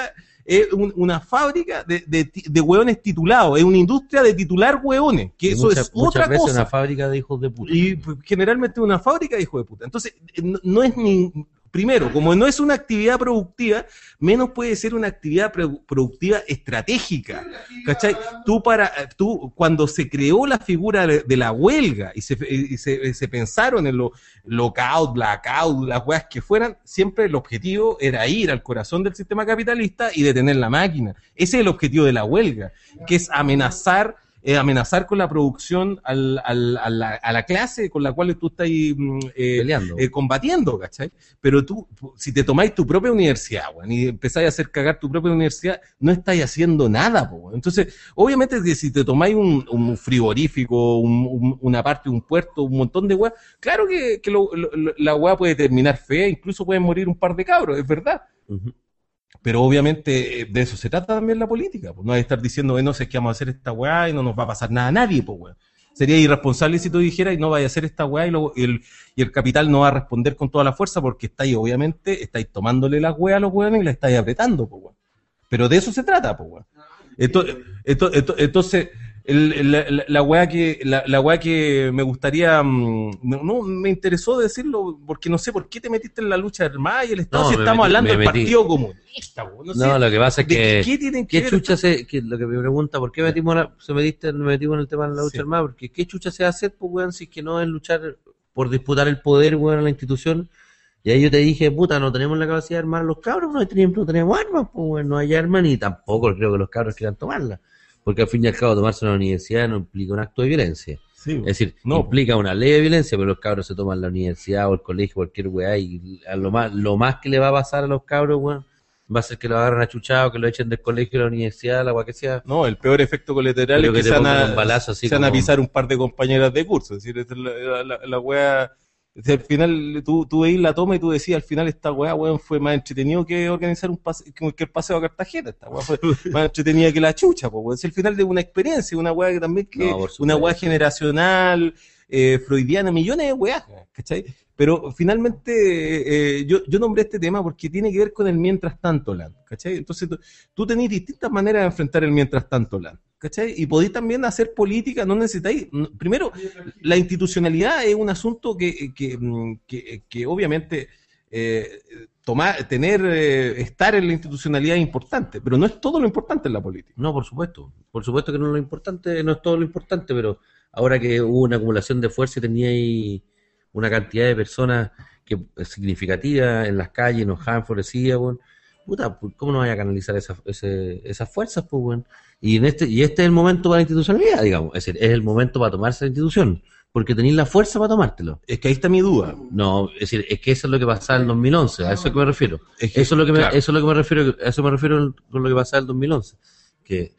es un- una fábrica de, de, ti- de hueones titulados, es una industria de titular hueones, que Y eso muchas, es muchas otra veces cosa. una fábrica de hijos de puta. Y pues, generalmente una fábrica de hijo de puta. Entonces, eh, no, no es ni. Primero, como no es una actividad productiva, menos puede ser una actividad pro- productiva estratégica. ¿Cachai? Tú, para, tú, cuando se creó la figura de, de la huelga y se, y se, se pensaron en los lockout, blackout, las weas que fueran, siempre el objetivo era ir al corazón del sistema capitalista y detener la máquina. Ese es el objetivo de la huelga, que es amenazar. Eh, amenazar con la producción al, al, a, la, a la clase con la cual tú estás mm, eh, Peleando. eh, combatiendo, ¿cachai? Pero tú, si te tomáis tu propia universidad, weón, y empezáis a hacer cagar tu propia universidad, no estáis haciendo nada, po, weón. Entonces, obviamente que si te tomáis un, un frigorífico, un, un, una parte de un puerto, un montón de weas, claro que, que lo, lo, la wea puede terminar fea, incluso pueden morir un par de cabros, es verdad. Ujú. Pero obviamente eh, de eso se trata también la política, pues no hay que estar diciendo, eh, no sé qué vamos a hacer esta weá y no nos va a pasar nada a nadie, pues weón. Sería irresponsable si tú dijeras y no vaya a hacer esta weá y, lo- y el, y el capital no va a responder con toda la fuerza porque estáis, obviamente, estáis tomándole las weas a los weones y la estáis apretando, pues weón. Pero de eso se trata, pues weón. Entonces, entonces el- el- la, la weá que la, la weá que me gustaría mm, no, no, me interesó decirlo porque no sé por qué te metiste en la lucha armada y el Estado No, si me estamos metí- hablando me del metí. Partido Comunista, weón. No, No, sé, lo que pasa es ¿de que... qué tienen que ¿Qué ver chucha se, que lo que me pregunta, ¿por qué metimos la- se metiste, me metimos en el tema de la lucha Sí. armada? Porque ¿qué chucha se va a hacer, pues, weón, si es que no es luchar por disputar el poder, weón, a la institución? Y ahí yo te dije, puta, no tenemos la capacidad de armar a los cabros, no tenemos, no tenemos armas, pues, weón, no hay armas, ni tampoco creo que los cabros quieran tomarlas. Porque al fin y al cabo tomarse una universidad no implica un acto de violencia. Sí, Es decir, no, implica una ley de violencia, pero los cabros se toman la universidad o el colegio, cualquier weá, y a lo más, lo más que le va a pasar a los cabros, weón, va a ser que lo agarren achuchado, que lo echen del colegio a la universidad, la weá que sea. no, el peor efecto colateral Pero es que que te se van, pongan a, un balazo así se van a como- pisar un par de compañeras de curso. Es decir, esta es la, la, la, la weá. Es decir, al final tú, tú veís la toma y tú decías, al final esta weá, weón, fue más entretenido que organizar un pase, que que el paseo a Cartagena. Esta weá fue más entretenida que la chucha, pues, weón. Es el final de una experiencia, una weá que también que, No, por supuesto. una weá generacional, eh, freudiana, millones de weas, ¿cachai? Pero finalmente eh, yo, yo nombré este tema porque tiene que ver con el mientras tanto land, ¿cachai? Entonces tú, tú tenés distintas maneras de enfrentar el mientras tanto land, ¿cachai? Y podéis también hacer política, no necesitáis, no- primero, la institucionalidad es un asunto que, que, mm, que, que obviamente eh, tomar, tener, eh, estar en la institucionalidad es importante, pero no es todo lo importante en la política. No, por supuesto. Por supuesto que no es lo importante, no es todo lo importante, pero ahora que hubo una acumulación de fuerza y tenía ahí una cantidad de personas que es significativa en las calles, enojadas, enfurecidas, weón. Puta, pues, ¿cómo no vaya a canalizar esas, ese- esas fuerzas, pues, weón? Y en este, y este es el momento para la institucionalidad, digamos. Es decir, es el momento para tomarse la institución, porque tenéis la fuerza para tomártelo. Es que ahí está mi duda. No, es decir, es que eso es lo que pasaba en el dos mil once, a eso es que me refiero. Es que, Eso es lo que me, claro. eso es lo que me refiero, a eso me refiero con lo que pasaba en el dos mil once, que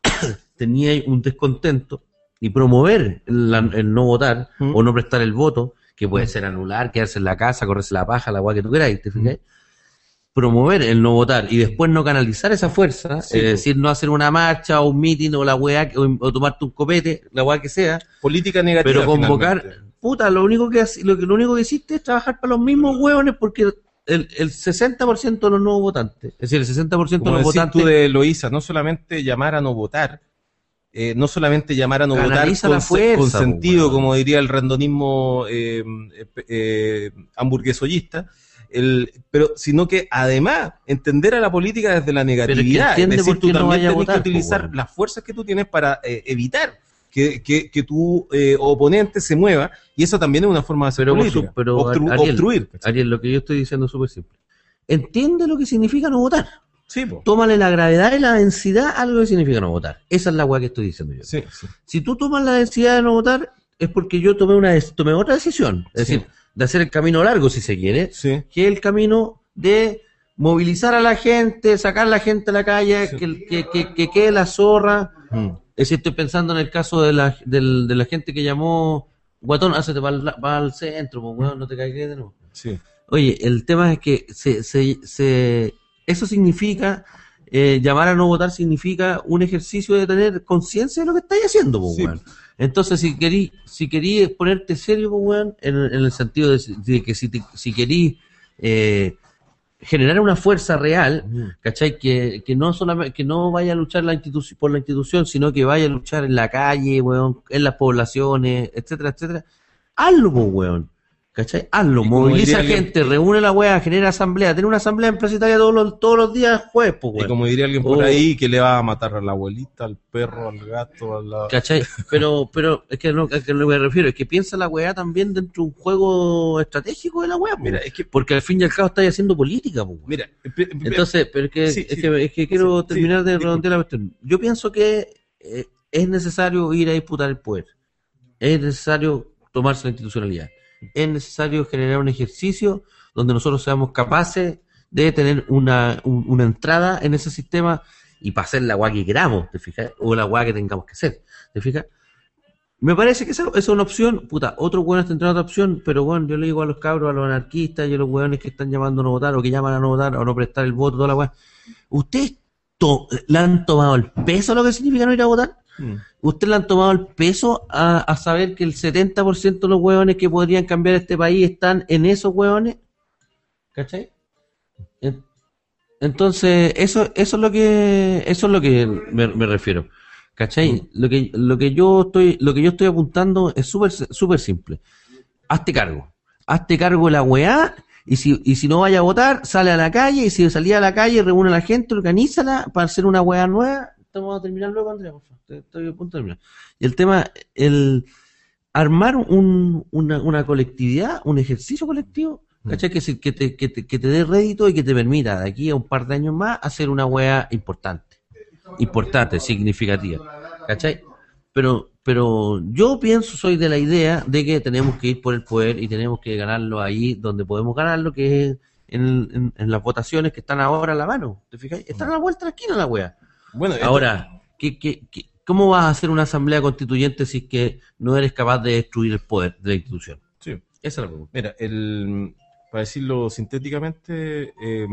tenía un descontento y promover la- el no votar Mm. o no prestar el voto, que puede ser anular, quedarse en la casa, correrse la paja, la guay que tú queráis, ¿te fijas? Promover el no votar y después no canalizar esa fuerza, Sí, es po. decir, no hacer una marcha o un meeting o la weá, que- o, o tomarte un copete, la weá que sea, Política negativa. pero convocar, finalmente. puta, lo único que hace- lo, que lo único que hiciste es trabajar para los mismos hueones porque el, el sesenta por ciento de los nuevos votantes, es decir, el sesenta por ciento de Como los decís votantes tú de Loíza, no solamente llamar a no votar, eh, no solamente llamar a no votar Canaliza con, la se- fuerza, con po, sentido, weón. como diría el randonismo eh, eh, eh, hamburguesoyista, el, pero sino que además entender a la política desde la negatividad. entiende es decir, por tú qué no también vaya a tenés votar, que po, utilizar weón. las fuerzas que tú tienes para eh, evitar que, que, que tu eh, oponente se mueva, y eso también es una forma de hacer Pero, política. su- pero, Obstru- Ariel, obstruir. ¿cachai? Ariel, lo que yo estoy diciendo es súper simple. Entiende lo que significa no votar. Sí, po. Tómale la gravedad y la densidad a lo que significa no votar. Esa es la weá que estoy diciendo yo. Sí, sí. Si tú tomas la densidad de no votar, es porque yo tomé una des- tomé otra decisión. Es Sí. decir, de hacer el camino largo, si se quiere, Sí. que es el camino de movilizar a la gente, sacar a la gente a la calle, Sí. que, que, que, que quede la zorra. Mm. Es decir, estoy pensando en el caso de la, del- de la gente que llamó Guatón, hácete para el, para el centro, pues, weón, no te caigas de nuevo. Sí. Oye, el tema es que se, se, se, eso significa, eh, llamar a no votar significa un ejercicio de tener conciencia de lo que estáis haciendo, pues, Sí. weón. Entonces, si querís, si querís ponerte serio, pues, weón, en, en el sentido de, de que si, te- si querís eh, generar una fuerza real, Mm. ¿cachai? Que, que no solamente, que no vaya a luchar la institución, por la institución, sino que vaya a luchar en la calle, weón, en las poblaciones, etcétera, etcétera. Hazlo, po, weón. ¿Cachai? Hazlo, Y como moviliza diría alguien- gente, reúne la weá, genera asamblea, tiene una asamblea en Plaza Italia todos los, todos los días jueves, po, Y weón. como diría alguien por Oh. ahí, que le va a matar a la abuelita, al perro, al gato, a la... ¿Cachai? Pero, pero es que no, es que lo que me refiero, es que piensa la weá también dentro de un juego estratégico de la weá, po. Mira, es que... Porque al fin y al cabo estáis haciendo política, po, weón. Mira, espe- espe- Entonces, pero es que, Sí, es sí. que, es que quiero Sí, terminar sí, de disculpa. redondear la cuestión. Yo pienso que eh, es necesario ir a disputar el poder. Es necesario tomarse la institucionalidad. Es necesario generar un ejercicio donde nosotros seamos capaces de tener una, un- una entrada en ese sistema y para hacer la guay que queramos, ¿te fijas? O la guay que tengamos que hacer, ¿te fijas? Me parece que esa, esa es una opción. Puta, otros hueones tendrán otra opción, pero bueno, yo le digo a los cabros, a los anarquistas y a los hueones que están llamando a no votar o que llaman a no votar o no prestar el voto, toda la hueá. ¿Ustedes to- le han tomado el peso a lo que significa no ir a votar? Mm. ¿Ustedes le han tomado el peso a, a saber que el setenta por ciento de los hueones que podrían cambiar este país están en esos hueones? ¿Cachai? En- Entonces, eso, eso es lo que, eso es lo que me, me refiero. ¿Cachai? Lo que, lo que yo estoy, lo que yo estoy apuntando es súper, súper simple. Hazte cargo. Hazte cargo de la weá, y si, y si no vaya a votar, sale a la calle, y si salía a la calle, reúne a la gente, organízala para hacer una weá nueva. Vamos a terminar luego, Andrea, por favor. Estoy- Estoy a punto de terminar. Y el tema, el armar un, una, una colectividad, un ejercicio colectivo, ¿cachai? Que, se- que, te, que, te, que te dé rédito y que te permita de aquí a un par de años más hacer una weá importante, importante, significativa, ¿cachai? Pero, pero yo pienso, soy de la idea de que tenemos que ir por el poder y tenemos que ganarlo ahí donde podemos ganarlo, que es en, en, en las votaciones que están ahora a la mano, ¿te fijas? Están a la vuelta de la esquina la weá. Bueno, esto- Ahora, ¿qué, qué, qué- ¿cómo vas a hacer una asamblea constituyente si es que no eres capaz de destruir el poder de la institución? sí. Esa es la pregunta. Mira, el, para decirlo sintéticamente, eh,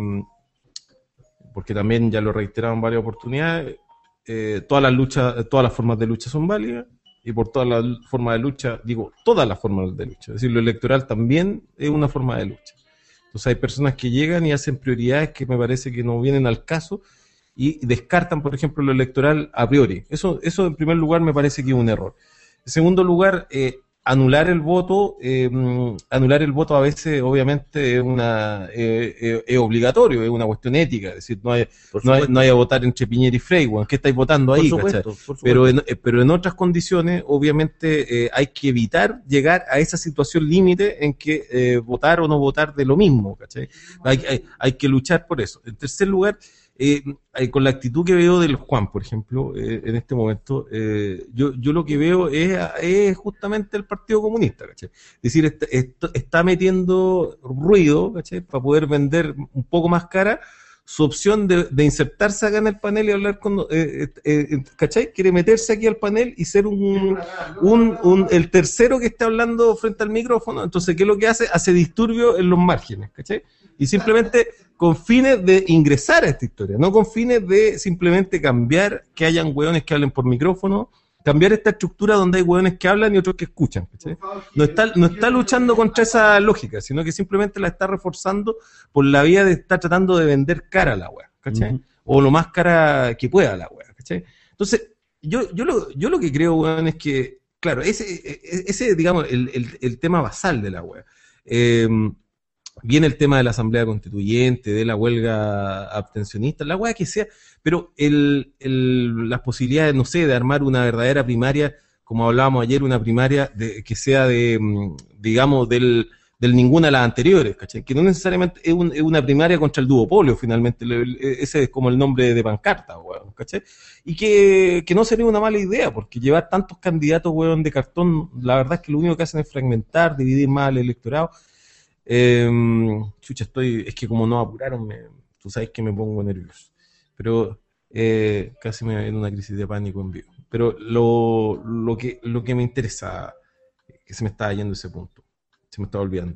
porque también ya lo he reiterado en varias oportunidades, eh, todas las luchas, todas las formas de lucha son válidas, y por todas las formas de lucha, digo, todas las formas de lucha, es decir, lo electoral también es una forma de lucha. Entonces hay personas que llegan y hacen prioridades que me parece que no vienen al caso y descartan, por ejemplo, lo electoral a priori. Eso, eso en primer lugar me parece que es un error. En segundo lugar, eh, anular el voto, eh, anular el voto a veces obviamente es una eh, eh, es obligatorio, es una cuestión ética, es decir, no hay, Por no hay, supuesto. no hay a votar entre Piñera y Frey, weón, ¿qué estáis votando ahí? Por ¿cachai? supuesto, por supuesto. Pero en, eh, pero en otras condiciones, obviamente, eh, hay que evitar llegar a esa situación límite en que eh, votar o no votar de lo mismo, ¿cachai? Hay, hay, hay que luchar por eso. En tercer lugar, eh, eh, con la actitud que veo del Juan, por ejemplo, eh, en este momento, eh, yo, yo lo que veo es, es justamente el Partido Comunista, ¿cachai? Es decir, está, está, está metiendo ruido, ¿cachai? Para poder vender un poco más cara su opción de, de insertarse acá en el panel y hablar con... Eh, eh, eh, ¿Cachai? Quiere meterse aquí al panel y ser un, un, un el tercero que está hablando frente al micrófono. Entonces, ¿qué es lo que hace? Hace disturbio en los márgenes, ¿cachai? Y simplemente con fines de ingresar a esta historia, no con fines de simplemente cambiar, que hayan hueones que hablen por micrófono, cambiar esta estructura donde hay hueones que hablan y otros que escuchan, ¿cachai? No está, no está luchando contra esa lógica, sino que simplemente la está reforzando por la vía de estar tratando de vender cara a la wea, ¿cachai? Ujú. O lo más cara que pueda a la wea, ¿cachai? Entonces, yo, yo, lo, yo lo que creo, weón, es que, claro, ese, ese digamos, el, el, el tema basal de la wea. Eh, viene el tema de la asamblea constituyente, de la huelga abstencionista, la wea que sea, pero el, el, las posibilidades, no sé, de armar una verdadera primaria, como hablábamos ayer, una primaria de, que sea de, digamos, del, del ninguna de las anteriores, ¿cachai? Que no necesariamente es, un, es una primaria contra el duopolio, finalmente, ese es como el nombre de pancarta, weón, ¿cachai? Y que, que no sería una mala idea, porque llevar tantos candidatos, weón, de cartón, la verdad es que lo único que hacen es fragmentar, dividir más al electorado. Eh, chucha, estoy, es que como no apuraron, me, tú sabes que me pongo nervioso, pero eh, casi me en una crisis de pánico en vivo. Pero lo, lo, que, lo que me interesa, que se me está yendo ese punto, se me está olvidando.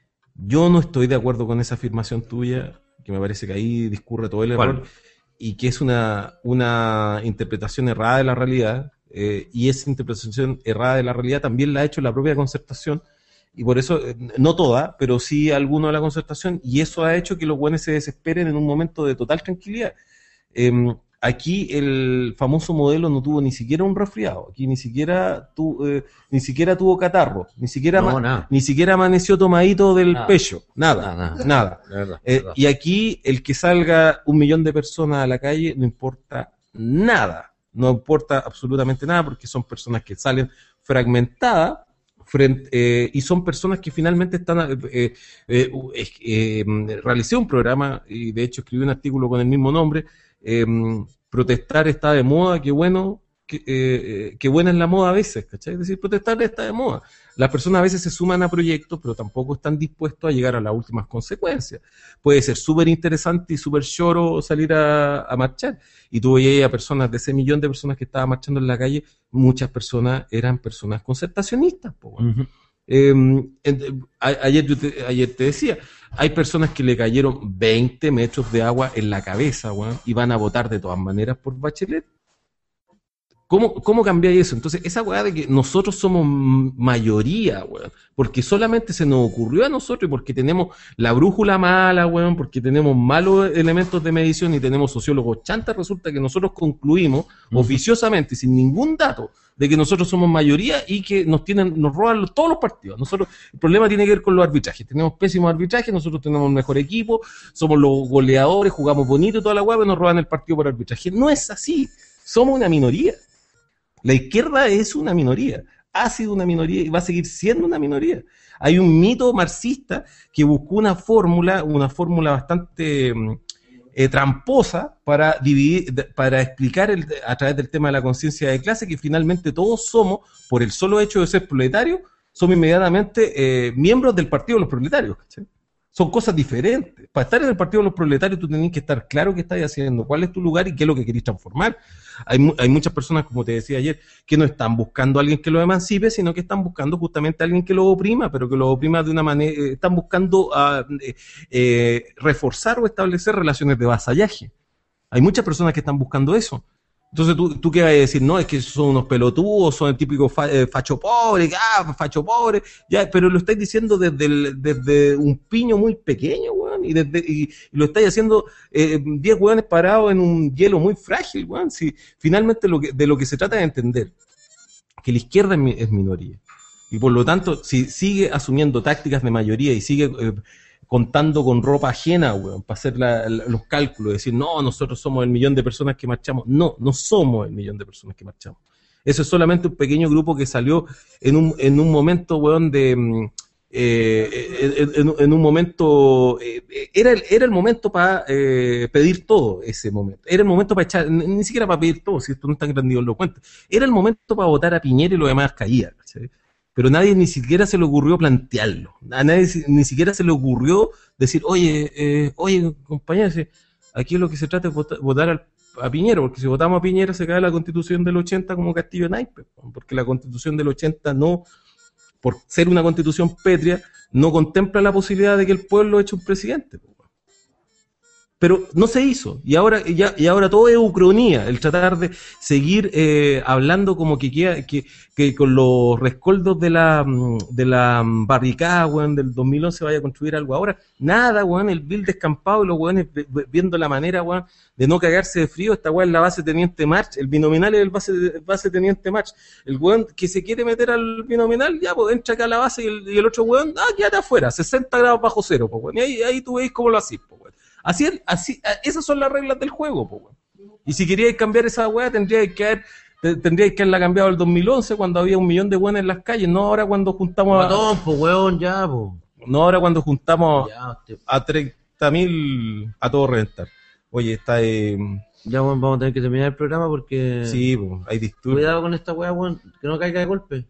Yo no estoy de acuerdo con esa afirmación tuya, que me parece que ahí discurre todo el error, ¿Cuál? y que es una, una interpretación errada de la realidad, eh, y esa interpretación errada de la realidad también la ha hecho la propia Concertación, y por eso, eh, no toda, pero sí alguno de la concertación, y eso ha hecho que los buenos se desesperen en un momento de total tranquilidad. Eh, aquí el famoso modelo no tuvo ni siquiera un resfriado, aquí ni siquiera, tu, eh, ni siquiera tuvo catarro, ni siquiera, No, ma- nada. ni siquiera amaneció tomadito del Nada. pecho, nada, Nada, nada. nada. De verdad, Eh, de verdad. y aquí el que salga un millón de personas a la calle no importa nada, no importa absolutamente nada porque son personas que salen fragmentadas frente, eh, y son personas que finalmente están... Eh, eh, eh, eh, realicé un programa y de hecho escribí un artículo con el mismo nombre, eh, protestar está de moda, qué bueno, qué eh, eh, qué buena es la moda a veces, ¿cachai? Es decir, protestar está de moda. Las personas a veces se suman a proyectos, pero tampoco están dispuestos a llegar a las últimas consecuencias. Puede ser súper interesante y súper choro salir a, a marchar. Y tú veías a personas, de ese millón de personas que estaban marchando en la calle, muchas personas eran personas concertacionistas. Po, bueno. Ujú. Eh, en- a- ayer, yo te, ayer te decía, hay personas que le cayeron veinte metros de agua en la cabeza, weón, y van a votar de todas maneras por Bachelet. ¿Cómo, cómo cambiáis eso? Entonces, esa weá de que nosotros somos m- mayoría, weón, porque solamente se nos ocurrió a nosotros y porque tenemos la brújula mala, weón, porque tenemos malos elementos de medición y tenemos sociólogos chantas, resulta que nosotros concluimos Ujú. oficiosamente, sin ningún dato, de que nosotros somos mayoría y que nos tienen, nos roban los- todos los partidos. Nosotros, el problema tiene que ver con los arbitrajes. Tenemos pésimos arbitrajes, nosotros tenemos el mejor equipo, somos los goleadores, jugamos bonito y toda la weá, pero nos roban el partido por arbitraje. No es así. Somos una minoría. La izquierda es una minoría, ha sido una minoría y va a seguir siendo una minoría. Hay un mito marxista que buscó una fórmula, una fórmula bastante mm, eh, tramposa para dividir, de- para explicar el- a través del tema de la conciencia de clase que finalmente todos somos, por el solo hecho de ser proletarios, somos inmediatamente eh, miembros del Partido de los Proletarios. ¿Cachai? Son cosas diferentes. Para estar en el Partido de los Proletarios tú tenés que estar claro qué estás haciendo, cuál es tu lugar y qué es lo que querés transformar. Hay, mu- hay muchas personas, como te decía ayer, que no están buscando a alguien que los emancipe, sino que están buscando justamente a alguien que los oprima, pero que los oprima de una manera, eh, están buscando ah, eh, eh, reforzar o establecer relaciones de vasallaje. Hay muchas personas que están buscando eso. Entonces, ¿tú, tú qué vas a decir? No, es que son unos pelotudos, son el típico fa- eh, facho pobre, ah, facho pobre, ya, pero lo estáis diciendo desde, el- desde un piño muy pequeño, weón, y, desde, y, y lo estáis haciendo eh, diez weones parados en un hielo muy frágil, weón. Si finalmente lo que, de lo que se trata de entender, que la izquierda es, mi- es minoría, y por lo tanto, si sigue asumiendo tácticas de mayoría y sigue eh, contando con ropa ajena, weón, para hacer la- la- los cálculos, decir, no, nosotros somos el millón de personas que marchamos. No, no somos el millón de personas que marchamos. Eso es solamente un pequeño grupo que salió en un, en un momento, weón, de... mm, eh, en, en- en un momento... eh, era, el, era el momento para eh, pedir todo, ese momento. Era el momento para echar... Ni, ni siquiera para pedir todo, si esto no es tan grandilocuente. Era el momento para votar a Piñera y lo demás caía, ¿cachai? Pero nadie ni siquiera se le ocurrió plantearlo. A nadie si- ni siquiera se le ocurrió decir, oye, eh, oye, compañeros, eh, aquí lo que se trata es votar, votar al- a Piñera, porque si votamos a Piñera se cae la constitución del ochenta como castillo de naipes, porque la constitución del ochenta no, por ser una constitución pétrea, no contempla la posibilidad de que el pueblo eche un presidente. Pero no se hizo, y ahora, y ya, y ahora todo es ucronía, el tratar de seguir eh, hablando como que, queda, que, que con los rescoldos de la, mm, de la mm, barricada, weón, del dos mil once vaya a construir algo ahora. Nada, weón, el vil descampado y los weones ve- ve- viendo la manera, weón, de no cagarse de frío. Esta weón es la base Teniente March, el binominal es el base, base Teniente March. El weón que se quiere meter al binominal, ya, pues entra acá a la base y el, y el otro weón, ah, quédate afuera, sesenta grados bajo cero, pues, weón, y ahí, ahí tú veis cómo lo hacís, pues, weón. Así, es- así, esas son las reglas del juego, po, weón. Y si queríais cambiar esa weá, tendríais que haber, te- tendríais que haberla cambiado el dos mil once, cuando había un millón de weones en las calles, no ahora cuando juntamos a, Matón, pues, weón, ya, pues. no ahora cuando juntamos Ya, usted- a treinta mil a todo reventar. Oye, está eh, ya, weón, vamos a tener que terminar el programa porque... sí, po, hay disturbios. Cuidado con esta weá, weón, que no caiga de golpe.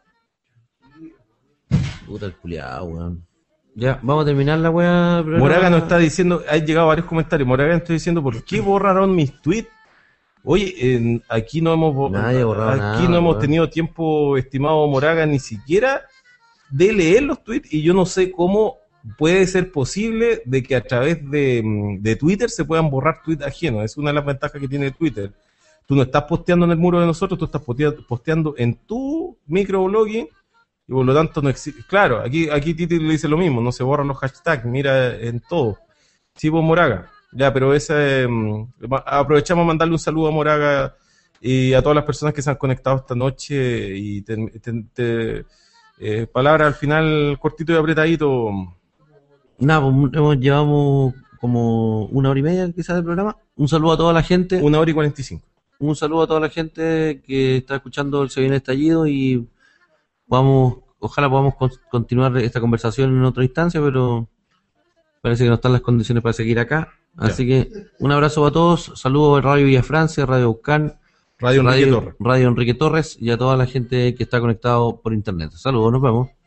Puta el culiado, weón. Ya, vamos a terminar la weá. del programa. Moraga nos está diciendo, han llegado varios comentarios. Moraga nos está diciendo, ¿por qué borraron mis tweets? Oye, en- aquí no hemos bo- Nadie ha borrado aquí nada, no hemos weón. tenido tiempo, estimado Moraga, ni siquiera de leer los tweets, y yo no sé cómo puede ser posible de que a través de, mm, de Twitter se puedan borrar tweets ajenos. Es una de las ventajas que tiene Twitter. Tú no estás posteando en el muro de nosotros, tú estás postea- posteando en tu microblogging y por lo tanto no existe. Claro, aquí, aquí Titi le dice lo mismo, no se borran los hashtags, mira en todo. Sí, pues Moraga, ya, pero ese, mm, ma- aprovechamos a mandarle un saludo a Moraga y a todas las personas que se han conectado esta noche y te, te- te- eh, palabra al final cortito y apretadito. Nada, pues, hemos, llevamos como una hora y media quizás del programa. Un saludo a toda la gente. Una hora y cuarenta y cinco. Un saludo a toda la gente que está escuchando el Se Viene Estallido y vamos, ojalá podamos con- continuar esta conversación en otra instancia, pero parece que no están las condiciones para seguir acá. Así que un abrazo a todos, saludos a Radio Villa Francia, Radio Ucán, Radio Enrique Radio, Torres. Radio Enrique Torres y a toda la gente que está conectado por internet. Saludos, nos vemos.